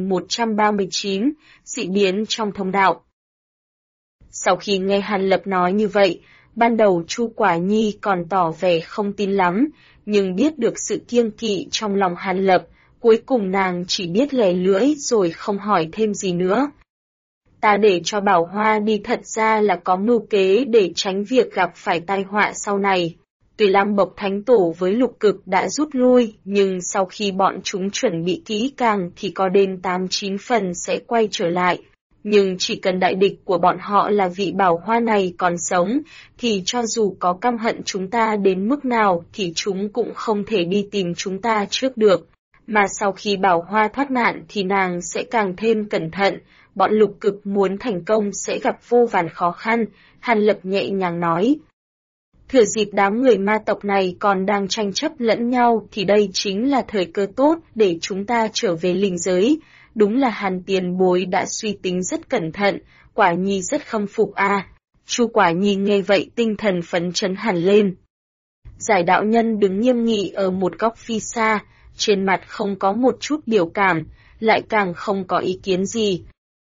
2139, dị biến trong thông đạo. Sau khi nghe Hàn Lập nói như vậy, ban đầu Chu Quả Nhi còn tỏ vẻ không tin lắm, nhưng biết được sự kiêng kỵ trong lòng Hàn Lập, cuối cùng nàng chỉ biết lè lưỡi rồi không hỏi thêm gì nữa. Ta để cho Bảo Hoa đi thật ra là có mưu kế để tránh việc gặp phải tai họa sau này. Tuy Lam Bộc Thánh Tổ với Lục Cực đã rút lui, nhưng sau khi bọn chúng chuẩn bị kỹ càng thì có đến 8-9 phần sẽ quay trở lại. Nhưng chỉ cần đại địch của bọn họ là vị Bảo Hoa này còn sống, thì cho dù có căm hận chúng ta đến mức nào thì chúng cũng không thể đi tìm chúng ta trước được. Mà sau khi Bảo Hoa thoát nạn thì nàng sẽ càng thêm cẩn thận, bọn Lục Cực muốn thành công sẽ gặp vô vàn khó khăn, Hàn Lập nhẹ nhàng nói. Thừa dịp đám người ma tộc này còn đang tranh chấp lẫn nhau thì đây chính là thời cơ tốt để chúng ta trở về linh giới. Đúng là Hàn tiền bối đã suy tính rất cẩn thận, quả nhi rất khâm phục a. Chu Quả Nhi nghe vậy tinh thần phấn chấn hẳn lên. Giải đạo nhân đứng nghiêm nghị ở một góc phi xa, trên mặt không có một chút biểu cảm, lại càng không có ý kiến gì.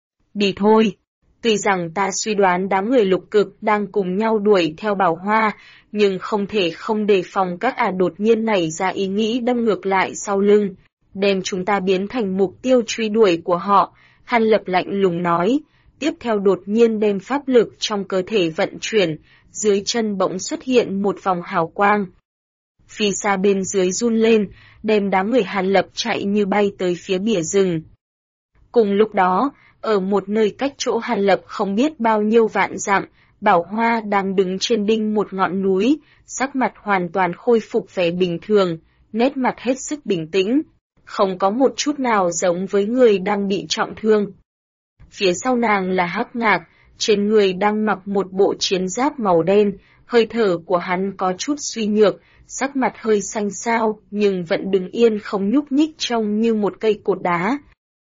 Đi thôi. Tuy rằng ta suy đoán đám người Lục Cực đang cùng nhau đuổi theo Bảo Hoa, nhưng không thể không đề phòng các đột nhiên nảy ra ý nghĩ đâm ngược lại sau lưng, đem chúng ta biến thành mục tiêu truy đuổi của họ. Hàn Lập lạnh lùng nói, tiếp theo đột nhiên đem pháp lực trong cơ thể vận chuyển, dưới chân bỗng xuất hiện một vòng hào quang. Phi xa bên dưới run lên, đem đám người Hàn Lập chạy như bay tới phía bìa rừng. Cùng lúc đó, ở một nơi cách chỗ Hàn Lập không biết bao nhiêu vạn dặm, Bảo Hoa đang đứng trên đỉnh một ngọn núi, sắc mặt hoàn toàn khôi phục vẻ bình thường, nét mặt hết sức bình tĩnh, không có một chút nào giống với người đang bị trọng thương. Phía sau nàng là Hắc Ngạc, trên người đang mặc một bộ chiến giáp màu đen, hơi thở của hắn có chút suy nhược, sắc mặt hơi xanh xao, nhưng vẫn đứng yên không nhúc nhích trông như một cây cột đá.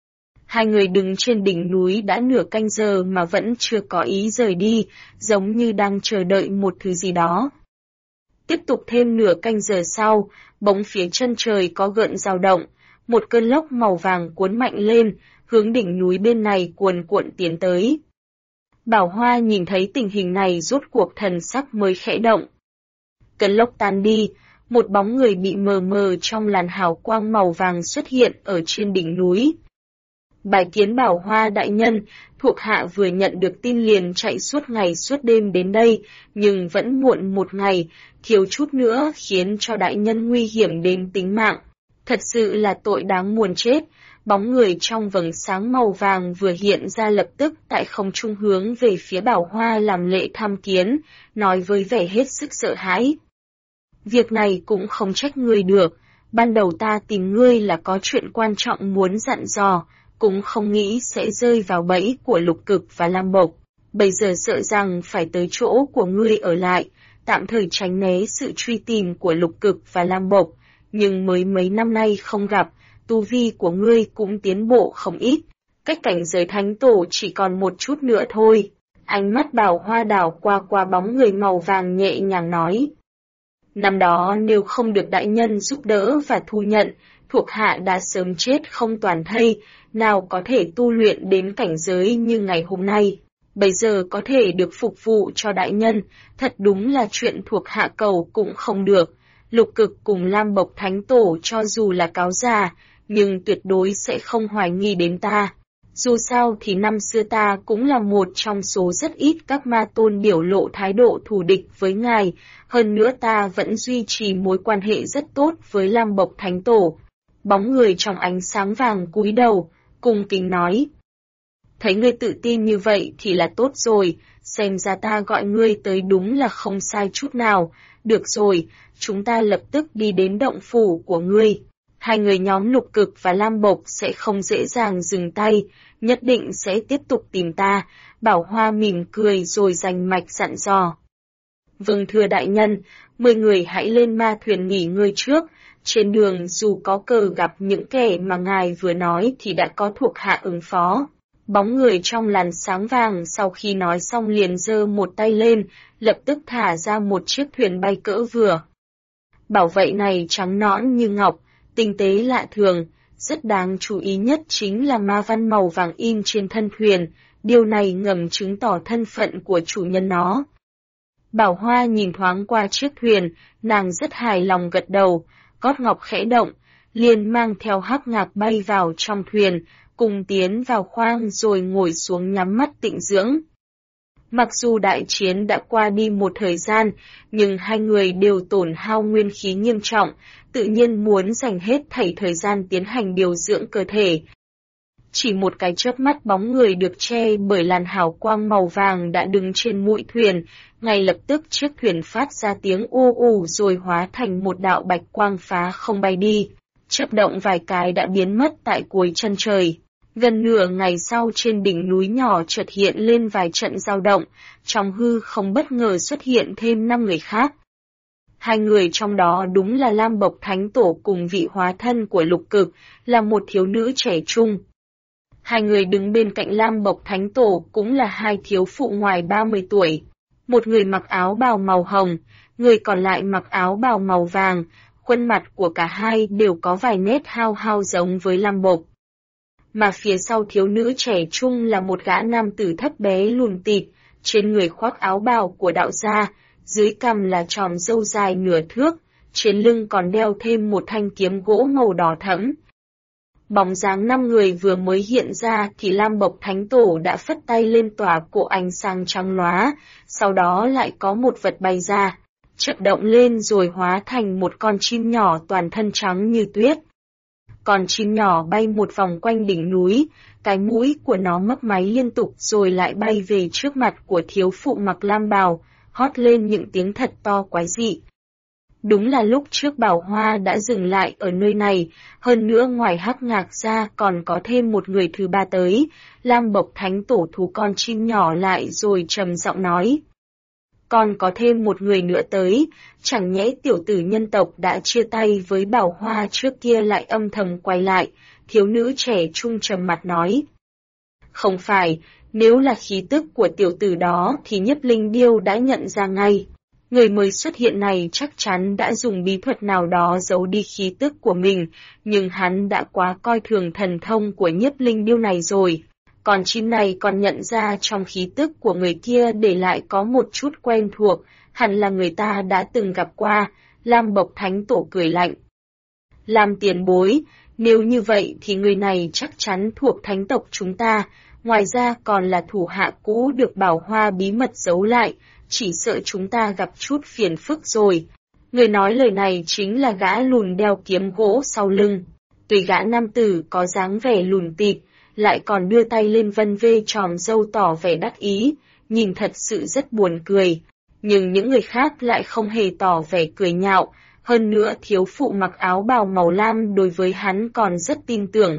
Hai người đứng trên đỉnh núi đã nửa canh giờ mà vẫn chưa có ý rời đi, giống như đang chờ đợi một thứ gì đó. Tiếp tục thêm nửa canh giờ sau, bỗng phía chân trời có gợn dao động, một cơn lốc màu vàng cuốn mạnh lên, hướng đỉnh núi bên này cuồn cuộn tiến tới. Bảo Hoa nhìn thấy tình hình này rốt cuộc thần sắc mới khẽ động. Cơn lốc tan đi, một bóng người bị mờ mờ trong làn hào quang màu vàng xuất hiện ở trên đỉnh núi. Bái kiến Bảo Hoa đại nhân, thuộc hạ vừa nhận được tin liền chạy suốt ngày suốt đêm đến đây, nhưng vẫn muộn một ngày, thiếu chút nữa khiến cho đại nhân nguy hiểm đến tính mạng. Thật sự là tội đáng muôn chết. Bóng người trong vầng sáng màu vàng vừa hiện ra lập tức tại không trung hướng về phía Bảo Hoa làm lễ tham kiến, nói với vẻ hết sức sợ hãi. Việc này cũng không trách ngươi được, ban đầu ta tìm ngươi là có chuyện quan trọng muốn dặn dò, cũng không nghĩ sẽ rơi vào bẫy của Lục Cực và Lam Bộc. Bây giờ sợ rằng phải tới chỗ của ngươi ở lại, tạm thời tránh né sự truy tìm của Lục Cực và Lam Bộc, nhưng mới mấy năm nay không gặp, tu vi của ngươi cũng tiến bộ không ít, cách cảnh giới thánh tổ chỉ còn một chút nữa thôi. Ánh mắt Bảo Hoa đảo qua bóng người màu vàng nhẹ nhàng nói. Năm đó nếu không được đại nhân giúp đỡ và thu nhận, thuộc hạ đã sớm chết không toàn thây, nào có thể tu luyện đến cảnh giới như ngày hôm nay. Bây giờ có thể được phục vụ cho đại nhân, thật đúng là chuyện thuộc hạ cầu cũng không được. Lục Cực cùng Lam Bộc thánh tổ cho dù là cáo già, nhưng tuyệt đối sẽ không hoài nghi đến ta. Dù sao thì năm xưa ta cũng là một trong số rất ít các ma tôn biểu lộ thái độ thù địch với ngài, hơn nữa ta vẫn duy trì mối quan hệ rất tốt với Lam Bộc thánh tổ. Bóng người trong ánh sáng vàng cúi đầu, cung kính nói. Thấy ngươi tự tin như vậy thì là tốt rồi, xem ra ta gọi ngươi tới đúng là không sai chút nào. Được rồi, chúng ta lập tức đi đến động phủ của ngươi. Hai người nhóm Lục Cực và Lam Bộc sẽ không dễ dàng dừng tay, nhất định sẽ tiếp tục tìm ta. Bảo Hoa mỉm cười rồi rành mạch dặn dò. Vâng thưa đại nhân, 10 người hãy lên ma thuyền nghỉ ngơi trước. Trên đường dù có cờ gặp những kẻ mà ngài vừa nói thì đã có thuộc hạ ứng phó. Bóng người trong làn sáng vàng sau khi nói xong liền giơ một tay lên, lập tức thả ra một chiếc thuyền bay cỡ vừa. Bảo vệ này trắng nõn như ngọc, tinh tế lạ thường, rất đáng chú ý nhất chính là ma văn màu vàng in trên thân thuyền, điều này ngầm chứng tỏ thân phận của chủ nhân nó. Bảo Hoa nhìn thoáng qua chiếc thuyền, nàng rất hài lòng gật đầu, gót ngọc khẽ động, liền mang theo Hắc Ngạc bay vào trong thuyền, cùng tiến vào khoang rồi ngồi xuống nhắm mắt tịnh dưỡng. Mặc dù đại chiến đã qua đi một thời gian, nhưng hai người đều tổn hao nguyên khí nghiêm trọng, tự nhiên muốn dành hết thảy thời gian tiến hành điều dưỡng cơ thể. Chỉ một cái chớp mắt bóng người được che bởi làn hào quang màu vàng đã đứng trên mũi thuyền, ngay lập tức chiếc thuyền phát ra tiếng u ù rồi hóa thành một đạo bạch quang phá không bay đi, chớp động vài cái đã biến mất tại cuối chân trời. Gần nửa ngày sau trên đỉnh núi nhỏ chợt hiện lên vài trận dao động, trong hư không bất ngờ xuất hiện thêm 5 người khác. Hai người trong đó đúng là Lam Bộc thánh tổ cùng vị hóa thân của Lục Cực, là một thiếu nữ trẻ trung. Hai người đứng bên cạnh Lam Bộc thánh tổ cũng là hai thiếu phụ ngoài 30 tuổi. Một người mặc áo bào màu hồng, người còn lại mặc áo bào màu vàng, khuôn mặt của cả hai đều có vài nét hao hao giống với Lam Bộc. Mà phía sau thiếu nữ trẻ trung là một gã nam tử thấp bé lùn tịt, trên người khoác áo bào của đạo gia, dưới cằm là chòm râu dài nửa thước, trên lưng còn đeo thêm một thanh kiếm gỗ màu đỏ thẫm. Bóng dáng 5 người vừa mới hiện ra thì Lam Bộc Thánh Tổ đã phất tay lên tỏa cổ ánh sáng trắng lóa, sau đó lại có một vật bay ra, chợt động lên rồi hóa thành một con chim nhỏ toàn thân trắng như tuyết. Con chim nhỏ bay một vòng quanh đỉnh núi, cái mũi của nó mấp máy liên tục rồi lại bay về trước mặt của thiếu phụ mặc lam bào, hót lên những tiếng thật to quái dị. Đúng là lúc trước Bảo Hoa đã dừng lại ở nơi này, hơn nữa ngoài Hắc Ngạc ra còn có thêm một người thứ ba tới, Lam Bộc Thánh Tổ thú con chim nhỏ lại rồi trầm giọng nói. Còn có thêm một người nữa tới, chẳng nhẽ tiểu tử nhân tộc đã chia tay với Bảo Hoa trước kia lại âm thầm quay lại, thiếu nữ trẻ trung trầm mặt nói. Không phải, nếu là khí tức của tiểu tử đó thì Nhiếp Linh Điêu đã nhận ra ngay. Người mới xuất hiện này chắc chắn đã dùng bí thuật nào đó giấu đi khí tức của mình, nhưng hắn đã quá coi thường thần thông của Nhiếp Linh Điêu này rồi. Còn chim này còn nhận ra trong khí tức của người kia để lại có một chút quen thuộc, hẳn là người ta đã từng gặp qua, Lam Bộc Thánh Tổ cười lạnh. Lam tiền bối, nếu như vậy thì người này chắc chắn thuộc thánh tộc chúng ta, ngoài ra còn là thủ hạ cũ được Bảo Hoa bí mật giấu lại, chỉ sợ chúng ta gặp chút phiền phức rồi. Người nói lời này chính là gã lùn đeo kiếm gỗ sau lưng. Tuy gã nam tử có dáng vẻ lùn tịt, lại còn đưa tay lên vân vê chòm râu tỏ vẻ đắc ý, nhìn thật sự rất buồn cười. Nhưng những người khác lại không hề tỏ vẻ cười nhạo, hơn nữa thiếu phụ mặc áo bào màu lam đối với hắn còn rất tin tưởng.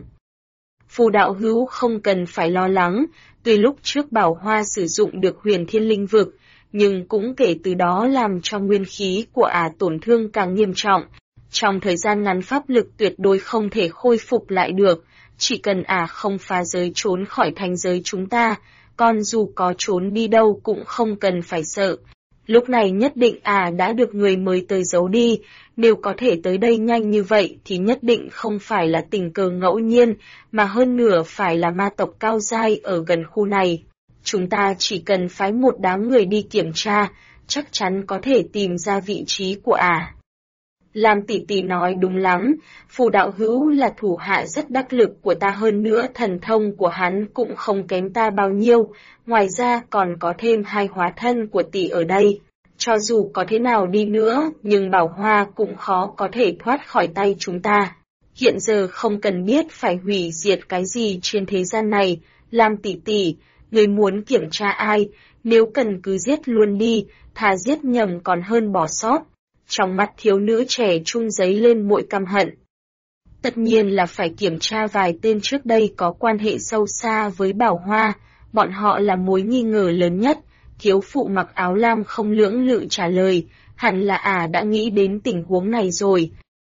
Phù đạo hữu không cần phải lo lắng, tuy lúc trước Bảo Hoa sử dụng được huyền thiên linh vực, nhưng cũng kể từ đó làm cho nguyên khí của ả tổn thương càng nghiêm trọng. Trong thời gian ngắn pháp lực tuyệt đối không thể khôi phục lại được, chỉ cần ả không phá giới trốn khỏi thành giới chúng ta, còn dù có trốn đi đâu cũng không cần phải sợ. Lúc này nhất định ả đã được người mới tới giấu đi, nếu có thể tới đây nhanh như vậy thì nhất định không phải là tình cờ ngẫu nhiên, mà hơn nửa phải là ma tộc cao giai ở gần khu này. Chúng ta chỉ cần phái một đám người đi kiểm tra, chắc chắn có thể tìm ra vị trí của ả. Lam tỷ tỷ nói đúng lắm, Phù đạo hữu là thủ hạ rất đắc lực của ta, hơn nữa thần thông của hắn cũng không kém ta bao nhiêu, ngoài ra còn có thêm 2 hóa thân của tỷ ở đây. Cho dù có thế nào đi nữa, nhưng Bảo Hoa cũng khó có thể thoát khỏi tay chúng ta. Hiện giờ không cần biết phải hủy diệt cái gì trên thế gian này, Lam tỷ tỷ, người muốn kiểm tra ai, nếu cần cứ giết luôn đi, thà giết nhầm còn hơn bỏ sót. Trong mắt thiếu nữ trẻ trung giấy lên muội căm hận. Tất nhiên là phải kiểm tra vài tên trước đây có quan hệ sâu xa với Bảo Hoa, bọn họ là mối nghi ngờ lớn nhất. Thiếu phụ mặc áo lam không lưỡng lự trả lời, hẳn là ả đã nghĩ đến tình huống này rồi.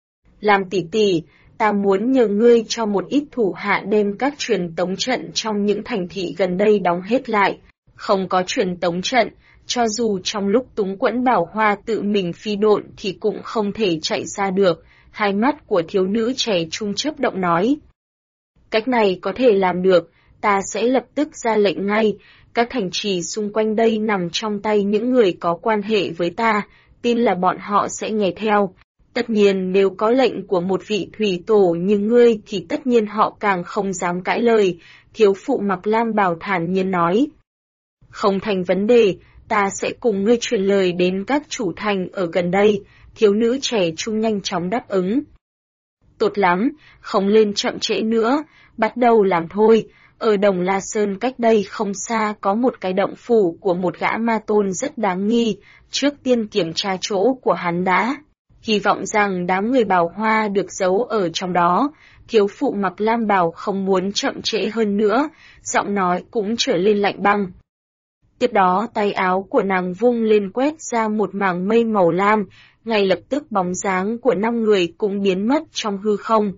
Lam tỷ tỷ, ta muốn nhờ ngươi cho một ít thủ hạ đem các truyền tống trận trong những thành thị gần đây đóng hết lại. Không có truyền tống trận, cho dù trong lúc túng quẫn Bảo Hoa tự mình phi độn thì cũng không thể chạy ra được, hai mắt của thiếu nữ trẻ trung chớp động nói. Cách này có thể làm được, ta sẽ lập tức ra lệnh ngay, các thành trì xung quanh đây nằm trong tay những người có quan hệ với ta, tin là bọn họ sẽ nghe theo. Tất nhiên nếu có lệnh của một vị thủy tổ như ngươi thì tất nhiên họ càng không dám cãi lời, thiếu phụ mặc lam bào thản nhiên nói. Không thành vấn đề, ta sẽ cùng ngươi truyền lời đến các chủ thành ở gần đây, thiếu nữ trẻ trung nhanh chóng đáp ứng. Tốt lắm, không lên chậm trễ nữa, bắt đầu làm thôi. Ở Đồng La Sơn cách đây không xa có một cái động phủ của một gã ma tôn rất đáng nghi, trước tiên kiểm tra chỗ của hắn đã. Hy vọng rằng đám người Bảo Hoa được giấu ở trong đó, thiếu phụ mặc lam bào không muốn chậm trễ hơn nữa, giọng nói cũng trở lên lạnh băng. Tiếp đó tay áo của nàng vung lên quét ra một mảng mây màu lam, ngay lập tức bóng dáng của 5 người cũng biến mất trong hư không.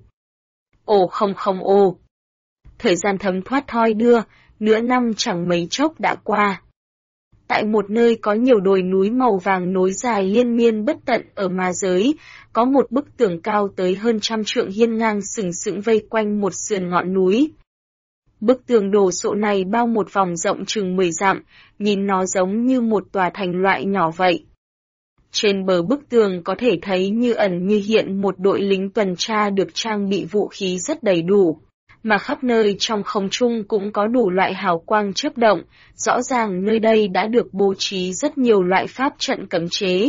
Ồ không không ồ. Thời gian thấm thoát thoi đưa, nửa năm chẳng mấy chốc đã qua. Tại một nơi có nhiều đồi núi màu vàng nối dài liên miên bất tận ở ma giới, có một bức tường cao tới hơn 100 trượng hiên ngang sừng sững vây quanh một sườn ngọn núi. Bức tường đồ sộ này bao một vòng rộng chừng 10 dặm, nhìn nó giống như một tòa thành loại nhỏ vậy. Trên bờ bức tường có thể thấy như ẩn như hiện một đội lính tuần tra được trang bị vũ khí rất đầy đủ, mà khắp nơi trong không trung cũng có đủ loại hào quang chớp động, rõ ràng nơi đây đã được bố trí rất nhiều loại pháp trận cấm chế.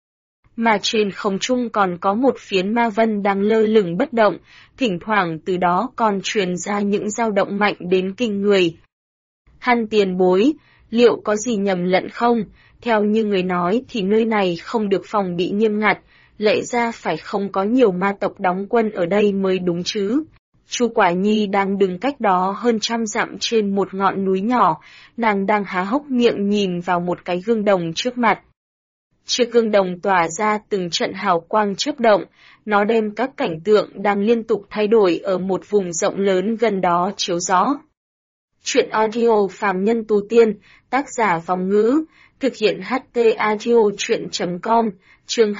Mà trên không trung còn có một phiến ma vân đang lơ lửng bất động, thỉnh thoảng từ đó còn truyền ra những dao động mạnh đến kinh người. Hắn tiền bối, liệu có gì nhầm lẫn không? Theo như người nói thì nơi này không được phòng bị nghiêm ngặt, lẽ ra phải không có nhiều ma tộc đóng quân ở đây mới đúng chứ. Chu Quả Nhi đang đứng cách đó hơn 100 dặm trên một ngọn núi nhỏ, nàng đang há hốc miệng nhìn vào một cái gương đồng trước mặt. Chiếc gương đồng tỏa ra từng trận hào quang chớp động, nó đem các cảnh tượng đang liên tục thay đổi ở một vùng rộng lớn gần đó chiếu rõ. Chuyện audio phàm nhân tu tiên, tác giả Vòng Ngữ, thực hiện HT Audio Chuyện.com, chương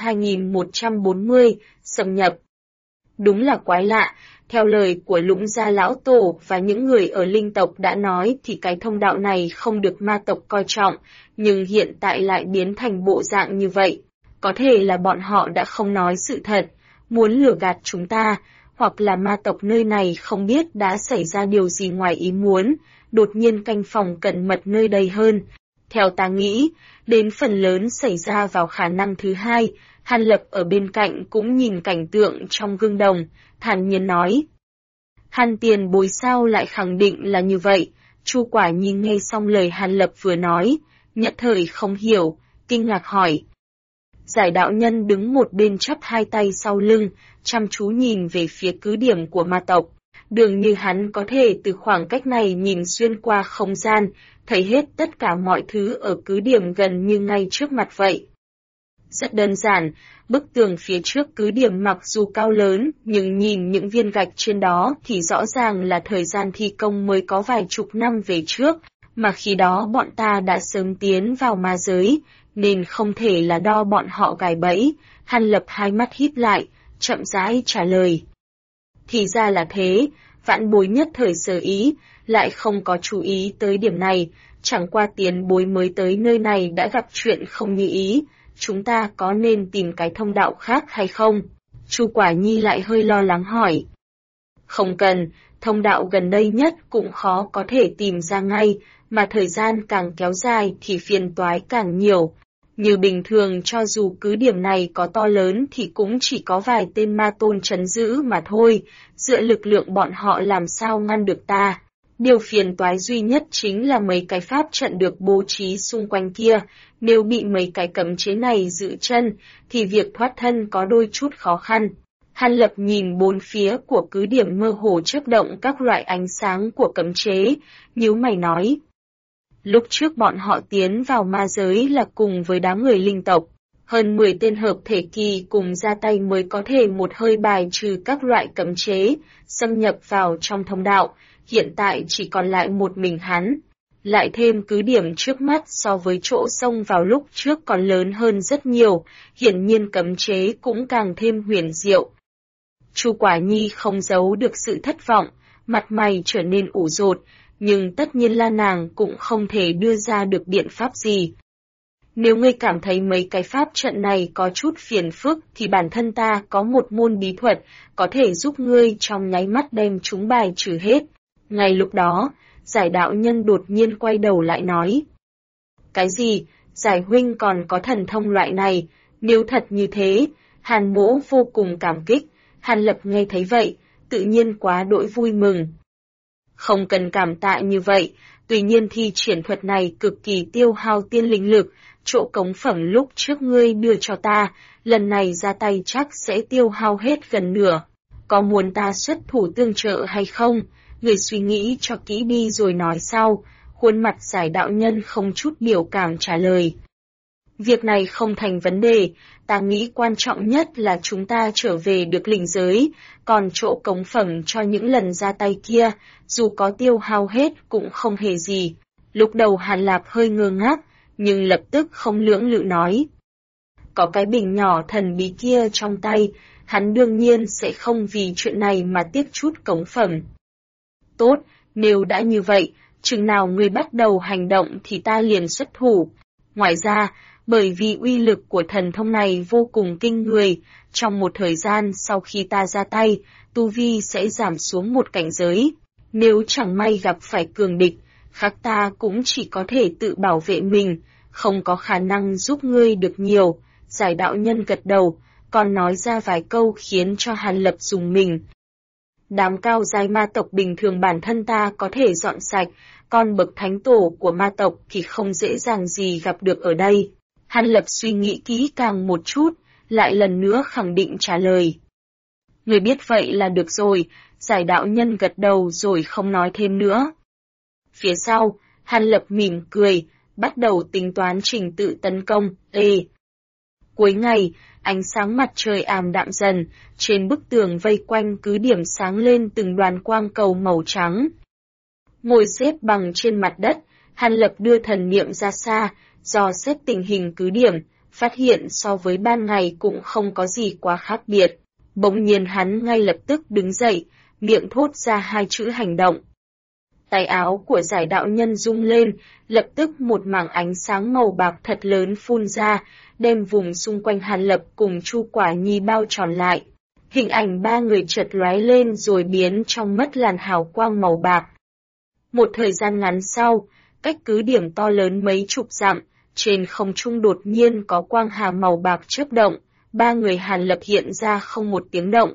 2140, xâm nhập. Đúng là quái lạ, theo lời của Lũng Gia Lão Tổ và những người ở linh tộc đã nói thì cái thông đạo này không được ma tộc coi trọng, nhưng hiện tại lại biến thành bộ dạng như vậy. Có thể là bọn họ đã không nói sự thật, muốn lừa gạt chúng ta, hoặc là ma tộc nơi này không biết đã xảy ra điều gì ngoài ý muốn, đột nhiên canh phòng cẩn mật nơi đây hơn. Theo ta nghĩ, đến phần lớn xảy ra vào khả năng thứ hai. Hàn Lập ở bên cạnh cũng nhìn cảnh tượng trong gương đồng, thản nhiên nói. Hàn tiền bối sao lại khẳng định là như vậy? Chu Quả Nhi nghe xong lời Hàn Lập vừa nói, nhất thời không hiểu, kinh ngạc hỏi. Giải đạo nhân đứng một bên chắp hai tay sau lưng, chăm chú nhìn về phía cứ điểm của ma tộc. Dường như hắn có thể từ khoảng cách này nhìn xuyên qua không gian, thấy hết tất cả mọi thứ ở cứ điểm gần như ngay trước mặt vậy. Rất đơn giản, bức tường phía trước cứ điểm mặc dù cao lớn, nhưng nhìn những viên gạch trên đó thì rõ ràng là thời gian thi công mới có vài chục năm về trước, mà khi đó bọn ta đã sớm tiến vào ma giới, nên không thể là do bọn họ gài bẫy. Hàn Lập hai mắt híp lại, chậm rãi trả lời. Thì ra là thế, vãn bối nhất thời sơ ý, lại không có chú ý tới điểm này, chẳng qua tiền bối mới tới nơi này đã gặp chuyện không như ý. Chúng ta có nên tìm cái thông đạo khác hay không? Chu Quả Nhi lại hơi lo lắng hỏi. Không cần, thông đạo gần đây nhất cũng khó có thể tìm ra ngay, mà thời gian càng kéo dài thì phiền toái càng nhiều. Như bình thường cho dù cứ điểm này có to lớn thì cũng chỉ có vài tên ma tôn trấn giữ mà thôi, dựa lực lượng bọn họ làm sao ngăn được ta. Điều phiền toái duy nhất chính là mấy cái pháp trận được bố trí xung quanh kia, nếu bị mấy cái cấm chế này giữ chân, thì việc thoát thân có đôi chút khó khăn. Hàn Lập nhìn bốn phía của cứ điểm mơ hồ chớp động các loại ánh sáng của cấm chế, nhíu mày nói. Lúc trước bọn họ tiến vào ma giới là cùng với đám người linh tộc, hơn 10 tên hợp thể kỳ cùng ra tay mới có thể một hơi bài trừ các loại cấm chế, xâm nhập vào trong thông đạo. Hiện tại chỉ còn lại một mình hắn. Lại thêm cứ điểm trước mắt so với chỗ xông vào lúc trước còn lớn hơn rất nhiều, hiển nhiên cấm chế cũng càng thêm huyền diệu. Chu Quả Nhi không giấu được sự thất vọng, mặt mày trở nên ủ rột, nhưng tất nhiên là nàng cũng không thể đưa ra được biện pháp gì. Nếu ngươi cảm thấy mấy cái pháp trận này có chút phiền phức thì bản thân ta có một môn bí thuật có thể giúp ngươi trong nháy mắt đem chúng bài trừ hết. Ngay lúc đó, Giải đạo nhân đột nhiên quay đầu lại nói. Cái gì, Giải huynh còn có thần thông loại này, nếu thật như thế, Hàn mỗ vô cùng cảm kích. Hàn Lập nghe thấy vậy, tự nhiên quá đỗi vui mừng. Không cần cảm tạ như vậy, tuy nhiên thi triển thuật này cực kỳ tiêu hao tiên linh lực, chỗ cống phẩm lúc trước ngươi đưa cho ta, lần này ra tay chắc sẽ tiêu hao hết gần nửa. Có muốn ta xuất thủ tương trợ hay không? Người suy nghĩ cho kỹ đi rồi nói sau. Khuôn mặt Giải đạo nhân không chút biểu cảm trả lời. Việc này không thành vấn đề, ta nghĩ quan trọng nhất là chúng ta trở về được linh giới, còn chỗ cống phẩm cho những lần ra tay kia, dù có tiêu hao hết cũng không hề gì. Lúc đầu Hàn Lạp hơi ngơ ngác, nhưng lập tức không lưỡng lự nói. Có cái bình nhỏ thần bí kia trong tay, hắn đương nhiên sẽ không vì chuyện này mà tiếc chút cống phẩm. Tốt, nếu đã như vậy, chừng nào ngươi bắt đầu hành động thì ta liền xuất thủ. Ngoài ra, bởi vì uy lực của thần thông này vô cùng kinh người, trong một thời gian sau khi ta ra tay, tu vi sẽ giảm xuống một cảnh giới. Nếu chẳng may gặp phải cường địch, khác ta cũng chỉ có thể tự bảo vệ mình, không có khả năng giúp ngươi được nhiều. Giải đạo nhân gật đầu, còn nói ra vài câu khiến cho Hàn Lập rùng mình. Đám cao giai ma tộc bình thường bản thân ta có thể dọn sạch, còn bậc thánh tổ của ma tộc thì không dễ dàng gì gặp được ở đây. Hàn Lập suy nghĩ kỹ càng một chút, lại lần nữa khẳng định trả lời. Người biết vậy là được rồi, giải đạo nhân gật đầu rồi không nói thêm nữa. Phía sau, Hàn Lập mỉm cười, bắt đầu tính toán trình tự tấn công. Cuối ngày, ánh sáng mặt trời ảm đạm dần, trên bức tường vây quanh cứ điểm sáng lên từng đoàn quang cầu màu trắng. Ngồi xếp bằng trên mặt đất, Hàn Lập đưa thần niệm ra xa, dò xét tình hình cứ điểm, phát hiện so với ban ngày cũng không có gì quá khác biệt. Bỗng nhiên hắn ngay lập tức đứng dậy, miệng thốt ra hai chữ hành động. Tay áo của giải đạo nhân rung lên, lập tức một mảng ánh sáng màu bạc thật lớn phun ra, đem vùng xung quanh Hàn Lập cùng Chu Quả Nhi bao tròn lại. Hình ảnh ba người chợt lóe lên rồi biến trong mất làn hào quang màu bạc. Một thời gian ngắn sau, cách cứ điểm to lớn mấy chục dặm, trên không trung đột nhiên có quang hà màu bạc chớp động, ba người Hàn Lập hiện ra không một tiếng động.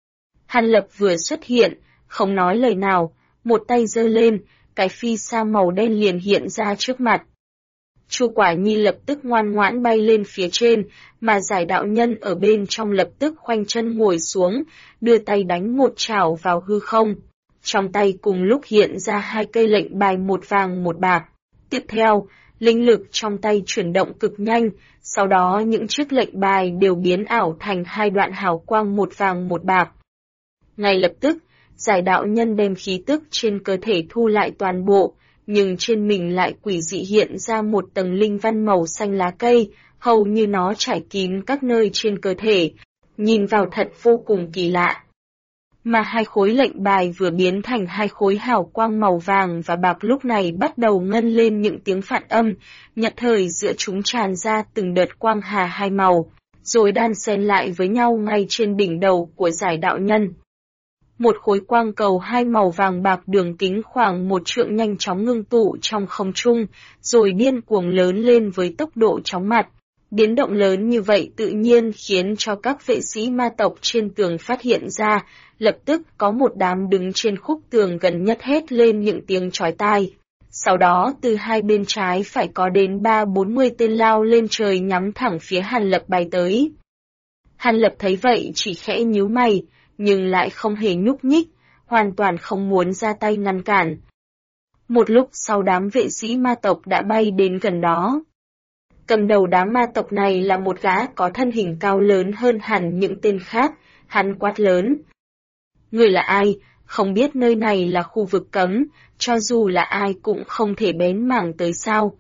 Hàn Lập vừa xuất hiện, không nói lời nào, một tay giơ lên, cái phi sa màu đen liền hiện ra trước mặt. Chu Quả Nhi lập tức ngoan ngoãn bay lên phía trên, mà giải đạo nhân ở bên trong lập tức khoanh chân ngồi xuống, đưa tay đánh một chảo vào hư không. Trong tay cùng lúc hiện ra hai cây lệnh bài một vàng một bạc. Tiếp theo, linh lực trong tay chuyển động cực nhanh, sau đó những chiếc lệnh bài đều biến ảo thành hai đoạn hào quang một vàng một bạc. Ngay lập tức, giải đạo nhân đem khí tức trên cơ thể thu lại toàn bộ, nhưng trên mình lại quỷ dị hiện ra một tầng linh văn màu xanh lá cây, hầu như nó trải kín các nơi trên cơ thể, nhìn vào thật vô cùng kỳ lạ. Mà hai khối lệnh bài vừa biến thành hai khối hào quang màu vàng và bạc lúc này bắt đầu ngân lên những tiếng phản âm, nhất thời giữa chúng tràn ra từng đợt quang hà hai màu, rồi đan xen lại với nhau ngay trên đỉnh đầu của giải đạo nhân. Một khối quang cầu hai màu vàng bạc đường kính khoảng 1 trượng nhanh chóng ngưng tụ trong không trung, rồi điên cuồng lớn lên với tốc độ chóng mặt. Biến động lớn như vậy tự nhiên khiến cho các vệ sĩ ma tộc trên tường phát hiện ra, lập tức có một đám đứng trên khúc tường gần nhất hét lên những tiếng chói tai. Sau đó từ hai bên trái phải có đến 30-40 tên lao lên trời nhắm thẳng phía Hàn Lập bay tới. Hàn Lập thấy vậy chỉ khẽ nhíu mày, nhưng lại không hề nhúc nhích, hoàn toàn không muốn ra tay ngăn cản. Một lúc sau đám vệ sĩ ma tộc đã bay đến gần đó. Cầm đầu đám ma tộc này là một gã có thân hình cao lớn hơn hẳn những tên khác, hắn quát lớn. Người là ai? Không biết nơi này là khu vực cấm, cho dù là ai cũng không thể bén mảng tới sao.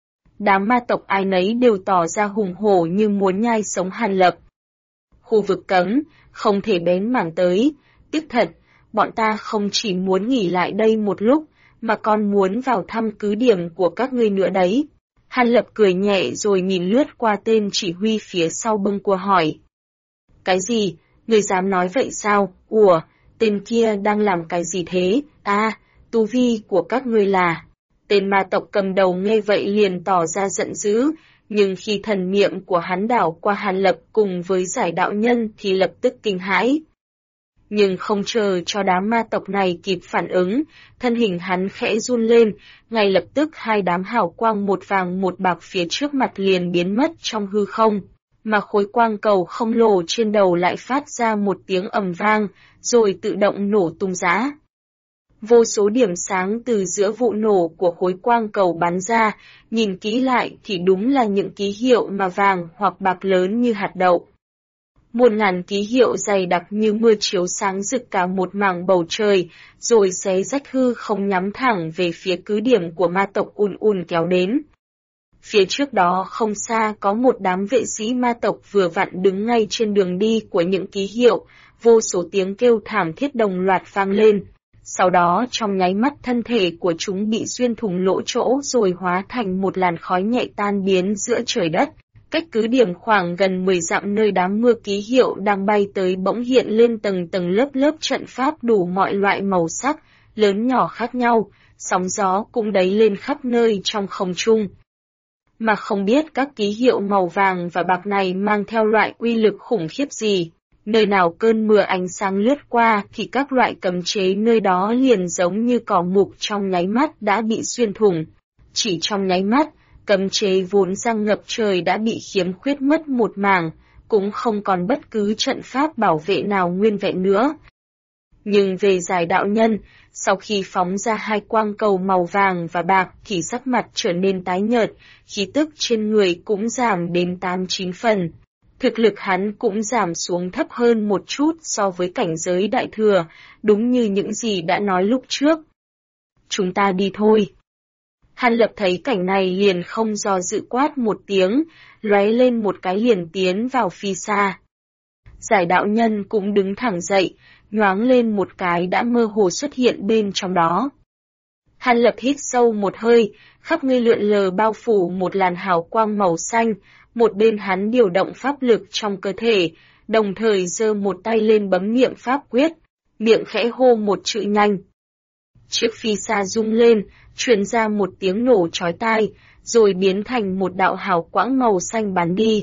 Đám ma tộc ai nấy đều tỏ ra hùng hổ như muốn nhai sống Hàn Lập. Khu vực cấm, không thể bén mảng tới, tiếc thật, bọn ta không chỉ muốn nghỉ lại đây một lúc, mà còn muốn vào thăm cứ điểm của các ngươi nữa đấy. Hàn Lập cười nhẹ rồi nhìn lướt qua tên chỉ huy phía sau bâng quơ hỏi. Cái gì? Ngươi dám nói vậy sao? Ủa, tên kia đang làm cái gì thế? À, tu vi của các ngươi là... Tên ma tộc cầm đầu nghe vậy liền tỏ ra giận dữ, nhưng khi thần niệm của hắn đảo qua Hàn Lập cùng với giải đạo nhân thì lập tức kinh hãi. Nhưng không chờ cho đám ma tộc này kịp phản ứng, thân hình hắn khẽ run lên, ngay lập tức hai đám hào quang một vàng một bạc phía trước mặt liền biến mất trong hư không, mà khối quang cầu không lồ trên đầu lại phát ra một tiếng ầm vang, rồi tự động nổ tung rã. Vô số điểm sáng từ giữa vụ nổ của khối quang cầu bắn ra, nhìn kỹ lại thì đúng là những ký hiệu mà vàng hoặc bạc lớn như hạt đậu. Muôn ngàn ký hiệu dày đặc như mưa chiếu sáng rực cả một mảng bầu trời, rồi xé rách hư không nhắm thẳng về phía cứ điểm của ma tộc ùn ùn kéo đến. Phía trước đó không xa có một đám vệ sĩ ma tộc vừa vặn đứng ngay trên đường đi của những ký hiệu, vô số tiếng kêu thảm thiết đồng loạt vang lên. Sau đó trong nháy mắt thân thể của chúng bị xuyên thủng lỗ chỗ rồi hóa thành một làn khói nhẹ tan biến giữa trời đất. Cách cứ điểm khoảng gần 10 dặm nơi đám mưa ký hiệu đang bay tới bỗng hiện lên tầng tầng lớp lớp trận pháp đủ mọi loại màu sắc, lớn nhỏ khác nhau, sóng gió cũng đẩy lên khắp nơi trong không trung. Mà không biết các ký hiệu màu vàng và bạc này mang theo loại uy lực khủng khiếp gì. Nơi nào cơn mưa ánh sáng lướt qua thì các loại cấm chế nơi đó liền giống như cỏ mục trong nháy mắt đã bị xuyên thủng. Chỉ trong nháy mắt, cấm chế vốn đang ngập trời đã bị khiếm khuyết mất một mảng, cũng không còn bất cứ trận pháp bảo vệ nào nguyên vẹn nữa. Nhưng về giải đạo nhân, sau khi phóng ra hai quang cầu màu vàng và bạc thì sắc mặt trở nên tái nhợt, khí tức trên người cũng giảm đến 8-9 phần. Thực lực hắn cũng giảm xuống thấp hơn một chút so với cảnh giới đại thừa, đúng như những gì đã nói lúc trước. Chúng ta đi thôi. Hàn Lập thấy cảnh này liền không do dự quát một tiếng, lóe lên một cái liền tiến vào phi xa. Giải đạo nhân cũng đứng thẳng dậy, nhoáng lên một cái đã mơ hồ xuất hiện bên trong đó. Hàn Lập hít sâu một hơi, khắp người lượn lờ bao phủ một làn hào quang màu xanh, một bên hắn điều động pháp lực trong cơ thể, đồng thời giơ một tay lên bấm niệm pháp quyết, miệng khẽ hô một chữ nhanh. Chiếc phi xa rung lên, truyền ra một tiếng nổ chói tai, rồi biến thành một đạo hào quang màu xanh bắn đi.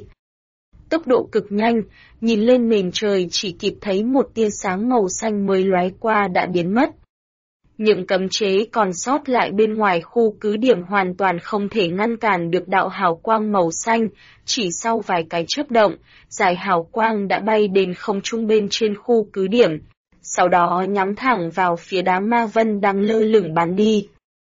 Tốc độ cực nhanh, nhìn lên nền trời chỉ kịp thấy một tia sáng màu xanh mới lóe qua đã biến mất. Những cấm chế còn sót lại bên ngoài khu cứ điểm hoàn toàn không thể ngăn cản được đạo hào quang màu xanh, chỉ sau vài cái chớp động, dải hào quang đã bay đến không trung bên trên khu cứ điểm, sau đó nhắm thẳng vào phía đám ma vân đang lơ lửng bắn đi.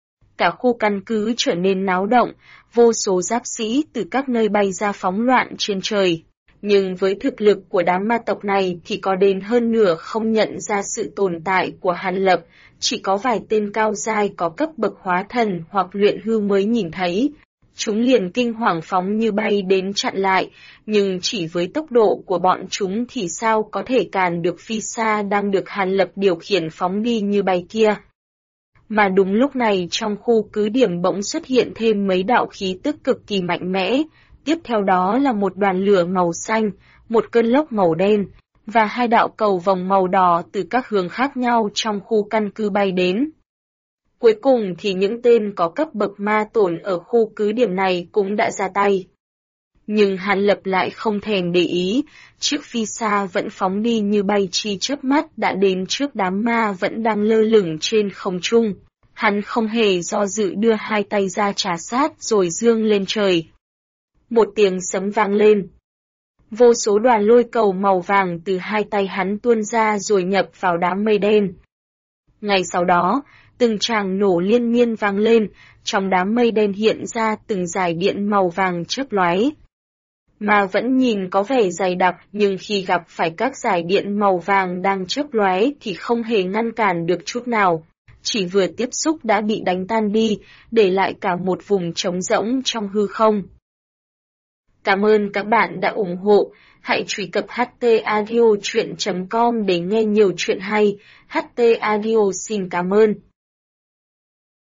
Cả khu căn cứ trở nên náo động, vô số giáp sĩ từ các nơi bay ra phóng loạn trên trời. Nhưng với thực lực của đám ma tộc này thì có đến hơn nửa không nhận ra sự tồn tại của Hàn Lập, chỉ có vài tên cao giai có cấp bậc hóa thần hoặc luyện hư mới nhìn thấy. Chúng liền kinh hoàng phóng như bay đến chặn lại, nhưng chỉ với tốc độ của bọn chúng thì sao có thể cản được phi xa đang được Hàn Lập điều khiển phóng đi như bay kia. Mà đúng lúc này trong khu cứ điểm bỗng xuất hiện thêm mấy đạo khí tức cực kỳ mạnh mẽ, tiếp theo đó là một đoàn lửa màu xanh, một cơn lốc màu đen, và hai đạo cầu vồng màu đỏ từ các hướng khác nhau trong khu căn cứ bay đến. Cuối cùng thì những tên có cấp bậc ma tổn ở khu cứ điểm này cũng đã ra tay. Nhưng Hàn Lập lại không thèm để ý, chiếc phi xa vẫn phóng đi như bay chi chớp mắt đã đến trước đám ma vẫn đang lơ lửng trên không trung. Hắn không hề do dự đưa hai tay ra trà sát rồi giương lên trời. Một tiếng sấm vang lên. Vô số đoàn lôi cầu màu vàng từ hai tay hắn tuôn ra rồi nhập vào đám mây đen. Ngay sau đó, từng tràng nổ liên miên vang lên, trong đám mây đen hiện ra từng dải điện màu vàng chớp lóe. Mà vẫn nhìn có vẻ dày đặc nhưng khi gặp phải các dải điện màu vàng đang chớp lóe thì không hề ngăn cản được chút nào. Chỉ vừa tiếp xúc đã bị đánh tan đi, để lại cả một vùng trống rỗng trong hư không. Cảm ơn các bạn đã ủng hộ, hãy truy cập htaudio.com để nghe nhiều chuyện hay. HT Audio xin cảm ơn.